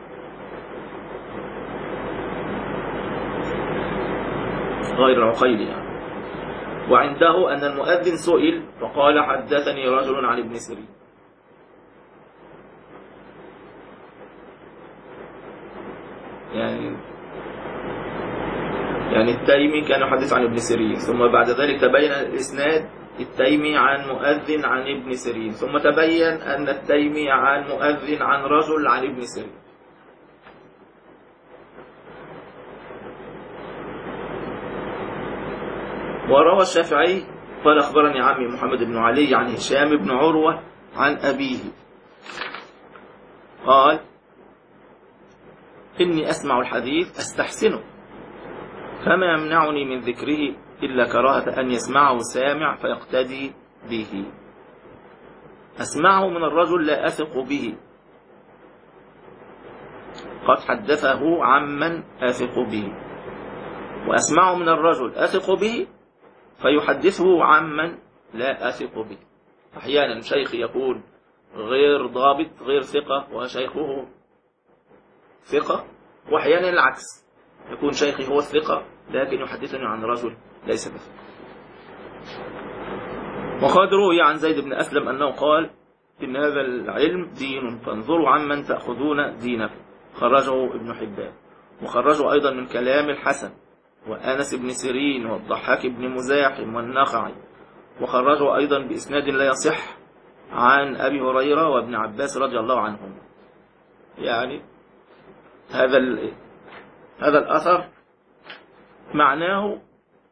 غير العقيلي يعني. وعنده أن المؤذن سئل فقال حدثني رجل عن ابن سيرين. يعني يعني التيمي كان يحدث عن ابن سيرين، ثم بعد ذلك تبين الإسناد التيمي عن مؤذن عن ابن سيرين، ثم تبين أن التيمي عن مؤذن عن رجل عن ابن سيرين. وروى الشافعي قال أخبرني عمي محمد بن علي عن هشام بن عروة عن أبيه قال إني أسمع الحديث أستحسنه، فما يمنعني من ذكره إلا كراهة أن يسمعه سامع فيقتدي به. أسمعه من الرجل لا أثق به، قد حدثه عمن أثق به، وأسمعه من الرجل أثق به فيحدثه عمن لا أثق به. أحيانا شيخ يكون غير ضابط غير ثقة وشيخه ثقة، وأحيانا العكس، يكون شيخي هو الثقة لكن يحدثني عن رجل ليس بثقة. وقد روي عن زيد بن أسلم أنه قال إن هذا العلم دين فانظروا عمن تأخذون دينكم، خرجه ابن حبان. وخرجه أيضا من كلام الحسن وأنس بن سيرين والضحاك بن مزاحم والنخعي. وخرجه أيضا بإسناد لا يصح عن أبي هريرة وابن عباس رضي الله عنهم. يعني هذا هذا الأثر معناه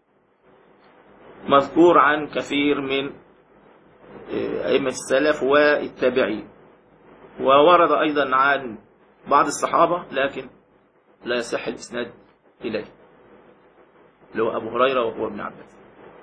مذكور عن كثير من أئمة السلف والتابعين، وورد أيضا عن بعض الصحابة لكن لا يصح الإسناد إليه، اللي هو أبو هريرة وهو ابن عباس.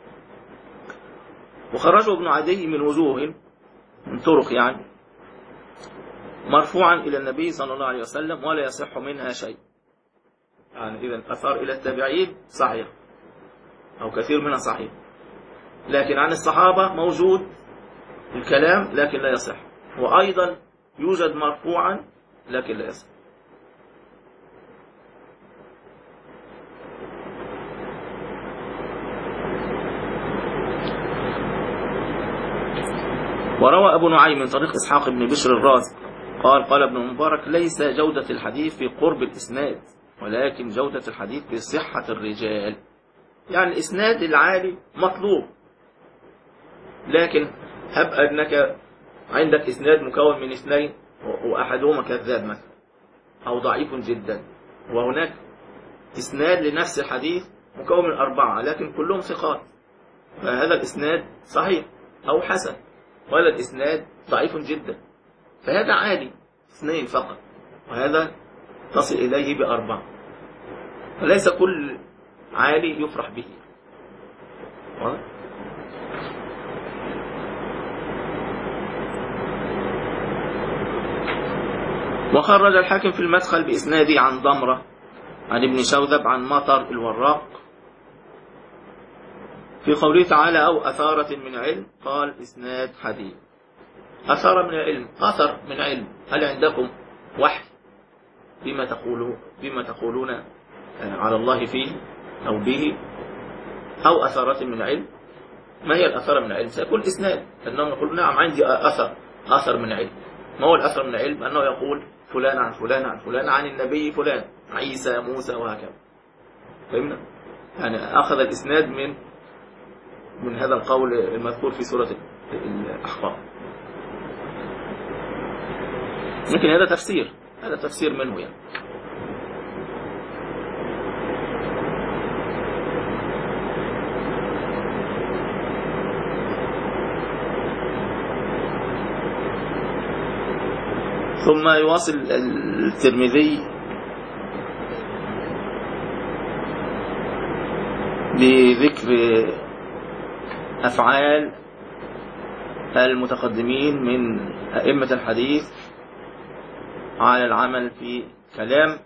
وخرجه ابن عدي من وجوه من طرق يعني مرفوعا إلى النبي صلى الله عليه وسلم ولا يصح منها شيء. يعني إذا أثار إلى التابعين صحيح أو كثير منها صحيح، لكن عن الصحابة موجود الكلام لكن لا يصح، وأيضا يوجد مرفوعا لكن لا يصح. وروى أبو نعيم من طريق إسحاق بن بشر الرازي قال قال ابن مبارك ليس جودة الحديث في قرب الإسناد ولكن جودة الحديث في صحة الرجال. يعني الإسناد العالي مطلوب، لكن هب أنك عندك إسناد مكون من اثنين وأحدهما كذاب مثلا أو ضعيف جدا، وهناك إسناد لنفس الحديث مكون من أربعة لكن كلهم ثقات، فهذا الإسناد صحيح أو حسن، وهذا الإسناد ضعيف جدا، فهذا عالي اثنين فقط وهذا تصل إليه بأربعة، فليس كل عالي يفرح به. وخرج الحاكم في المدخل بإسناده عن ضمرة عن ابن شوذب عن مطر الوراق في قوله تعالى أو أثارة من علم، قال إسناد حديث. أثارة من علم، أثر من علم، هل عندكم وحي بما تقولون بما تقولون على الله فيه أو به؟ أو أثارة من علم، ما هي الأثارة من علم؟ سيكون إسناد، أنهم يقول نعم عندي أثر أثر من علم. ما هو الأثر من علم؟ أنه يقول فلان عن فلان عن فلان عن النبي فلان عيسى موسى وهكذا. فهمنا؟ يعني أخذ الإسناد من من هذا القول المذكور في سورة الأحقاف. لكن هذا تفسير هذا تفسير منه يعني. ثم يواصل الترمذي بذكر أفعال المتقدمين من أئمة الحديث على العمل في كلام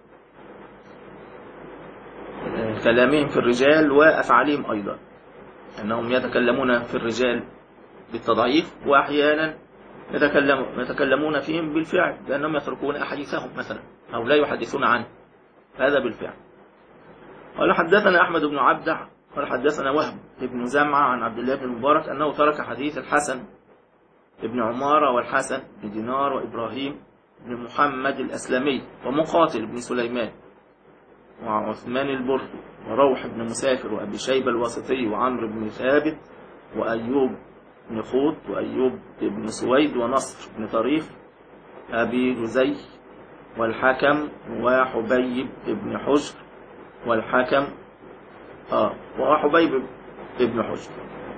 كلامهم في الرجال وأفعالهم أيضا، أنهم يتكلمون في الرجال بالتضعيف وأحيانا يتكلمون فيهم بالفعل لأنهم يتركون أحاديثهم مثلا أو لا يحدثون عنه، هذا بالفعل. قال حدثنا أحمد بن عبدة قال حدثنا وهب بن زمعة عن عبد الله بن المبارك أنه ترك حديث الحسن بن عمارة والحسن بن دينار وإبراهيم بن محمد الأسلمي ومقاتل بن سليمان وعثمان البرقي وروح بن مسافر وأبي شيبة الواسطي وعمرو بن ثابت وأيوب بن خوط وأيوب بن سويد ونصر بن طريف أبي جزي والحكم وحبيب بن حجر والحكم آه وحبيب بن حجر.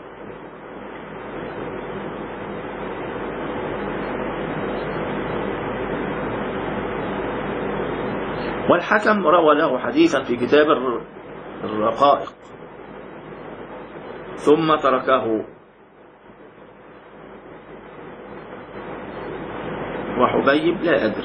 والحكم روى له حديثا في كتاب الرقائق ثم تركه، وحبيب لا أدري،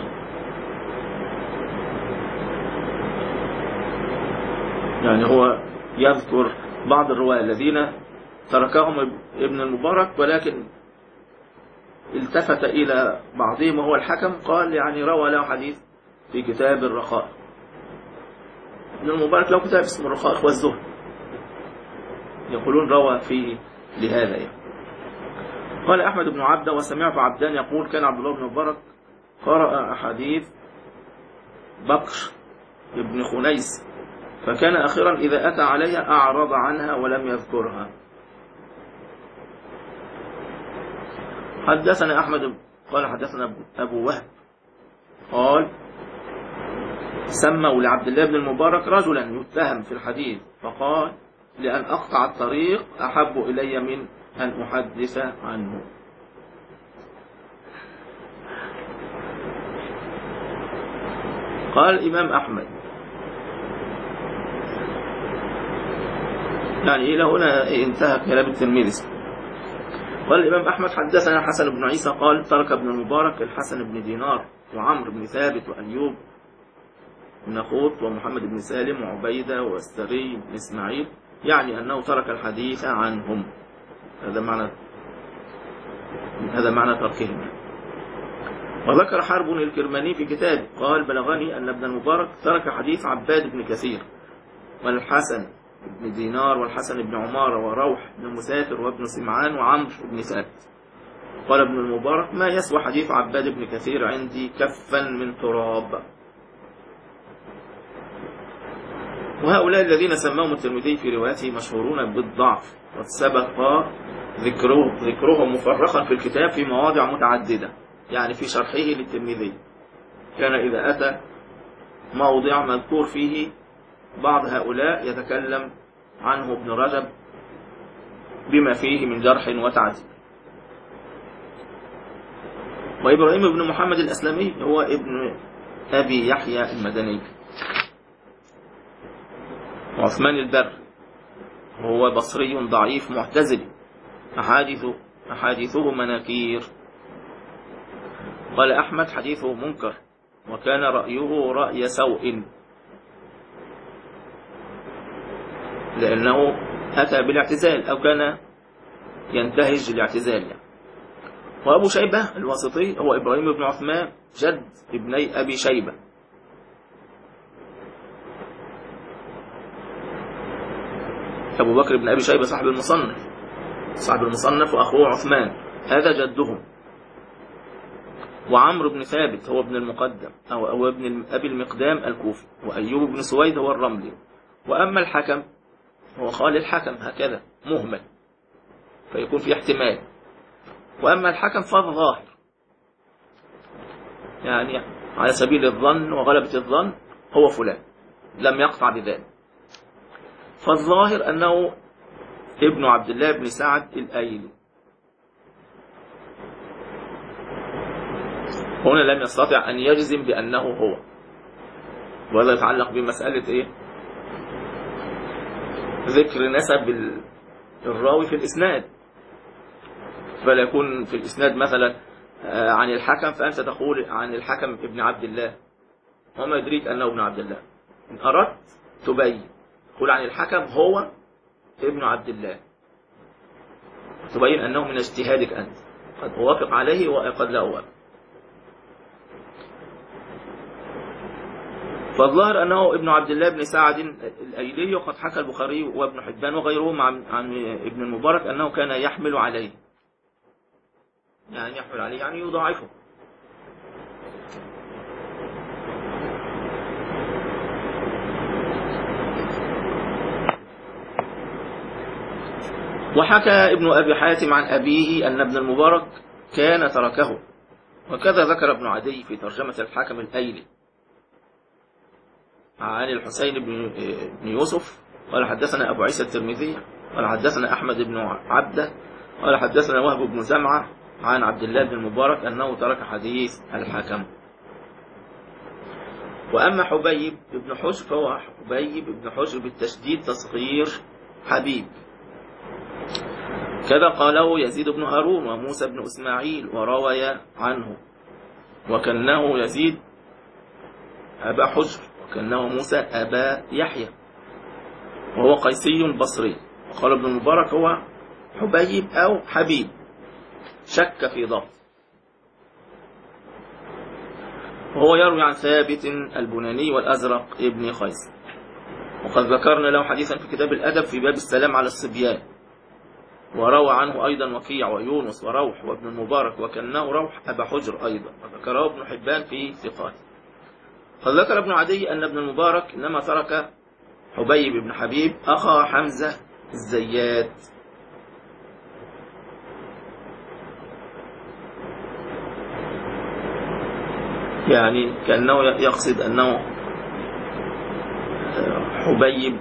يعني هو يذكر بعض الرواة الذين تركهم ابن المبارك ولكن التفت إلى بعضهم وهو الحكم قال يعني روى له حديث في كتاب الرقائق. ابن المبارك له كتاب اسمه الرقائق والزهد، يقولون روى فيه لهذا يعني. قال أحمد بن عبدة وسمعت عبدان يقول كان عبد الله بن المبارك قرأ أحاديث بكر بن خنيس فكان أخيرا إذا أتى عليها أعرض عنها ولم يذكرها. حدثنا أحمد قال حدثنا أبو وهب قال سموا لعبد الله بن المبارك رجلا يتهم في الحديث فقال لأن أقطع الطريق أحب إلي من أن أحدث عنه. قال الإمام أحمد يعني إلى هنا انتهى كلام الترمذي. قال الإمام أحمد حدثنا حسن بن عيسى قال ترك ابن المبارك الحسن بن دينار وعمرو بن ثابت وأيوب بن خوط ومحمد بن سالم وعبيدة والسري بن إسماعيل، يعني أنه ترك الحديث عنهم. هذا معنى هذا معنى تركهم. وذكر حرب الكرماني في كتابه قال بلغني أن ابن المبارك ترك حديث عباد بن كثير والحسن بن دينار والحسن بن عمارة وروح بن مسافر وابن سمعان وعمرو بن ثابت. قال ابن المبارك ما يسوى حديث عباد بن كثير عندي كفا من تراب. وهؤلاء الذين سماهم الترمذي في روايته مشهورون بالضعف وسبق ذكره ذكرهم مفرقا في الكتاب في مواضع متعددة، يعني في شرحه للترمذي كان إذا أتى موضع مذكور فيه بعض هؤلاء يتكلم عنه ابن رجب بما فيه من جرح وتعديل. وإبراهيم بن محمد الأسلمي هو ابن أبي يحيى المدني. وعثمان البر هو بصري ضعيف معتزلي أحاديث أحاديثه مناكير. قال أحمد حديثه منكر وكان رأيه رأي سوء لأنه أتى بالاعتزال أو كان ينتهج الاعتزال يعني. وأبو شيبة الواسطي هو إبراهيم بن عثمان جد ابني أبي شيبة. أبو بكر بن أبي شيبة صاحب المصنف صاحب المصنف وأخوه عثمان هذا جدهم. وعمرو بن ثابت هو ابن المقدم أو, أو ابن أبي المقدام الكوفي، وأيوب بن سويد هو الرملي. وأما الحكم هو خالد الحكم هكذا مهمل فيكون في احتمال. وأما الحكم فالظاهر يعني على سبيل الظن وغلبة الظن هو فلان لم يقطع بذلك. فالظاهر أنه ابن عبد الله بن سعد الأيلي. هنا لم يستطع أن يجزم بأنه هو، وهذا يتعلق بمسألة إيه؟ ذكر نسب الراوي في الإسناد، فلا يكون في الإسناد مثلا عن الحكم فأنت تقول عن الحكم ابن عبد الله وما يدريك أنه ابن عبد الله. إن أردت تبين قل عن الحكم هو ابن عبد الله، تبين أنه من اجتهادك أنت، قد أوافق عليه وقد لا أوافق. فالظاهر أنه ابن عبد الله بن سعد الأيلي، وقد حكى البخاري وابن حبان وغيرهم عن, عن ابن المبارك أنه كان يحمل عليه، يعني يحمل عليه يعني يضاعفه. وحكى ابن أبي حاتم عن أبيه أن ابن المبارك كان تركه، وكذا ذكر ابن عدي في ترجمة الحكم الأيلي عن الحسين بن يوسف قال حدثنا أبو عيسى الترمذي قال حدثنا أحمد بن عبده قال حدثنا وهب بن زمعة عن عبد الله بن المبارك أنه ترك حديث الحكم. وأما حبيب بن حجر فهو حبيب بن حجر بالتشديد تصغير حبيب، كذا قاله يزيد بن هارون وموسى بن إسماعيل وروي عنه، وكنه يزيد أبا حجر وكنه موسى أبا يحيى، وهو قيسي بصري. وقال ابن المبارك هو حبيب أو حبيب، شك في ضبط. وهو يروي عن ثابت البناني والأزرق ابن قيس، وقد ذكرنا له حديثا في كتاب الأدب في باب السلام على الصبيان، وروى عنه أيضا وكيع ويونس وروح وابن المبارك وكنه روح أبا حجر أيضا، وذكره ابن حبان في ثقاته. قد ذكر ابن عدي أن ابن المبارك إنما ترك حبيب بن حبيب أخا حمزة الزيات، يعني كأنه يقصد أنه حبيب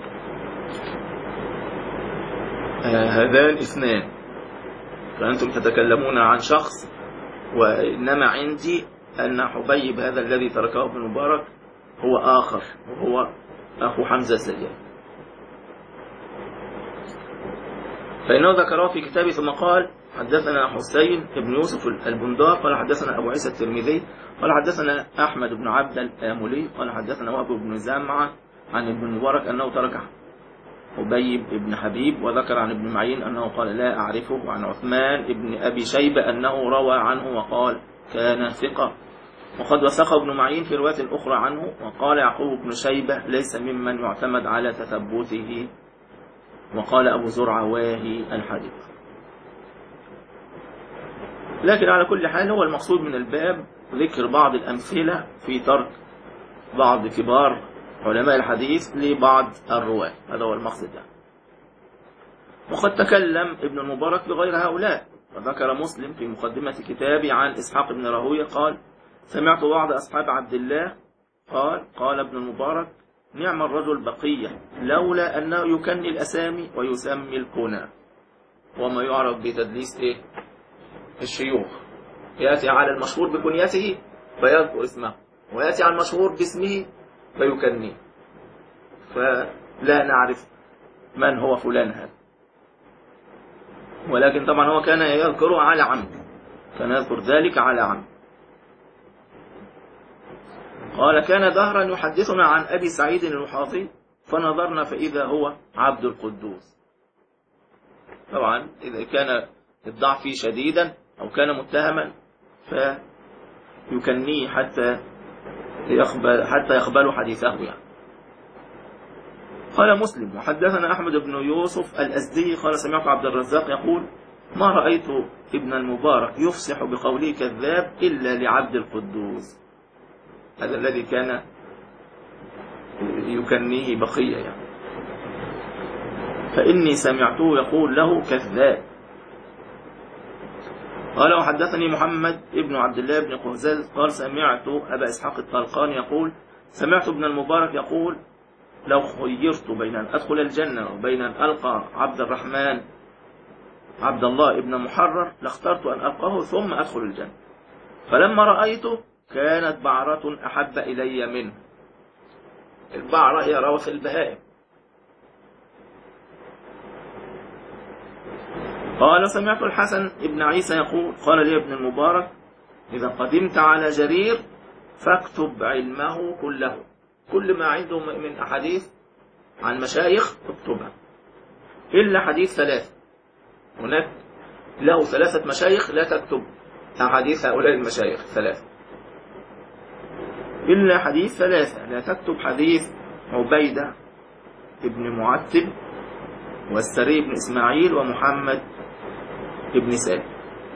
هذان اثنان، فأنتم تتكلمون عن شخص، وإنما عندي أن حبيب هذا الذي تركه ابن المبارك هو آخر، وهو أخو حمزة الزيات. فإنه ذكره في كتابه ثم قال حدثنا حسين بن يوسف البندار قال حدثنا أبو عيسى الترمذي قال حدثنا أحمد بن عبد الآملي قال حدثنا وهب بن زمعة عن ابن المبارك أنه ترك حبيب بن حبيب، وذكر عن ابن معين أنه قال لا أعرفه، وعن عثمان بن أبي شيبة أنه روى عنه وقال كان ثقة. وقد وثق ابن معين في رواية أخرى عنه، وقال يعقوب بن شيبة ليس ممن يعتمد على تثبته، وقال أبو زرعة واهي الحديث. لكن على كل حال هو المقصود من الباب ذكر بعض الأمثلة في ترك بعض كبار علماء الحديث لبعض الرواة، هذا هو المقصد يعني. وقد تكلم ابن المبارك بغير هؤلاء، وذكر مسلم في مقدمة كتابه عن إسحاق بن راهويه قال سمعت بعض أصحاب عبد الله قال قال ابن المبارك نعم الرجل بقية لولا أنه يكني الأسامي ويسمي الكنى، وما يعرف بتدليس إيه؟ الشيوخ، يأتي على المشهور بكنيته فيذكر اسمه، ويأتي على المشهور باسمه فيكنيه، فلا نعرف من هو فلان هذا. ولكن طبعا هو كان يذكره على عمد، كان يذكر ذلك على عمد. قال كان دهرا يحدثنا عن أبي سعيد الوحاطي فنظرنا فإذا هو عبد القدوس. طبعا إذا كان الضعف فيه شديدا أو كان متهما فيكنيه حتى يقبل حتى يقبلوا حديثه يعني. قال مسلم وحدثنا أحمد بن يوسف الأزدي قال سمعت عبد الرزاق يقول ما رأيت ابن المبارك يفصح بقوله كذاب إلا لعبد القدوس. هذا الذي كان يكنيه بقية يعني. فإني سمعته يقول له كذاب. قال وحدثني محمد ابن عبد الله بن قهزاز قال سمعت أبا إسحاق الطلقاني يقول سمعت ابن المبارك يقول لو خيرت بين أن أدخل الجنة وبين أن ألقى عبد الرحمن عبد الله ابن محرر لاخترت أن ألقاه ثم أدخل الجنة، فلما رأيته كانت بعرة أحب إلي منه. البعرة هي روث البهائم. قال سمعت الحسن ابن عيسى يقول قال لي ابن المبارك إذا قدمت على جرير فاكتب علمه كله، كل ما عنده من أحاديث عن مشايخ اكتبها إلا حديث ثلاثة. هناك له ثلاثة مشايخ لا تكتب أحاديث هؤلاء المشايخ ثلاثة، إلا حديث ثلاثة لا تكتب حديث عبيدة ابن معتب والسري بن إسماعيل ومحمد ابن سالم.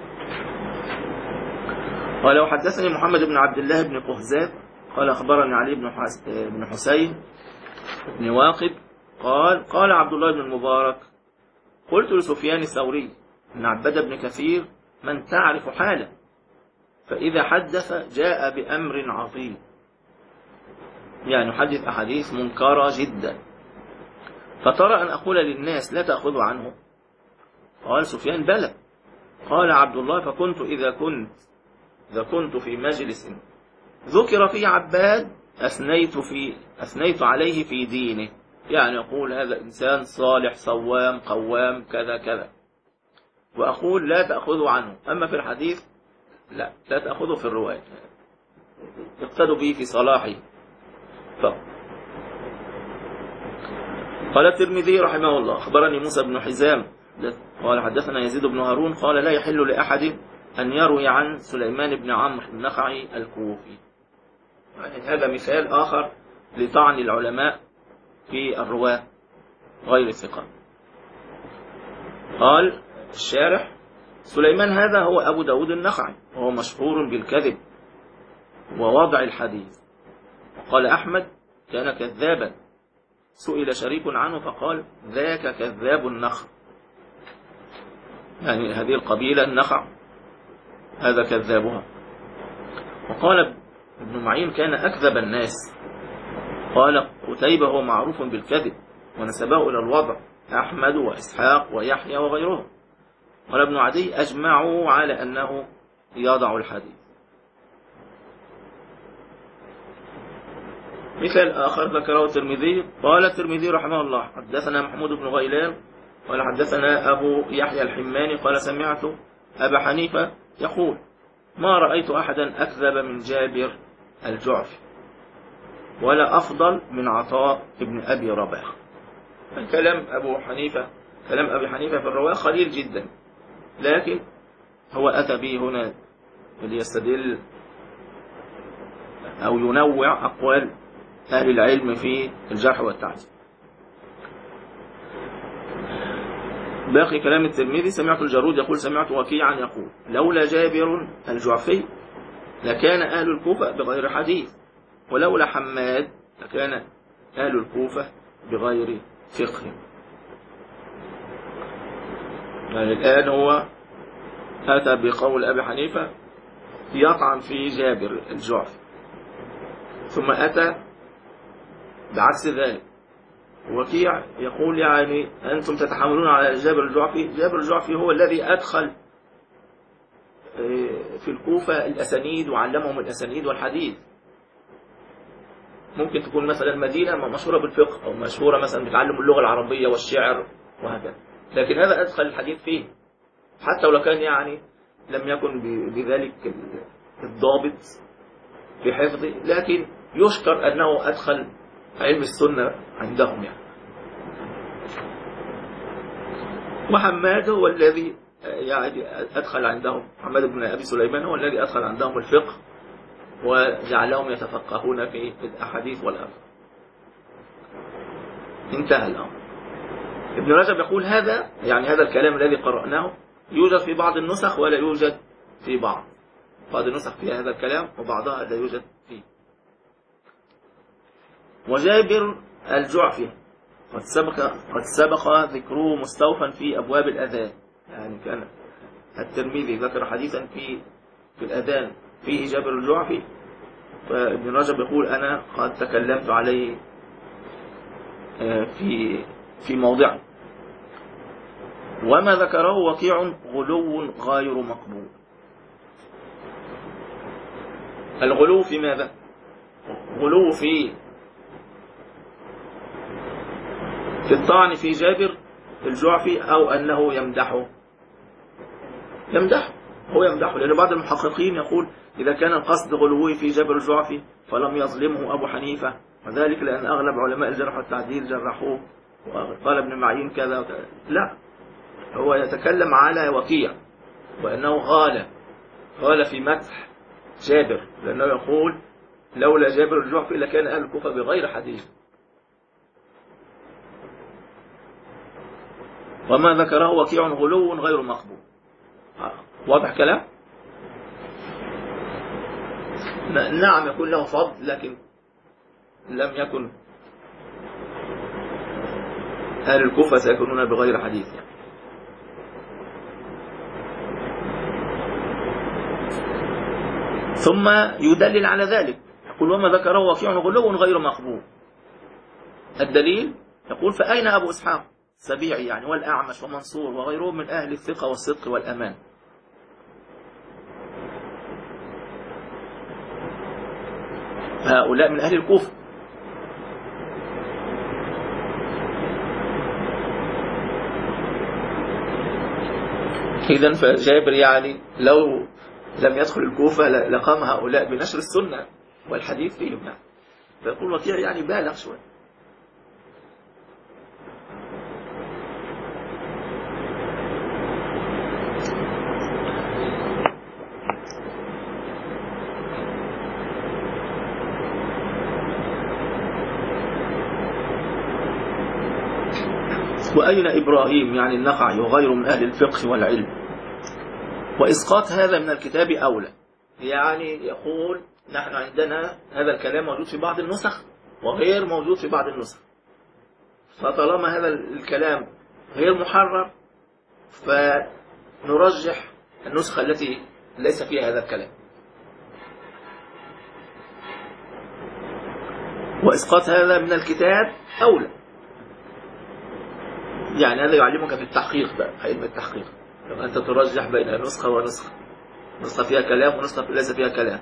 قال وحدثني محمد بن عبد الله بن قهزاد قال أخبرني علي بن حسين بن واقد قال قال عبد الله بن المبارك قلت لسفيان الثوري إن عبد بن كثير من تعرف حاله فإذا حدث جاء بأمر عظيم، يعني يحدث أحاديث منكرة جدا، فترى أن أقول للناس لا تأخذوا عنه؟ قال سفيان بلى. قال عبد الله فكنت إذا كنت إذا كنت في مجلس ذكر فيه عباد أثنيت, في أثنيت عليه في دينه، يعني يقول هذا إنسان صالح صوام قوام كذا كذا، وأقول لا تأخذوا عنه. أما في الحديث لا لا تأخذوا في الرواية، اقتدوا به في صلاحه فقط. قال الترمذي رحمه الله أخبرني موسى بن حزام قال حدثنا يزيد بن هارون قال لا يحل لأحد أن يروي عن سليمان بن عمرو النخعي الكوفي. يعني هذا مثال آخر لطعن العلماء في الرواة غير الثقة. قال الشارح سليمان هذا هو أبو داود النخعي وهو مشهور بالكذب ووضع الحديث. وقال أحمد كان كذابا، سئل شريك عنه فقال ذاك كذاب النخع، يعني هذه القبيلة النخع هذا كذابها. وقال ابن معين كان أكذب الناس. قال قتيبة هو معروف بالكذب ونسبه إلى الوضع أحمد وإسحاق ويحيى وغيرهم. قال ابن عدي أجمعوا على أنه يضع الحديث. مثال آخر ذكره الترمذي قال الترمذي رحمه الله حدثنا محمود بن غيلان قال حدثنا أبو يحيى الحماني قال سمعت أبا حنيفة يقول ما رأيت أحدا أكذب من جابر الجعفي ولا أفضل من عطاء ابن أبي رباح. كلام أبو حنيفة كلام أبي حنيفة في الرواية قليل جدا، لكن هو أتى به هنا ليستدل أو ينوع أقوال أهل العلم في الجرح والتعديل. باقي كلام الترمذي سمعت الجرود يقول سمعت وكيعا يقول لولا جابر الجعفي لكان أهل الكوفة بغير حديث، ولولا حماد لكان أهل الكوفة بغير فقه. يعني الآن هو أتى بقول أبي حنيفة يطعن في جابر الجعفي، ثم أتى بعكس ذلك. وكيع يقول يعني أنتم تتحاملون على جابر الجعفي، جابر الجعفي هو الذي أدخل في الكوفة الأسانيد وعلمهم الأسانيد والحديث. ممكن تكون مثلا مدينة مشهورة بالفقه أو مشهورة مثلا بتعلم اللغة العربية والشعر وهكذا، لكن هذا أدخل الحديث فيه حتى ولو كان يعني لم يكن بذلك الضابط في حفظه، لكن يشكر أنه أدخل علم السنة عندهم يعني. وحماد هو الذي يعني أدخل عندهم، محمد بن أبي سليمان هو الذي أدخل عندهم الفقه وجعلهم يتفقهون في الأحاديث والآثار. انتهى الأمر. ابن رجب يقول هذا يعني هذا الكلام الذي قرأناه يوجد في بعض النسخ ولا يوجد في بعض. بعض النسخ فيها هذا الكلام وبعضها لا يوجد فيه. وجابر الجعفي قد سبق قد سبق ذكره مستوفا في أبواب الأذان، يعني كان الترمذي ذكر حديثا في في الأذان فيه جابر الجعفي، فابن رجب يقول أنا قد تكلمت عليه في في موضعه. وما ذكره وكيع غلو غير مقبول. الغلو في ماذا؟ غلو في في الطعن في جابر الجعفي، أو أنه يمدحه يمدحه هو يمدحه، لأن بعض المحققين يقول إذا كان القصد غلوه في جابر الجعفي فلم يظلمه أبو حنيفة، وذلك لأن أغلب علماء الجرح والتعديل جرحوه، وقال ابن معين كذا وكذا. لا، هو يتكلم على وكيع وأنه غال غال في مدح جابر، لأنه يقول لولا جابر الجعفي لكان أهل الكوفة بغير حديث. وما ذكره وكيع غلو غير مقبول. واضح كلام؟ نعم يكون له فضل، لكن لم يكن أهل الكوفة سيكونون بغير حديث يعني. ثم يدلل على ذلك، يقول وما ذكره وكيع غلو غير مقبول. الدليل يقول فأين أبو إسحاق سبيعي يعني والأعمش ومنصور وغيرهم من أهل الثقة والصدق والأمان؟ هؤلاء من أهل الكوفة. إذن فجابر يعني لو لم يدخل الكوفة لقام هؤلاء بنشر السنة والحديث فيهم يعني. فيقول وكيع يعني بالغ شوي. وأين إبراهيم يعني النخعي وغيره من أهل الفقه والعلم؟ وإسقاط هذا من الكتاب أولى. يعني يقول نحن عندنا هذا الكلام موجود في بعض النسخ وغير موجود في بعض النسخ، فطالما هذا الكلام غير محرر فنرجح النسخة التي ليس فيها هذا الكلام. وإسقاط هذا من الكتاب أولى. يعني هذا يعلمك في التحقيق بقى، علم التحقيق، لما أنت ترجح بين نسخة ونسخة، نسخة فيها كلام ونسخة ليس فيها كلام.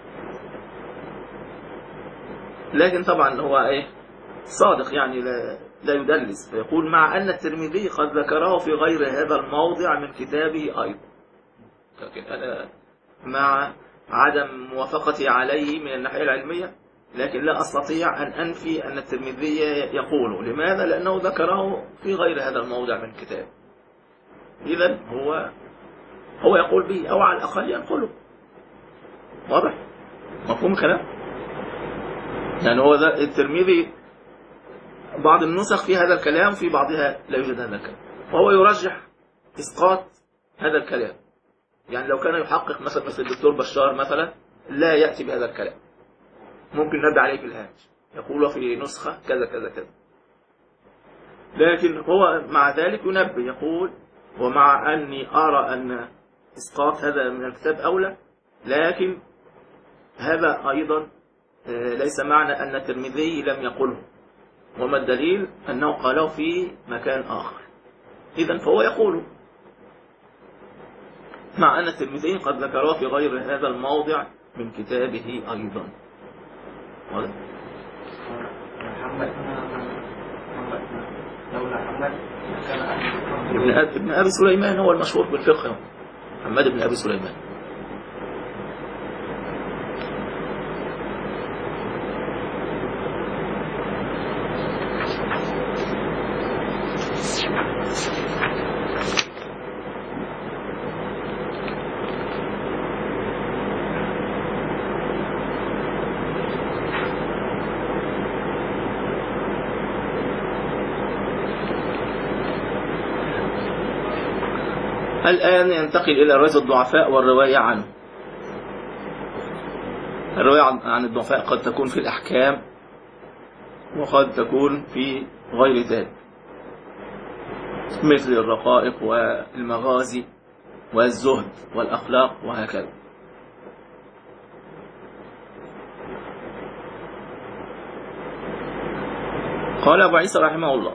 لكن طبعا هو إيه صادق يعني لا, لا يدلس، فيقول مع أن الترمذي قد ذكره في غير هذا الموضع من كتابه أيضا، لكن أنا مع عدم موافقتي عليه من الناحية العلمية لكن لا أستطيع أن أنفي أن الترمذي يقول. لماذا؟ لأنه ذكره في غير هذا الموضع من الكتاب. إذن هو هو يقول به، أو على الأقل ينقله. واضح؟ مفهوم الكلام؟ يعني هو الترمذي بعض النسخ في هذا الكلام، في بعضها لا يوجد هذا الكلام، وهو يرجح إسقاط هذا الكلام. يعني لو كان يحقق مثلا مثل الدكتور بشار مثلا لا يأتي بهذا الكلام، ممكن نرد عليه في الهامش يقول في نسخة كذا كذا كذا، لكن هو مع ذلك ينبه يقول ومع أني أرى أن إسقاط هذا من الكتاب أولى، لكن هذا أيضا ليس معنى أن الترمذي لم يقله، وما الدليل أنه قاله في مكان آخر. إذن فهو يقوله مع أن الترمذي قد ذكره في غير هذا الموضع من كتابه أيضا. محمد ابن أبي سليمان هو المشهور بالفقه، محمد بن أبي سليمان. الآن ينتقل إلى رواية الضعفاء والرواية عنه. الرواية عن الضعفاء قد تكون في الأحكام وقد تكون في غير ذلك، مثل الرقائق والمغازي والزهد والأخلاق وهكذا. قال أبو عيسى رحمه الله: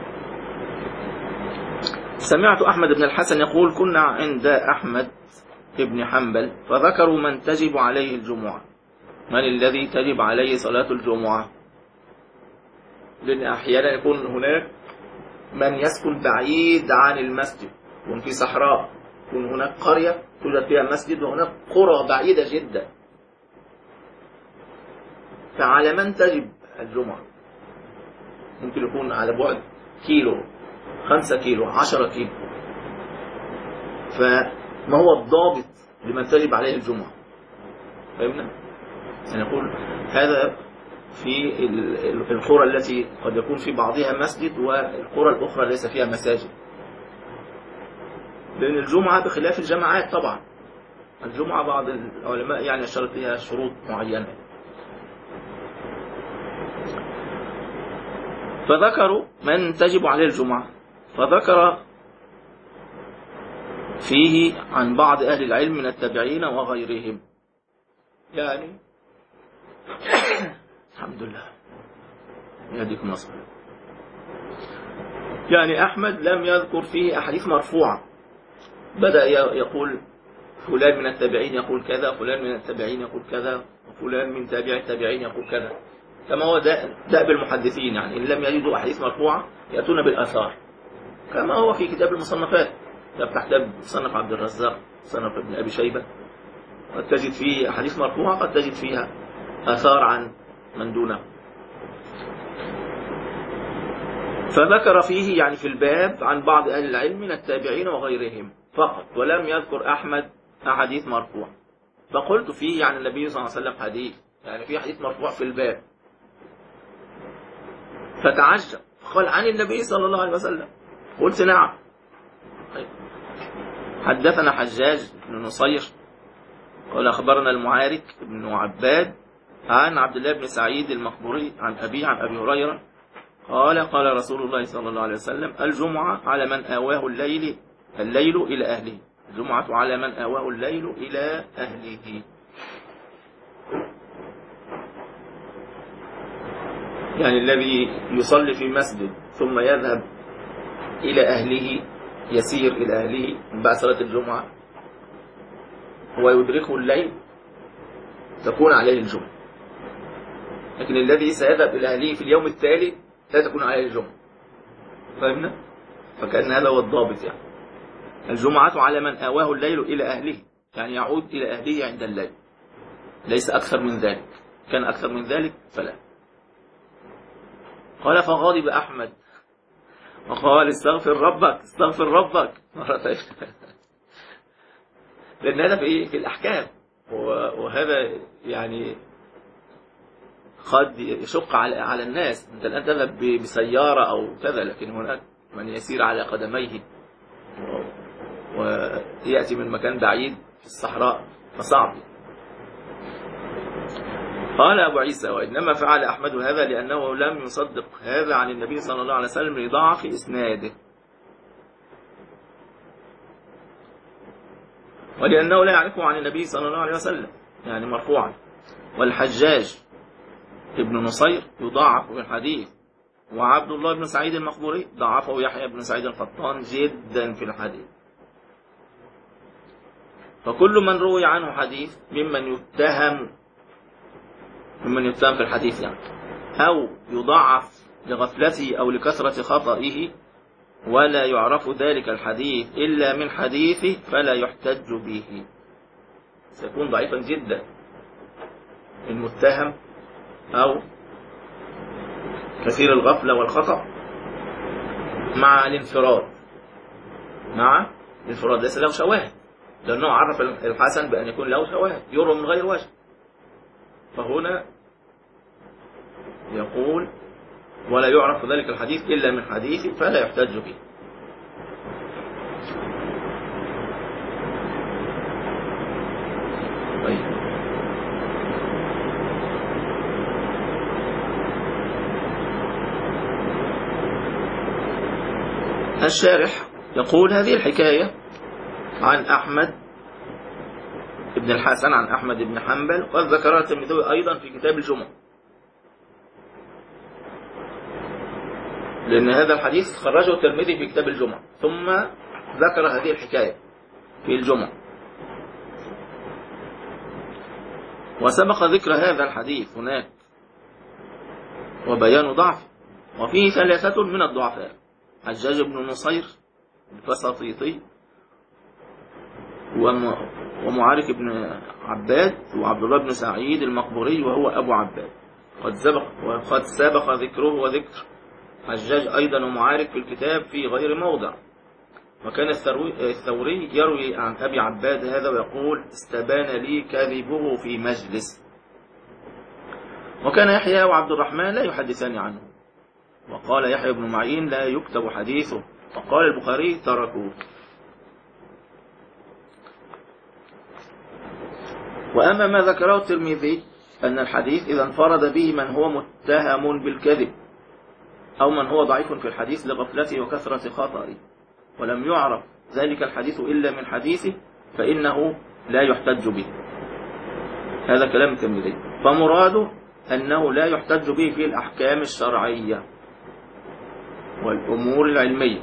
سمعت أحمد بن الحسن يقول: كنا عند أحمد بن حنبل فذكروا من تجب عليه الجمعة. من الذي تجب عليه صلاة الجمعة؟ لأن أحيانا يكون هناك من يسكن بعيد عن المسجد، يكون في صحراء، يكون هناك قرية توجد فيها مسجد، وهناك قرى بعيدة جدا، فعلى من تجب الجمعة؟ ممكن يكون على بعد كيلو، خمسة كيلو، عشرة كيلو. فما هو الضابط لمن تجب عليه الجمعة؟ فهمنا؟ سنقول هذا في القرى التي قد يكون في بعضها مسجد والقرى الأخرى ليس فيها مساجد، لأن الجمعة بخلاف الجماعات طبعا. الجمعة بعض العلماء يعني اشترط فيها شروط معينة. فذكروا من تجب عليه الجمعة، فذكر فيه عن بعض أهل العلم من التابعين وغيرهم. يعني الحمد لله يهديكم نصر. يعني أحمد لم يذكر فيه أحاديث مرفوعة، بدأ يقول فلان من التابعين يقول كذا، فلان من التابعين يقول كذا، وفلان من تابع التابعين يقول كذا، كما هو دأب المحدثين. يعني إن لم يجدوا أحاديث مرفوعة يأتون بالآثار، كما هو في كتاب المصنفات. تفتح كتاب مصنف عبد الرزاق، مصنف ابن أبي شيبة، قد تجد فيه أحاديث مرفوعة، قد تجد فيها آثار عن من دونه. فذكر فيه يعني في الباب عن بعض أهل العلم من التابعين وغيرهم فقط، ولم يذكر أحمد أحاديث مرفوعة. فقلت فيه يعني النبي صلى الله عليه وسلم حديث، يعني في حديث مرفوع في الباب. فتعجب قال: عن النبي صلى الله عليه وسلم؟ قلت: نعم. حدثنا حجاج بن نصير قال: أخبرنا المعارك بن عباد عن عبد الله بن سعيد المقبوري عن أبي عن أبي هريرة قال: قال رسول الله صلى الله عليه وسلم: الجمعة على من آواه الليل الليل إلى أهله. الجمعة على من آواه الليل إلى أهله. يعني الذي يصلي في مسجد ثم يذهب إلى أهله، يسير إلى أهله من بعد صلاة الجمعة ويدركه الليل، تكون عليه الجمعة. لكن الذي سيذهب إلى أهله في اليوم التالي لا تكون عليه الجمعة. فهمنا؟ فكأن هذا هو الضابط. يعني الجمعة على من آواه الليل إلى أهله، يعني يعود إلى أهله عند الليل، ليس أكثر من ذلك. كان أكثر من ذلك فلا. قال: فغضب أحمد وقال: استغفر ربك استغفر ربك مرتين. لأن هذا في في الأحكام، وهذا يعني قد يشق على على الناس. أنت الآن تذهب بسيارة أو كذا، لكن هناك من يسير على قدميه ويأتي من مكان بعيد في الصحراء، فصعب. قال أبو عيسى: وإنما فعل أحمد هذا لأنه لم يصدق هذا عن النبي صلى الله عليه وسلم لضعف إسناده، ولأنه لا يعرفه عن النبي صلى الله عليه وسلم يعني مرفوعا. والحجاج ابن نصير يضاعف في الحديث، وعبد الله بن سعيد المقبوري ضعفه يحيى بن سعيد القطان جدا في الحديث. فكل من روي عنه حديث ممن يتهم ممن يتهم في الحديث يعني، أو يضعف لغفلته أو لكثرة خطئه ولا يعرف ذلك الحديث إلا من حديثه فلا يحتج به، سيكون ضعيفا جدا المتهم أو كثير الغفلة والخطأ مع الانفراد. مع الانفراد ليس له شواهد، لأنه عرف الحسن بأن يكون له شواهد يروى من غير وجه. فهنا يقول: ولا يعرف ذلك الحديث إلا من حديث فلا يحتج به. الشارح يقول هذه الحكاية عن أحمد بن الحسن عن أحمد بن حنبل قد ذكرها الترمذي أيضا في كتاب الجمعة، لأن هذا الحديث خرجه الترمذي في كتاب الجمعة ثم ذكر هذه الحكاية في الجمعة. وسبق ذكر هذا الحديث هناك وبيان ضعف، وفيه ثلاثة من الضعفاء: حجاج بن نصير الفساطيطي ومعارك بن عباد وعبد الله بن سعيد المقبوري وهو أبو عباد. قد سبق وقد سبق ذكره وذكر حجاج أيضا ومعارك في الكتاب في غير موضع. وكان الثوري يروي عن أبي عباد هذا ويقول: استبان لي كذبه في مجلس. وكان يحيى وعبد الرحمن لا يحدثان عنه، وقال يحيى بن معين لا يكتب حديثه، وقال البخاري تركوه. وأما ما ذكره الترمذي أن الحديث إذا انفرد به من هو متهم بالكذب أو من هو ضعيف في الحديث لغفلته وكثرة خطئه ولم يعرف ذلك الحديث إلا من حديثه فإنه لا يحتج به. هذا كلام الترمذي. فمراده أنه لا يحتج به في الأحكام الشرعية والأمور العلمية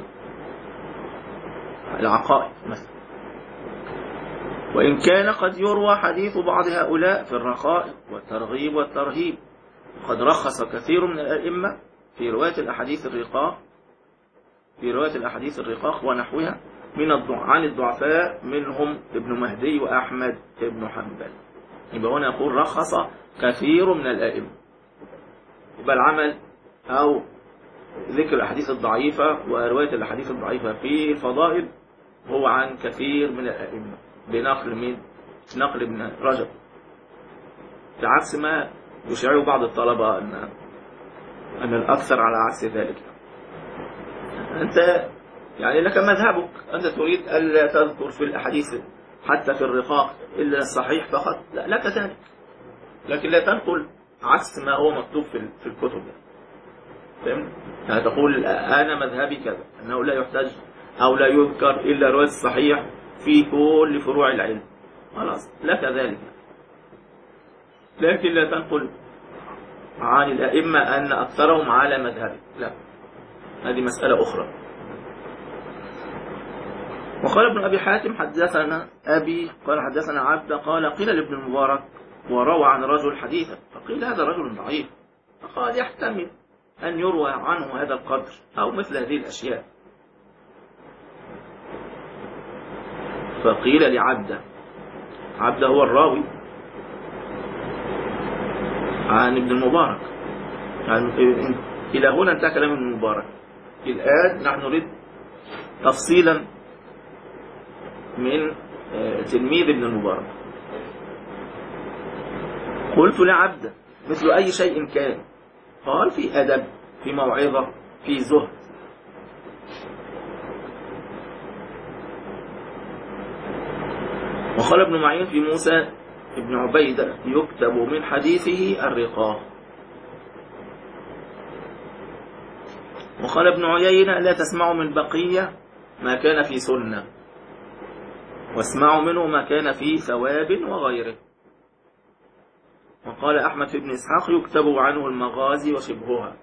العقائد مثلا، وإن كان قد يروى حديث بعض هؤلاء في الرقائق والترغيب والترهيب. وقد رخص كثير من الأئمة في رواية الأحاديث الرقاق في رواية الأحاديث الرقاق ونحوها من عن الضعفاء منهم ابن مهدي وأحمد ابن حنبل. يبقى هنا يقول رخص كثير من الأئمة. يبقى العمل أو ذكر الأحاديث الضعيفة ورواية الأحاديث الضعيفة في الفضائل هو عن كثير من الأئمة بنقل من نقل ابن رجب، بعكس ما يشعر بعض الطلبة أن أن الأكثر على عكس ذلك. أنت يعني لك مذهبك، أنت تريد ألا تذكر في الأحاديث حتى في الرقاق إلا الصحيح فقط، لا لك ذلك، لكن لا تنقل عكس ما هو مكتوب في الكتب. فهمت؟ يعني تقول أنا مذهبي كذا، أنه لا يحتاج أو لا يذكر إلا رواية الصحيح في كل فروع العلم، خلاص لك ذلك، لكن لا تنقل عن الأئمة أن أكثرهم على مذهبه، لا، هذه مسألة أخرى. وقال ابن أبي حاتم حدثنا أبي قال حدثنا عبد قال قيل لابن المبارك وروى عن رجل حديثا، فقيل هذا رجل ضعيف، فقال يحتمل أن يروى عنه هذا القدر أو مثل هذه الأشياء. فقيل لعبد، عبد هو الراوي عن ابن المبارك، يعني إلى هنا انتهى كلام ابن المبارك. الآن نحن نريد تفصيلا من تلميذ ابن المبارك. قلت لعبد مثل أي شيء كان، قال في أدب، في موعظة، في زهد. وقال ابن معين في موسى ابن عبيدة يكتب من حديثه الرقاق. وقال ابن عيينة لا تسمعوا من بقية ما كان في سنة، واسمعوا منه ما كان في ثواب وغيره. وقال أحمد بن إسحاق يكتب عنه المغازي وشبهها.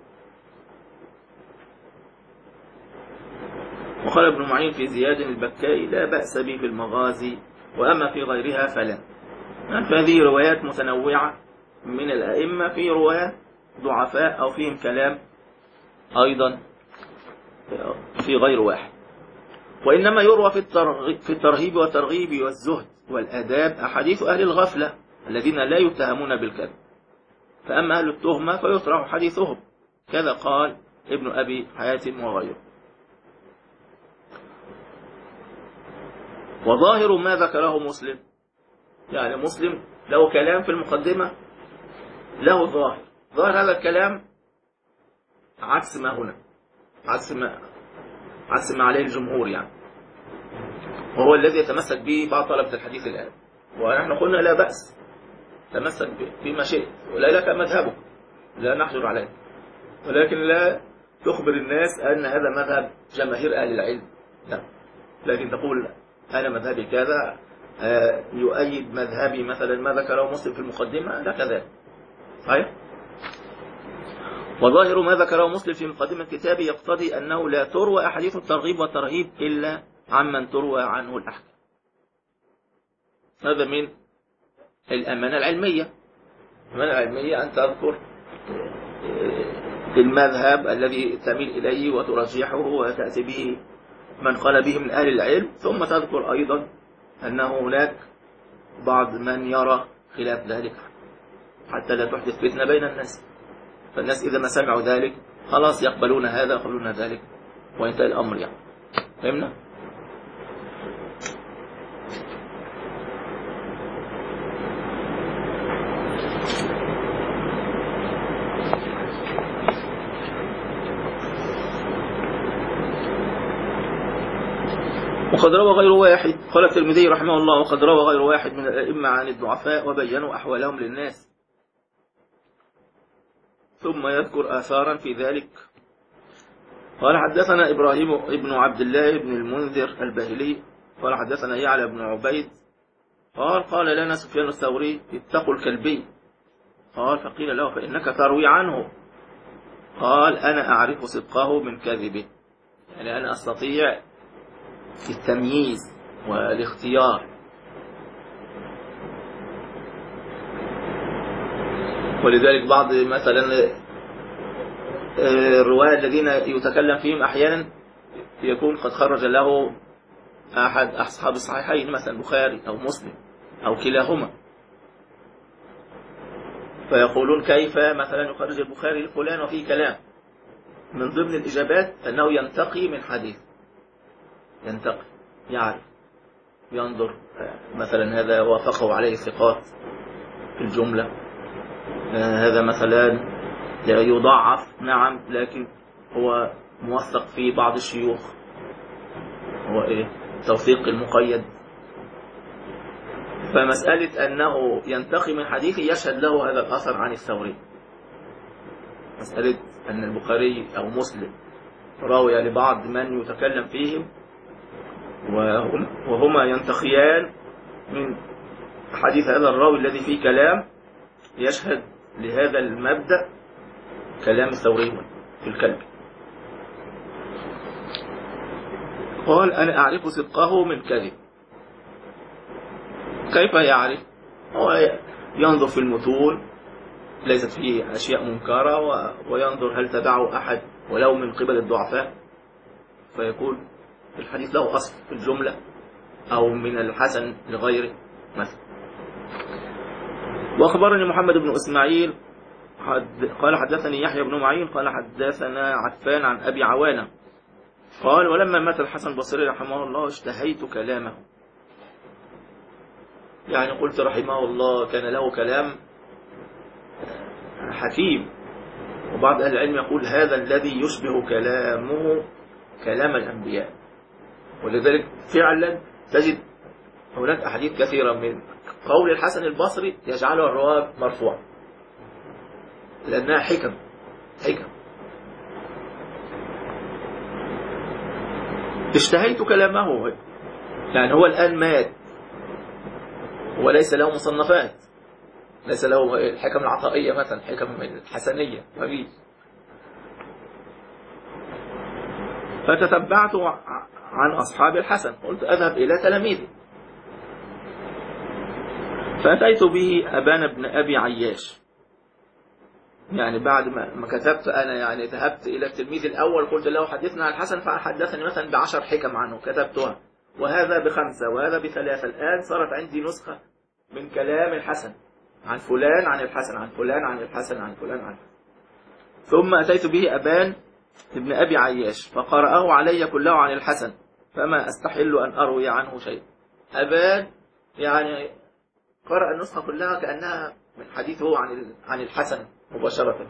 وقال ابن معين في زياد البكائي لا بأس به في المغازي، وأما في غيرها فلا. فهذه روايات متنوعة من الأئمة، في روايات ضعفاء أو فيهم كلام أيضا في غير واحد. وإنما يروى في الترهيب والترغيب والزهد والآداب أحاديث أهل الغفلة الذين لا يتهمون بالكذب، فأما أهل التهمة فيطرح حديثهم، كذا قال ابن أبي حاتم وغيره. وظاهر ما ذكره مسلم، يعني مسلم له كلام في المقدمة له ظاهر، ظاهر هذا الكلام عكس ما هنا، عكس ما عكس ما عليه الجمهور يعني، وهو الذي يتمسك به بعض طلبة الحديث الآن. ونحن قلنا لا بأس، تمسك بما شئت ولا لك مذهبك، لا نحجر عليك، ولكن لا تخبر الناس أن هذا مذهب جماهير أهل العلم، لا، لكن تقول أنا مذهبي كذا يؤيد مذهبي مثلا ما ذكره مسلم في المقدمة، لا كذا صحيح. وظاهر ما ذكره مسلم في مقدمة كتابه يقتضي أنه لا تروى أحاديث الترغيب والترهيب إلا عمن تروى عنه الأحكام. هذا من الأمانة العلمية. الأمانة العلمية أن تذكر المذهب الذي تميل إليه وترجحه وتأتي به من قال به من أهل العلم، ثم تذكر أيضا أنه هناك بعض من يرى خلاف ذلك حتى لا تحدث فتنة بين الناس. فالناس إذا ما سمعوا ذلك خلاص يقبلون هذا يقبلون ذلك وينتهي الأمر يعني. فهمنا؟ وقد روى غير واحد، قال الترمذي رحمه الله، وقد روى غير واحد من الأئمة عن الضعفاء وبينوا أحوالهم للناس، ثم يذكر آثارا في ذلك. قال حدثنا إبراهيم ابن عبد الله بن المنذر الباهلي قال حدثنا يعلى بن عبيد قال قال لنا سفيان الثوري اتقوا الكلبي. قال فقيل له فإنك تروي عنه. قال أنا أعرف صدقه من كذبه، يعني أنا أستطيع التمييز والاختيار. ولذلك بعض مثلا الرواة الذين يتكلم فيهم أحيانا يكون قد خرج له أحد أصحاب الصحيحين مثلا البخاري أو مسلم أو كلاهما، فيقولون كيف مثلا يخرج البخاري لفلان وفيه كلام. من ضمن الإجابات أنه ينتقي من حديث، ينتقي يعرف ينظر مثلا هذا وافقه عليه ثقات في الجملة، هذا مثلا يضعف نعم لكن هو موثق في بعض الشيوخ، هو إيه توثيق المقيد. فمسألة أنه ينتقي من حديثه يشهد له هذا الأثر عن الثوري. مسألة أن البخاري أو مسلم راوي لبعض من يتكلم فيهم وهما ينتقيان من حديث هذا الراوي الذي فيه كلام، يشهد لهذا المبدأ كلام الثوري في الكلب. قال أنا أعرف صدقه من كذب. كيف يعرف؟ هو ينظر في المتون ليست فيه أشياء منكرة، وينظر هل تبعه أحد ولو من قبل الضعفاء، فيكون الحديث له أصل في الجملة أو من الحسن لغيره مثلا. وأخبرني محمد بن إسماعيل حد قال حدثني يحيى بن معين قال حدثنا عفان عن أبي عوانة قال ولما مات الحسن البصري رحمه الله اشتهيت كلامه، يعني قلت رحمه الله كان له كلام حكيم. وبعض أهل العلم يقول هذا الذي يشبه كلامه كلام الأنبياء. ولذلك فعلا تجد هناك أحاديث كثيرة من قول الحسن البصري يجعله الرواه مرفوع لأنها حكم حكم. اشتهيت كلامه، يعني هو الآن مات وليس له مصنفات، ليس له الحكم العطائية مثلا، حكم الحسنية مفيش. فتتبعت عن أصحاب الحسن، قلت أذهب إلى تلاميذي، فأتيت به أبان بن أبي عياش. يعني بعد ما كتبت أنا يعني ذهبت إلى التلميذ الأول قلت له حدثنا عن الحسن، فحدثني مثلا بعشر حكم عنه كتبتها، وهذا بخمسة وهذا بثلاثة. الآن صارت عندي نسخة من كلام الحسن عن فلان عن الحسن عن فلان عن الحسن عن فلان عن الحسن. ثم أتيت به أبان ابن أبي عياش فقرأه علي كله عن الحسن، فما أستحل أن أروي عنه شيء. أبان يعني قرأ النسخة كلها كأنها من حديثه عن عن الحسن مباشرة.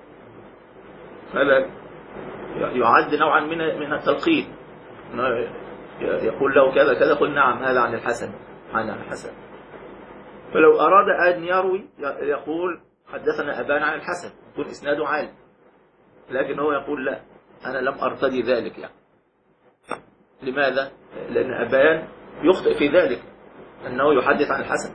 هذا يعد نوعا من من التلقين، يقول له كذا كذا قل نعم هذا عن الحسن عن الحسن. فلو أراد أن يروي يقول حدثنا أبان عن الحسن، يكون إسناده عالي، لكن هو يقول لا، أنا لم أرتدي ذلك يعني. لماذا؟ لأن أبان يخطئ في ذلك أنه يحدث عن الحسن.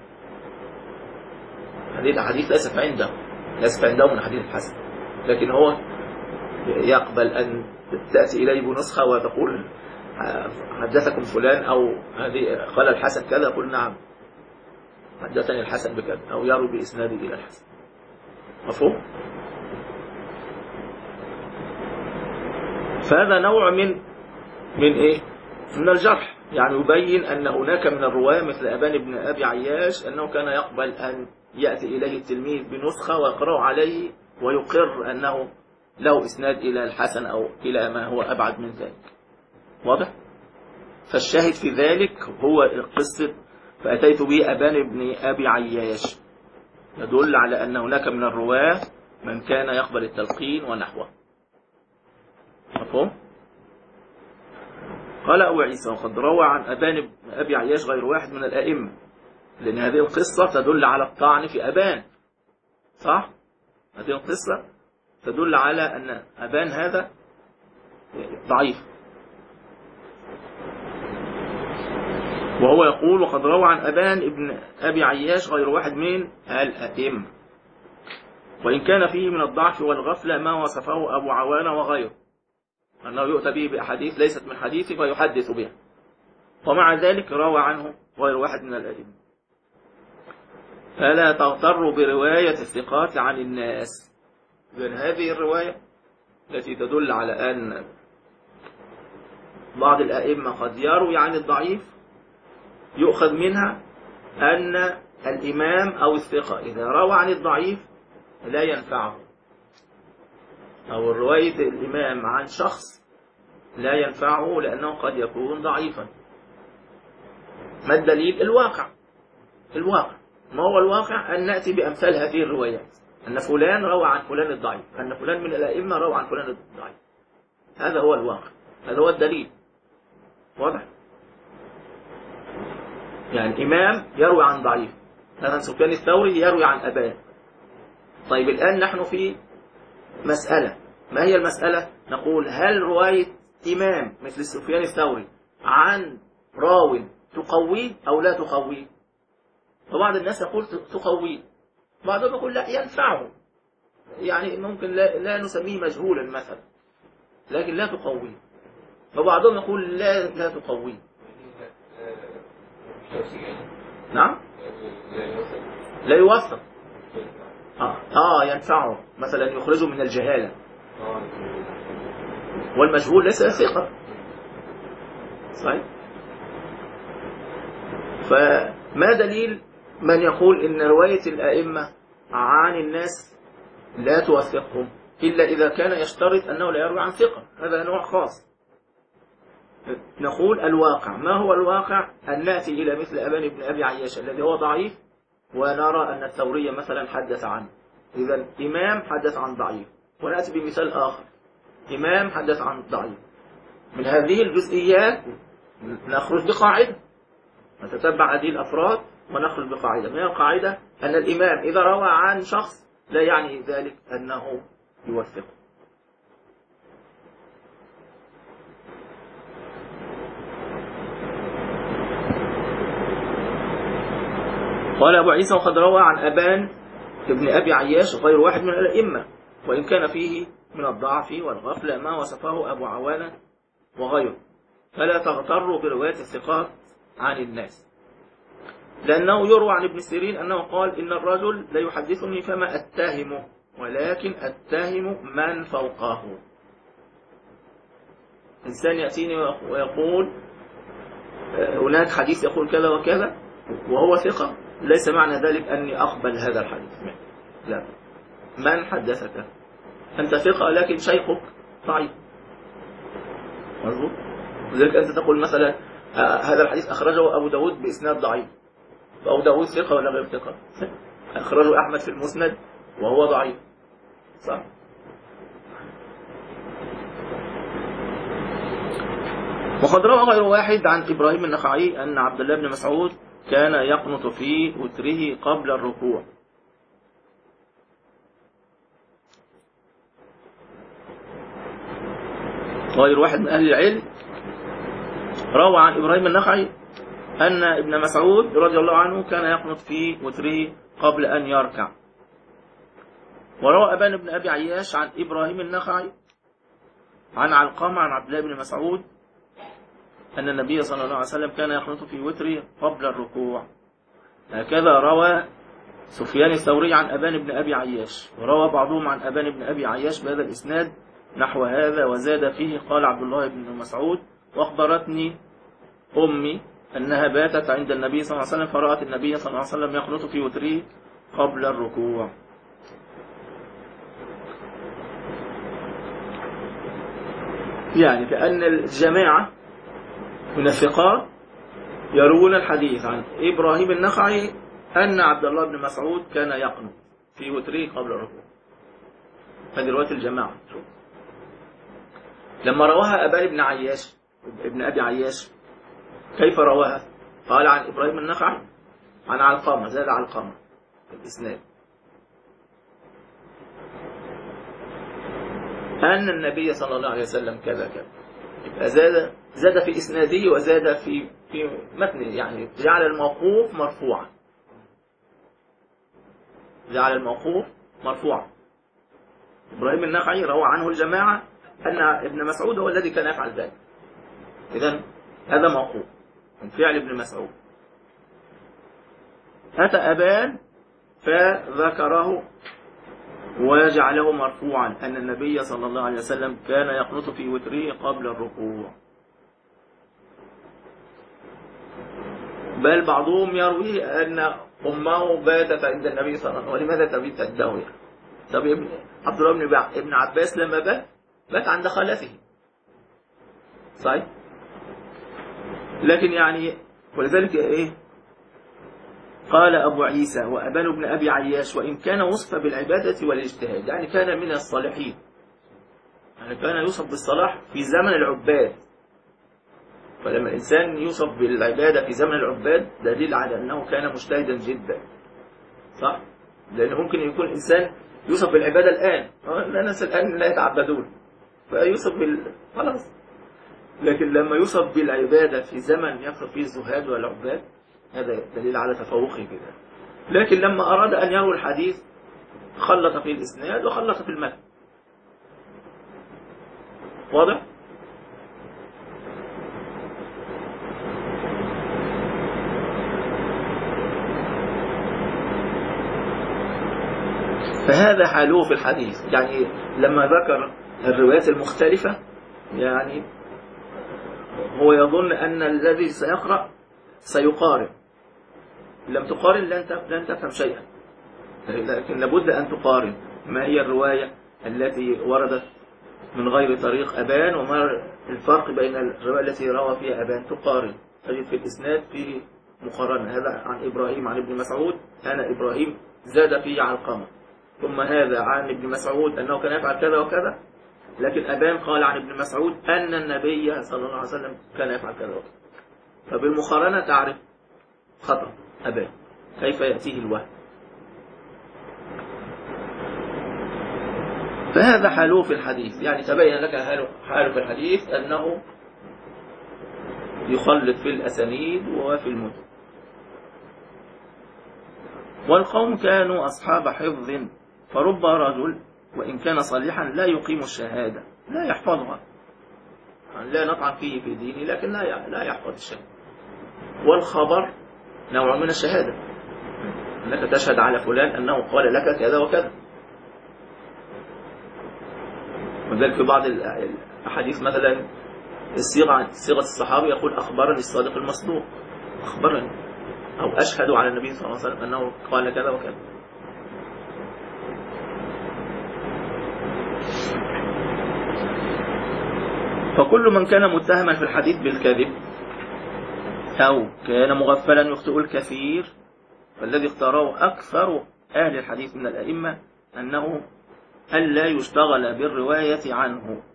هذه الأحاديث ليست عنده ليست عنده من حديث الحسن، لكن هو يقبل أن تأتي إليه بنسخة وتقول حدثكم فلان أو هذه قال الحسن كذا، قل نعم حدثني الحسن بكذا، أو يروي بإسناده إلى الحسن. مفهوم؟ فهذا نوع من من إيه؟ من الجرح، يعني يبين أن هناك من الرواة مثل أبان بن أبي عياش أنه كان يقبل أن يأتي إليه التلميذ بنسخة ويقرأ عليه ويقر أنه له إسناد إلى الحسن أو إلى ما هو أبعد من ذلك. واضح؟ فالشاهد في ذلك هو قصة فأتيت به أبان بن أبي عياش، يدل على أن هناك من الرواة من كان يقبل التلقين ونحوه. مفهوم؟ قال أبو عيسى وقد روى عن أبان بن أبي عياش غير واحد من الأئمة، لأن هذه القصة تدل على الطعن في أبان. صح؟ هذه القصة تدل على أن أبان هذا ضعيف. وهو يقول وقد روى عن أبان ابن أبي عياش غير واحد من الأئمة، وإن كان فيه من الضعف والغفلة ما وصفه أبو عوانة وغيره، أنه يؤتى به بأحاديث ليست من حديثه فيحدث بها، ومع ذلك روى عنه غير واحد من الأئمة. فلا تغتر برواية الثقات عن الناس، لأن هذه الرواية التي تدل على أن بعض الأئمة قد يروي عن الضعيف يؤخذ منها أن الإمام أو الثقة إذا روى عن الضعيف لا ينفعه، أو رواية الإمام عن شخص لا ينفعه لأنه قد يكون ضعيفا. ما الدليل؟ الواقع. الواقع ما هو الواقع؟ أن نأتي بأمثال هذه الروايات، أن فلان روى عن فلان الضعيف، أن فلان من الأئمة روى عن فلان الضعيف. هذا هو الواقع، هذا هو الدليل. واضح؟ يعني إمام يروي عن ضعيف، مثلا سفيان الثوري يروي عن أبان. طيب الآن نحن في مسألة، ما هي المسألة؟ نقول هل رواية إمام مثل سفيان الثوري عن راو تقويه أو لا تقويه؟ وبعض الناس يقول تقويه، بعضهم يقول لا ينفعه، يعني ممكن لا, لا نسميه مجهولا مثلا لكن لا تقويه، وبعضهم يقول لا لا تقويه. نعم لا يوثق. آه. آه ينفعه مثلا يخرجه من الجهالة، والمجهول ليس ثقة. صحيح؟ فما دليل من يقول إن رواية الأئمة عن الناس لا توثقهم إلا إذا كان يشترط أنه لا يروي عن ثقة؟ هذا نوع خاص. نقول الواقع. ما هو الواقع؟ أن نأتي إلى مثل أبان بن أبي عياش الذي هو ضعيف ونرى أن الثورية مثلا حدث عنه، إذا إمام حدث عن ضعيف، ونأتي بمثال آخر إمام حدث عن ضعيف. من هذه الجزئيات نخرج بقاعدة، نتتبع هذه الأفراد ونخرج بقاعدة. من القاعدة أن الإمام إذا روى عن شخص لا يعني ذلك أنه يوثقه. قال أبو عيسى وقد روى عن أبان ابن أبي عياش غير واحد من الأئمة، وإن كان فيه من الضعف والغفلة ما وصفه أبو عوانة وغيره، فلا تغتروا برواية الثقات عن الناس، لأنه يروى عن ابن سيرين أنه قال إن الرجل لا يحدثني فما أتهمه ولكن أتهم من فوقه. إنسان يأتيني ويقول هناك حديث يقول كذا وكذا وهو ثقة، ليس معنى ذلك أني أقبل هذا الحديث. لا، من حدثك؟ أنت ثقة لكن شيخك ضعيف. مظبوط؟ لذلك أنت تقول مثلا هذا الحديث أخرجه أبو داود بإسناد ضعيف، أبو داود ثقة ولا غير ثقة؟ أخرجه أحمد في المسند وهو ضعيف. صح؟ وقد روى غير واحد عن إبراهيم النخعي أن عبد الله بن مسعود كان يقنط في وتره قبل الركوع. غير واحد من أهل العلم روى عن إبراهيم النخعي أن ابن مسعود رضي الله عنه كان يقنط في وتره قبل أن يركع. وروى أبان بن أبي عياش عن إبراهيم النخعي عن علقمة عن عبد الله بن مسعود أن النبي صلى الله عليه وسلم كان يقنط في وتره قبل الركوع. هكذا روى سفيان الثوري عن أبان بن أبي عياش، وروى بعضهم عن أبان بن أبي عياش بهذا الإسناد نحو هذا، وزاد فيه قال عبد الله بن مسعود: واخبرتني أمي أنها باتت عند النبي صلى الله عليه وسلم فرأت النبي صلى الله عليه وسلم يقنط في وتره قبل الركوع. يعني كأن الجماعة من الثقات يروون الحديث عن إبراهيم النخعي أن عبد الله بن مسعود كان يقنط في وتره قبل الركوع. هذه رواية الجماعة. لما رواها أبان بن عياش ابن أبي عياش كيف رواها؟ قال عن إبراهيم النخعي عن علقمة، زاد علقمة في الإسناد أن النبي صلى الله عليه وسلم كذا كذا. يبقى زاد زاد في إسناده وزاد في في متنه، يعني جعل الموقوف مرفوعا، جعل الموقوف مرفوعا. إبراهيم النخعي روى عنه الجماعة أن ابن مسعود هو الذي كان يفعل ذلك. إذن هذا موقوف من فعل ابن مسعود. أتى أبان فذكره وجعله مرفوعا أن النبي صلى الله عليه وسلم كان يقنط في وتره قبل الركوع. بل بعضهم يرويه أن أمه باتت عند النبي صلى الله عليه وسلم. ولماذا تبيت عنده؟ طب ابن عبد الله بن ابن عباس لما بات بات عند خالته، صحيح؟ لكن يعني ولذلك إيه قال أبو عيسى وأبان بن أبي عياش: وإن كان وصف بالعبادة والاجتهاد، يعني كان من الصالحين، يعني كان يوصف بالصلاح في زمن العباد. فلما الإنسان يوصف بالعبادة في زمن العباد دليل على أنه كان مجتهدا جدا، صح؟ لأن ممكن يكون إنسان يوصف بالعبادة الآن، الناس الآن لا يتعبدون فيوصف بال خلاص. لكن لما يوصف بالعبادة في زمن يكثر فيه الزهاد والعباد هذا دليل على تفوقه كده. لكن لما أراد أن يروي الحديث خلط في الإسناد وخلط في المتن. واضح؟ فهذا حاله في الحديث. يعني لما ذكر الروايات المختلفة يعني هو يظن أن الذي سيقرأ سيقارن. لم تقارن لن تفهم شيئا، لكن لابد أن تقارن ما هي الرواية التي وردت من غير طريق أبان وما الفرق بين الرواية التي روى فيها أبان. تقارن تجد في الإسناد فيه مقارنة. هذا عن إبراهيم عن ابن مسعود أنا إبراهيم زاد فيه علقمة، ثم هذا عن ابن مسعود أنه كان يفعل كذا وكذا، لكن أبان قال عن ابن مسعود أن النبي صلى الله عليه وسلم كان يفعل كذا وكذا. فبالمقارنة تعرف خطأ أبان كيف يأتيه الوهم. فهذا حاله في الحديث. يعني تبين لك حاله في الحديث أنه يخلط في الأسانيد وفي المتن. والقوم كانوا أصحاب حفظ، فرب رجل وإن كان صالحا لا يقيم الشهادة، لا يحفظها، يعني لا نطعن فيه في دينه لكن لا لا يحفظ الشهادة. والخبر نوع من الشهادة، أنك تشهد على فلان أنه قال لك كذا وكذا. وذلك في بعض الأحاديث مثلا الصيغة صيغة الصحابي يقول أخبرني الصادق المصدوق، أخبرني، أو أشهد على النبي صلى الله عليه وسلم أنه قال كذا وكذا. فكل من كان متهما في الحديث بالكذب أو كان مغفلا يخطئ الكثير، فالذي اختاره أكثر أهل الحديث من الأئمة أنه ألا يشتغل بالرواية عنه.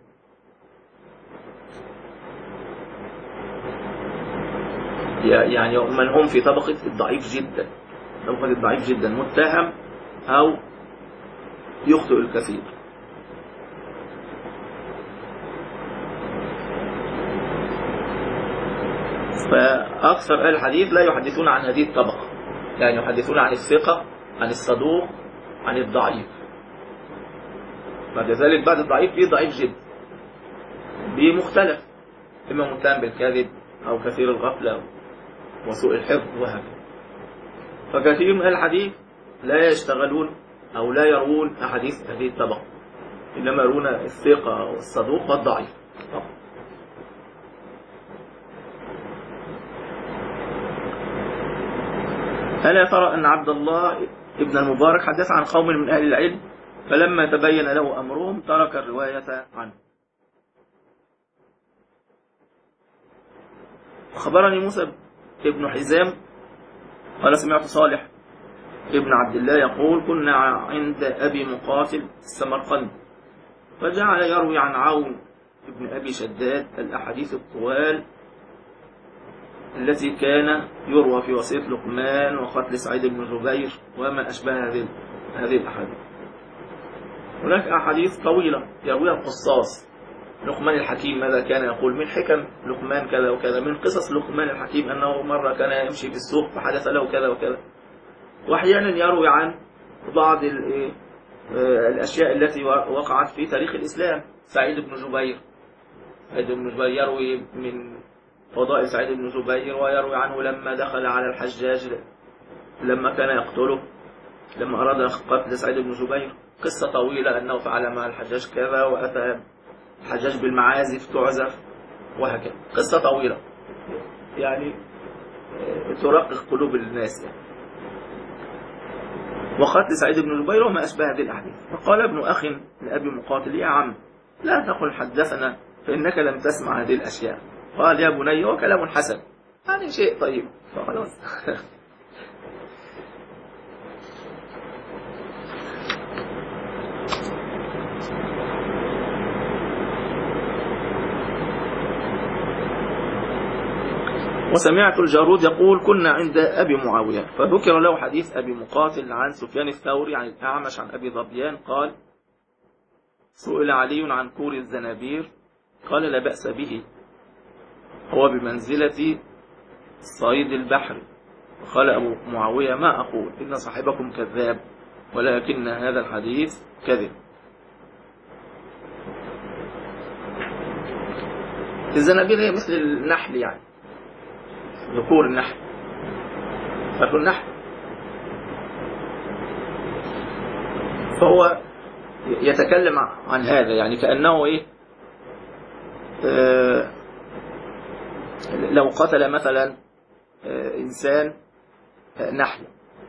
يعني من هم في طبقة الضعيف جدا، طبقة الضعيف جدا، متهم أو يخطئ الكثير. فأكثر أهل الحديث لا يحدثون عن هذه الطبقة، يعني يحدثون عن الثقة، عن الصدوق، عن الضعيف. بعد ذلك بعد الضعيف فيه ضعيف جدا بمختلف، إما متهم بالكذب أو كثير الغفلة وسوء الحفظ وهكذا. فكثير من أهل الحديث لا يشتغلون أو لا يرون أحاديث هذه الطبقة، إنما يرون الثقة والصدوق والضعيف. ألا ترى أن عبد الله ابن المبارك حدث عن قوم من أهل العلم فلما تبين له أمرهم ترك الرواية عنه. أخبرني موسى ابن حزام قال سمعت صالح ابن عبد الله يقول كنا عند أبي مقاتل السمرقندي فجعل يروي عن عون ابن أبي شداد الأحاديث الطوال التي كان يروى في وصية لقمان وقتل سعيد بن جبير وما أشبه هذه هذه الأحاديث. هناك أحاديث طويلة يرويها القصاص. لقمان الحكيم ماذا كان يقول؟ من حكم لقمان كذا وكذا، من قصص لقمان الحكيم أنه مرة كان يمشي في السوق فحدث له كذا وكذا. وأحيانا يروي عن بعض الأشياء التي وقعت في تاريخ الإسلام. سعيد بن جبير سعيد بن جبير يروي من فضائل سعيد بن جبير، ويروي عنه لما دخل على الحجاج لما كان يقتله، لما أراد قتل سعيد بن جبير، قصة طويلة أنه فعل مع الحجاج كذا وأتى الحجاج بالمعازف تعزف وهكذا. قصة طويلة يعني ترقق قلوب الناس يعني. وقتل سعيد بن جبير وما أشبه هذه الأحاديث. فقال ابن أخ لأبي مقاتل يا عم لا تقل حدثنا فإنك لم تسمع هذه الأشياء. قال يا بني هو كلام حسن، هذا شيء طيب فخلاص. وسمعت الجارود يقول كنا عند أبي معاوية فذكر له حديث أبي مقاتل عن سفيان الثوري عن الأعمش عن أبي ظبيان قال سئل علي عن كور الزنابير قال لا بأس به هو بمنزلة صيد البحر. قال أبو معاوية ما أقول إن صاحبكم كذاب ولكن هذا الحديث كذب. الزنابير هي مثل النحل يعني ذكور النحل، فكل النحل. فهو يتكلم عن هذا يعني كأنه إيه آه لو قتل مثلا آه إنسان آه نحل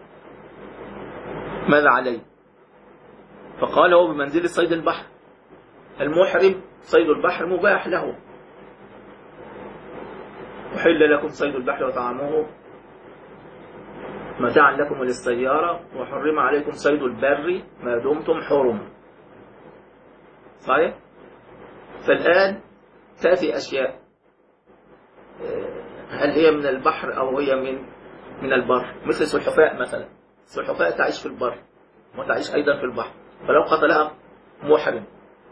ماذا عليه؟ فقال هو بمنزل صيد البحر. المحرم صيد البحر مباح له، وحل لكم صيد البحر وطعامه متاعا لكم وللسيارة وحرم عليكم صيد البر ما دمتم حرم. صحيح؟ فالآن تأتي أشياء هل هي من البحر أو هي من من البر، مثل السلحفاء مثلا. السلحفاء تعيش في البر وتعيش أيضا في البحر، فلو قتلها محرم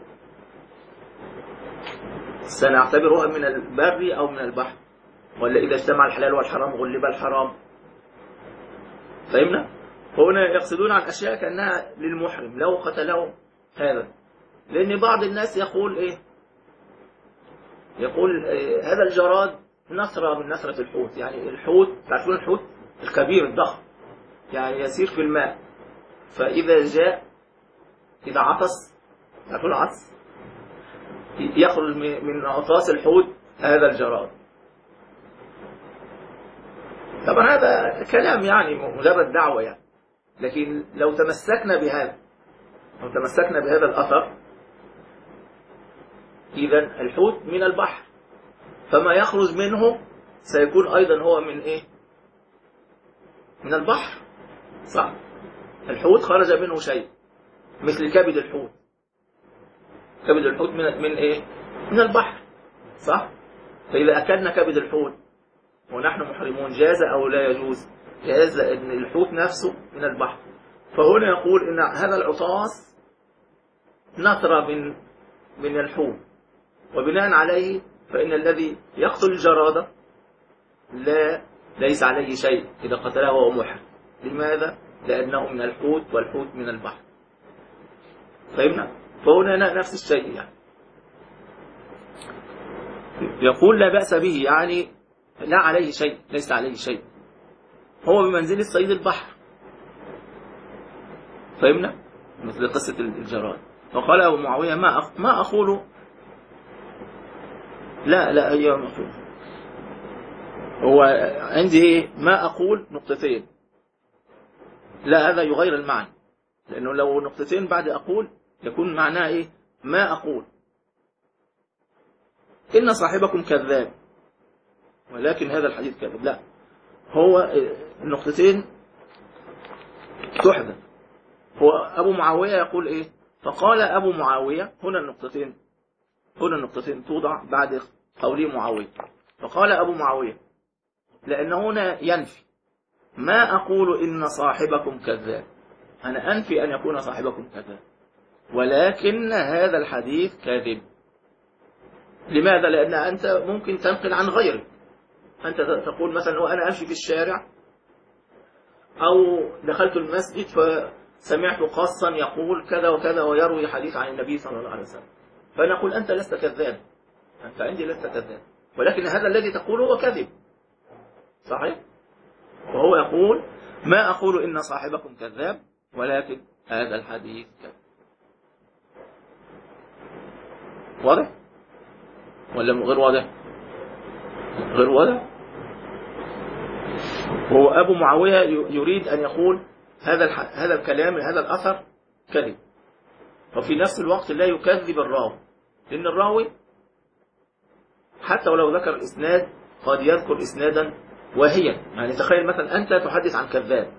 سنعتبرها من البر أو من البحر، ولا إذا اجتمع الحلال والحرام غلب الحرام. فهمنا؟ فهنا يقصدون عن أشياء كأنها للمحرم لو قتله هذا، لأن بعض الناس يقول إيه يقول إيه هذا الجراد نثرة من نثرة الحوت. يعني الحوت تعرفون الحوت الكبير الضخم يعني يسير في الماء، فإذا جاء إذا عطس تعرفون العطس يخرج من عطاس الحوت هذا الجراد. طبعا هذا كلام يعني مجرد دعوة يعني، لكن لو تمسكنا بهذا لو تمسكنا بهذا الأثر إذن الحوت من البحر، فما يخرج منه سيكون أيضا هو من إيه؟ من البحر. صح؟ الحوت خرج منه شيء مثل كبد الحوت. كبد الحوت من من إيه؟ من البحر. صح؟ فإذا أكلنا كبد الحوت ونحن محرمون جاز أو لا يجوز؟ جاز، أن الحوت نفسه من البحر. فهنا يقول إن هذا العطاس نثر من من الحوت، وبناء عليه فإن الذي يقتل الجرادة لا ليس عليه شيء إذا قتله وهو محرم. لماذا؟ لأنه من الحوت والحوت من البحر. فهمنا؟ فهنا نفس الشيء يعني. يقول لا بأس به، يعني لا عليه شيء، ليس عليه شيء، هو بمنزل صيد البحر. فهمنا؟ مثل قصة الجراد. فقال أبو معاوية ما أخ... ما أقول لا لا هي مقول. هو عندي إيه؟ ما أقول نقطتين، لا هذا يغير المعنى، لأنه لو نقطتين بعد أقول يكون معناه إيه؟ ما أقول إن صاحبكم كذاب ولكن هذا الحديث كذب. لا، هو النقطتين تحذف. هو أبو معاوية يقول إيه؟ فقال أبو معاوية، هنا النقطتين هنا النقطتين توضع بعد قوله معاوية. فقال أبو معاوية لأن هنا ينفي، ما أقول إن صاحبكم كذاب، أنا أنفي أن يكون صاحبكم كذاب، ولكن هذا الحديث كاذب. لماذا؟ لأن أنت ممكن تنقل عن غيرك. أنت تقول مثلا وأنا أمشي في الشارع أو دخلت المسجد فسمعت قصا يقول كذا وكذا ويروي حديث عن النبي صلى الله عليه وسلم، فنقول أنت لست كذاب، أنت عندي لست كذاب، ولكن هذا الذي تقوله هو كذب. صحيح؟ وهو يقول ما أقول إن صاحبكم كذاب ولكن هذا الحديث كذب. واضح؟ ولا غير واضح؟ غير واضح؟ هو أبو معاوية يريد أن يقول هذا هذا الكلام هذا الأثر كذب، وفي نفس الوقت لا يكذب الراوي، لأن الراوي حتى ولو ذكر إسناد قد يذكر إسنادا واهيا. يعني تخيل مثلا أنت تحدث عن كذاب،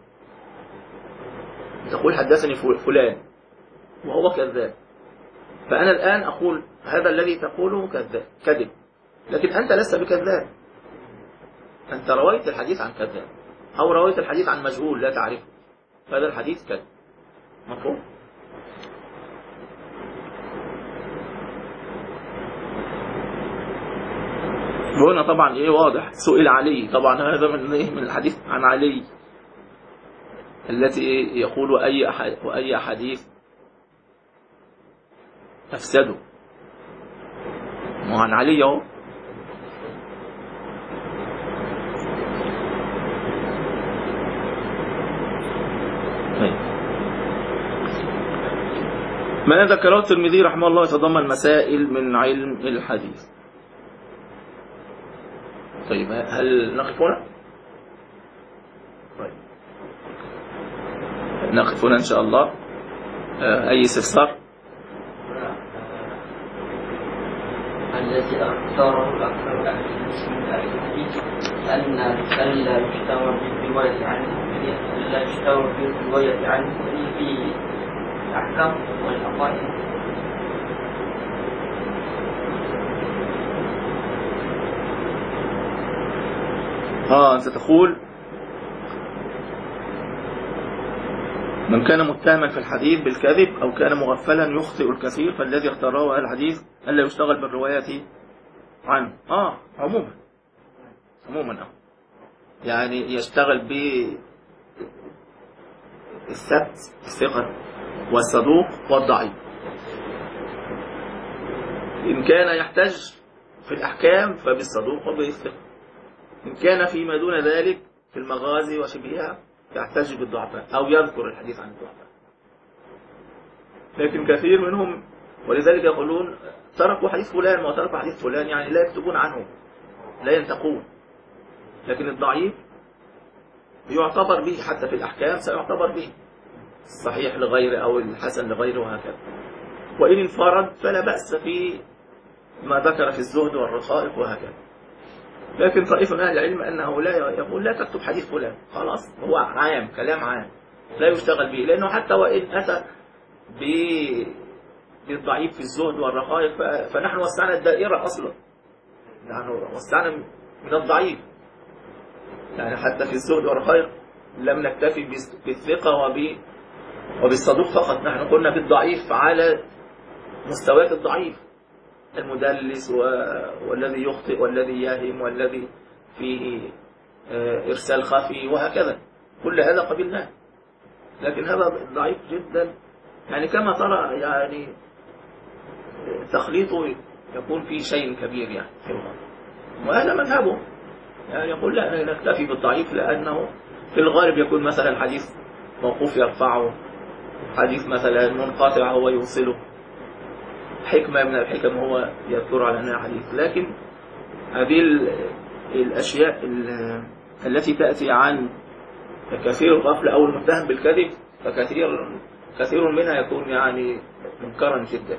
تقول حدثني فلان وهو كذاب، فأنا الآن أقول هذا الذي تقوله كذاب كذب، لكن أنت لست بكذاب، أنت رويت الحديث عن كذاب أو رويت الحديث عن مجهول لا تعرفه، هذا الحديث كذب. مفهوم؟ هنا طبعا ايه واضح. سئل علي، طبعا هذا من ايه؟ من الحديث عن علي التي إيه يقول اي أحد واي حديث افسده، وعن علي اهو. ما ذكره الترمذي رحمه الله يتضمن مسائل من علم الحديث. طيب هل نقف هنا؟ طيب نقف هنا إن شاء الله. أي استفسار؟ الذي اختاره الأكثر أهل المسلمين أهل الحديث أن ألا يشتهر بالرواية عنه، ألا يشتهر بالرواية عنه في الأحكام والعقائد. آه أنت تقول من كان متهما في الحديث بالكذب أو كان مغفلا يخطئ الكثير، فالذي اختاره أهل الحديث ألا يشتغل بالرواية عنه. آه عموما عموما آه يعني يشتغل بالثبت الثقة والصدوق والضعيف. إن كان يحتاج في الأحكام فبالصدوق وبالثقة، إن كان فيما دون ذلك في المغازي وشبهها يحتاج بالضعفاء أو يذكر الحديث عن الضعفاء. لكن كثير منهم ولذلك يقولون تركوا حديث فلان وتركوا حديث فلان، يعني لا يكتبون عنه لا ينتقون. لكن الضعيف يعتبر به حتى في الأحكام، سيعتبر به الصحيح لغيره أو الحسن لغيره وهكذا. وإن انفرد فلا بأس في ما ذكر في الزهد والرقائق وهكذا. لكن طائفة من أهل العلم أنه لا يقول لا تكتب حديث فلان، خلاص هو عام كلام عام لا يشتغل به، لأنه حتى وإن أتى بالضعيف في الزهد والرقائق فنحن وسعنا الدائرة أصلا، نحن وسعنا من الضعيف، يعني حتى في الزهد والرقائق لم نكتفي بالثقة وبالصدوق فقط، نحن قلنا بالضعيف على مستويات الضعيف، المدلس والذي يخطئ والذي يهم والذي فيه إرسال خفي وهكذا، كل هذا قبلناه. لكن هذا ضعيف جدا، يعني كما ترى يعني تخليطه يكون فيه شيء كبير يعني في الغالب. وهذا مذهبه، يعني يقول لا نكتفي بالضعيف، لأنه في الغالب يكون مثلا حديث موقوف يرفعه، حديث مثلا منقطع هو يوصله، حكمة من الحكم هو يذكر على أنها حديث. لكن هذه الأشياء التي تأتي عن كثير الغفلة أو المتهم بالكذب فكثير كثير منها يكون يعني منكرا جدا،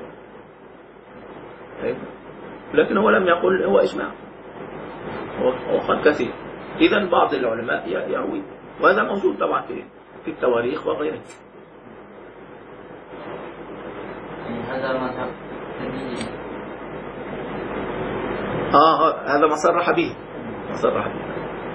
لكن هو لم يقل هو إجماع، هو قال كثير. إذن بعض العلماء يروي، وهذا موجود طبعا في في التواريخ وغيره. هذا مذهب آه هذا ما صرح به ما صرح به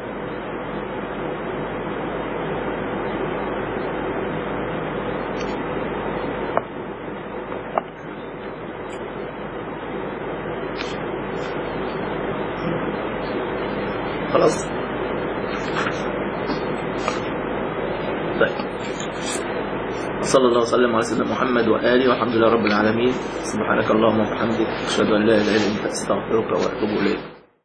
خلاص. طيب، صلى الله وسلم على سيدنا محمد وآله، والحمد لله رب العالمين. سبحانك اللهم وبحمدك، أشهد أن لا إله إلا أنت، أستغفرك وأتوب إليك.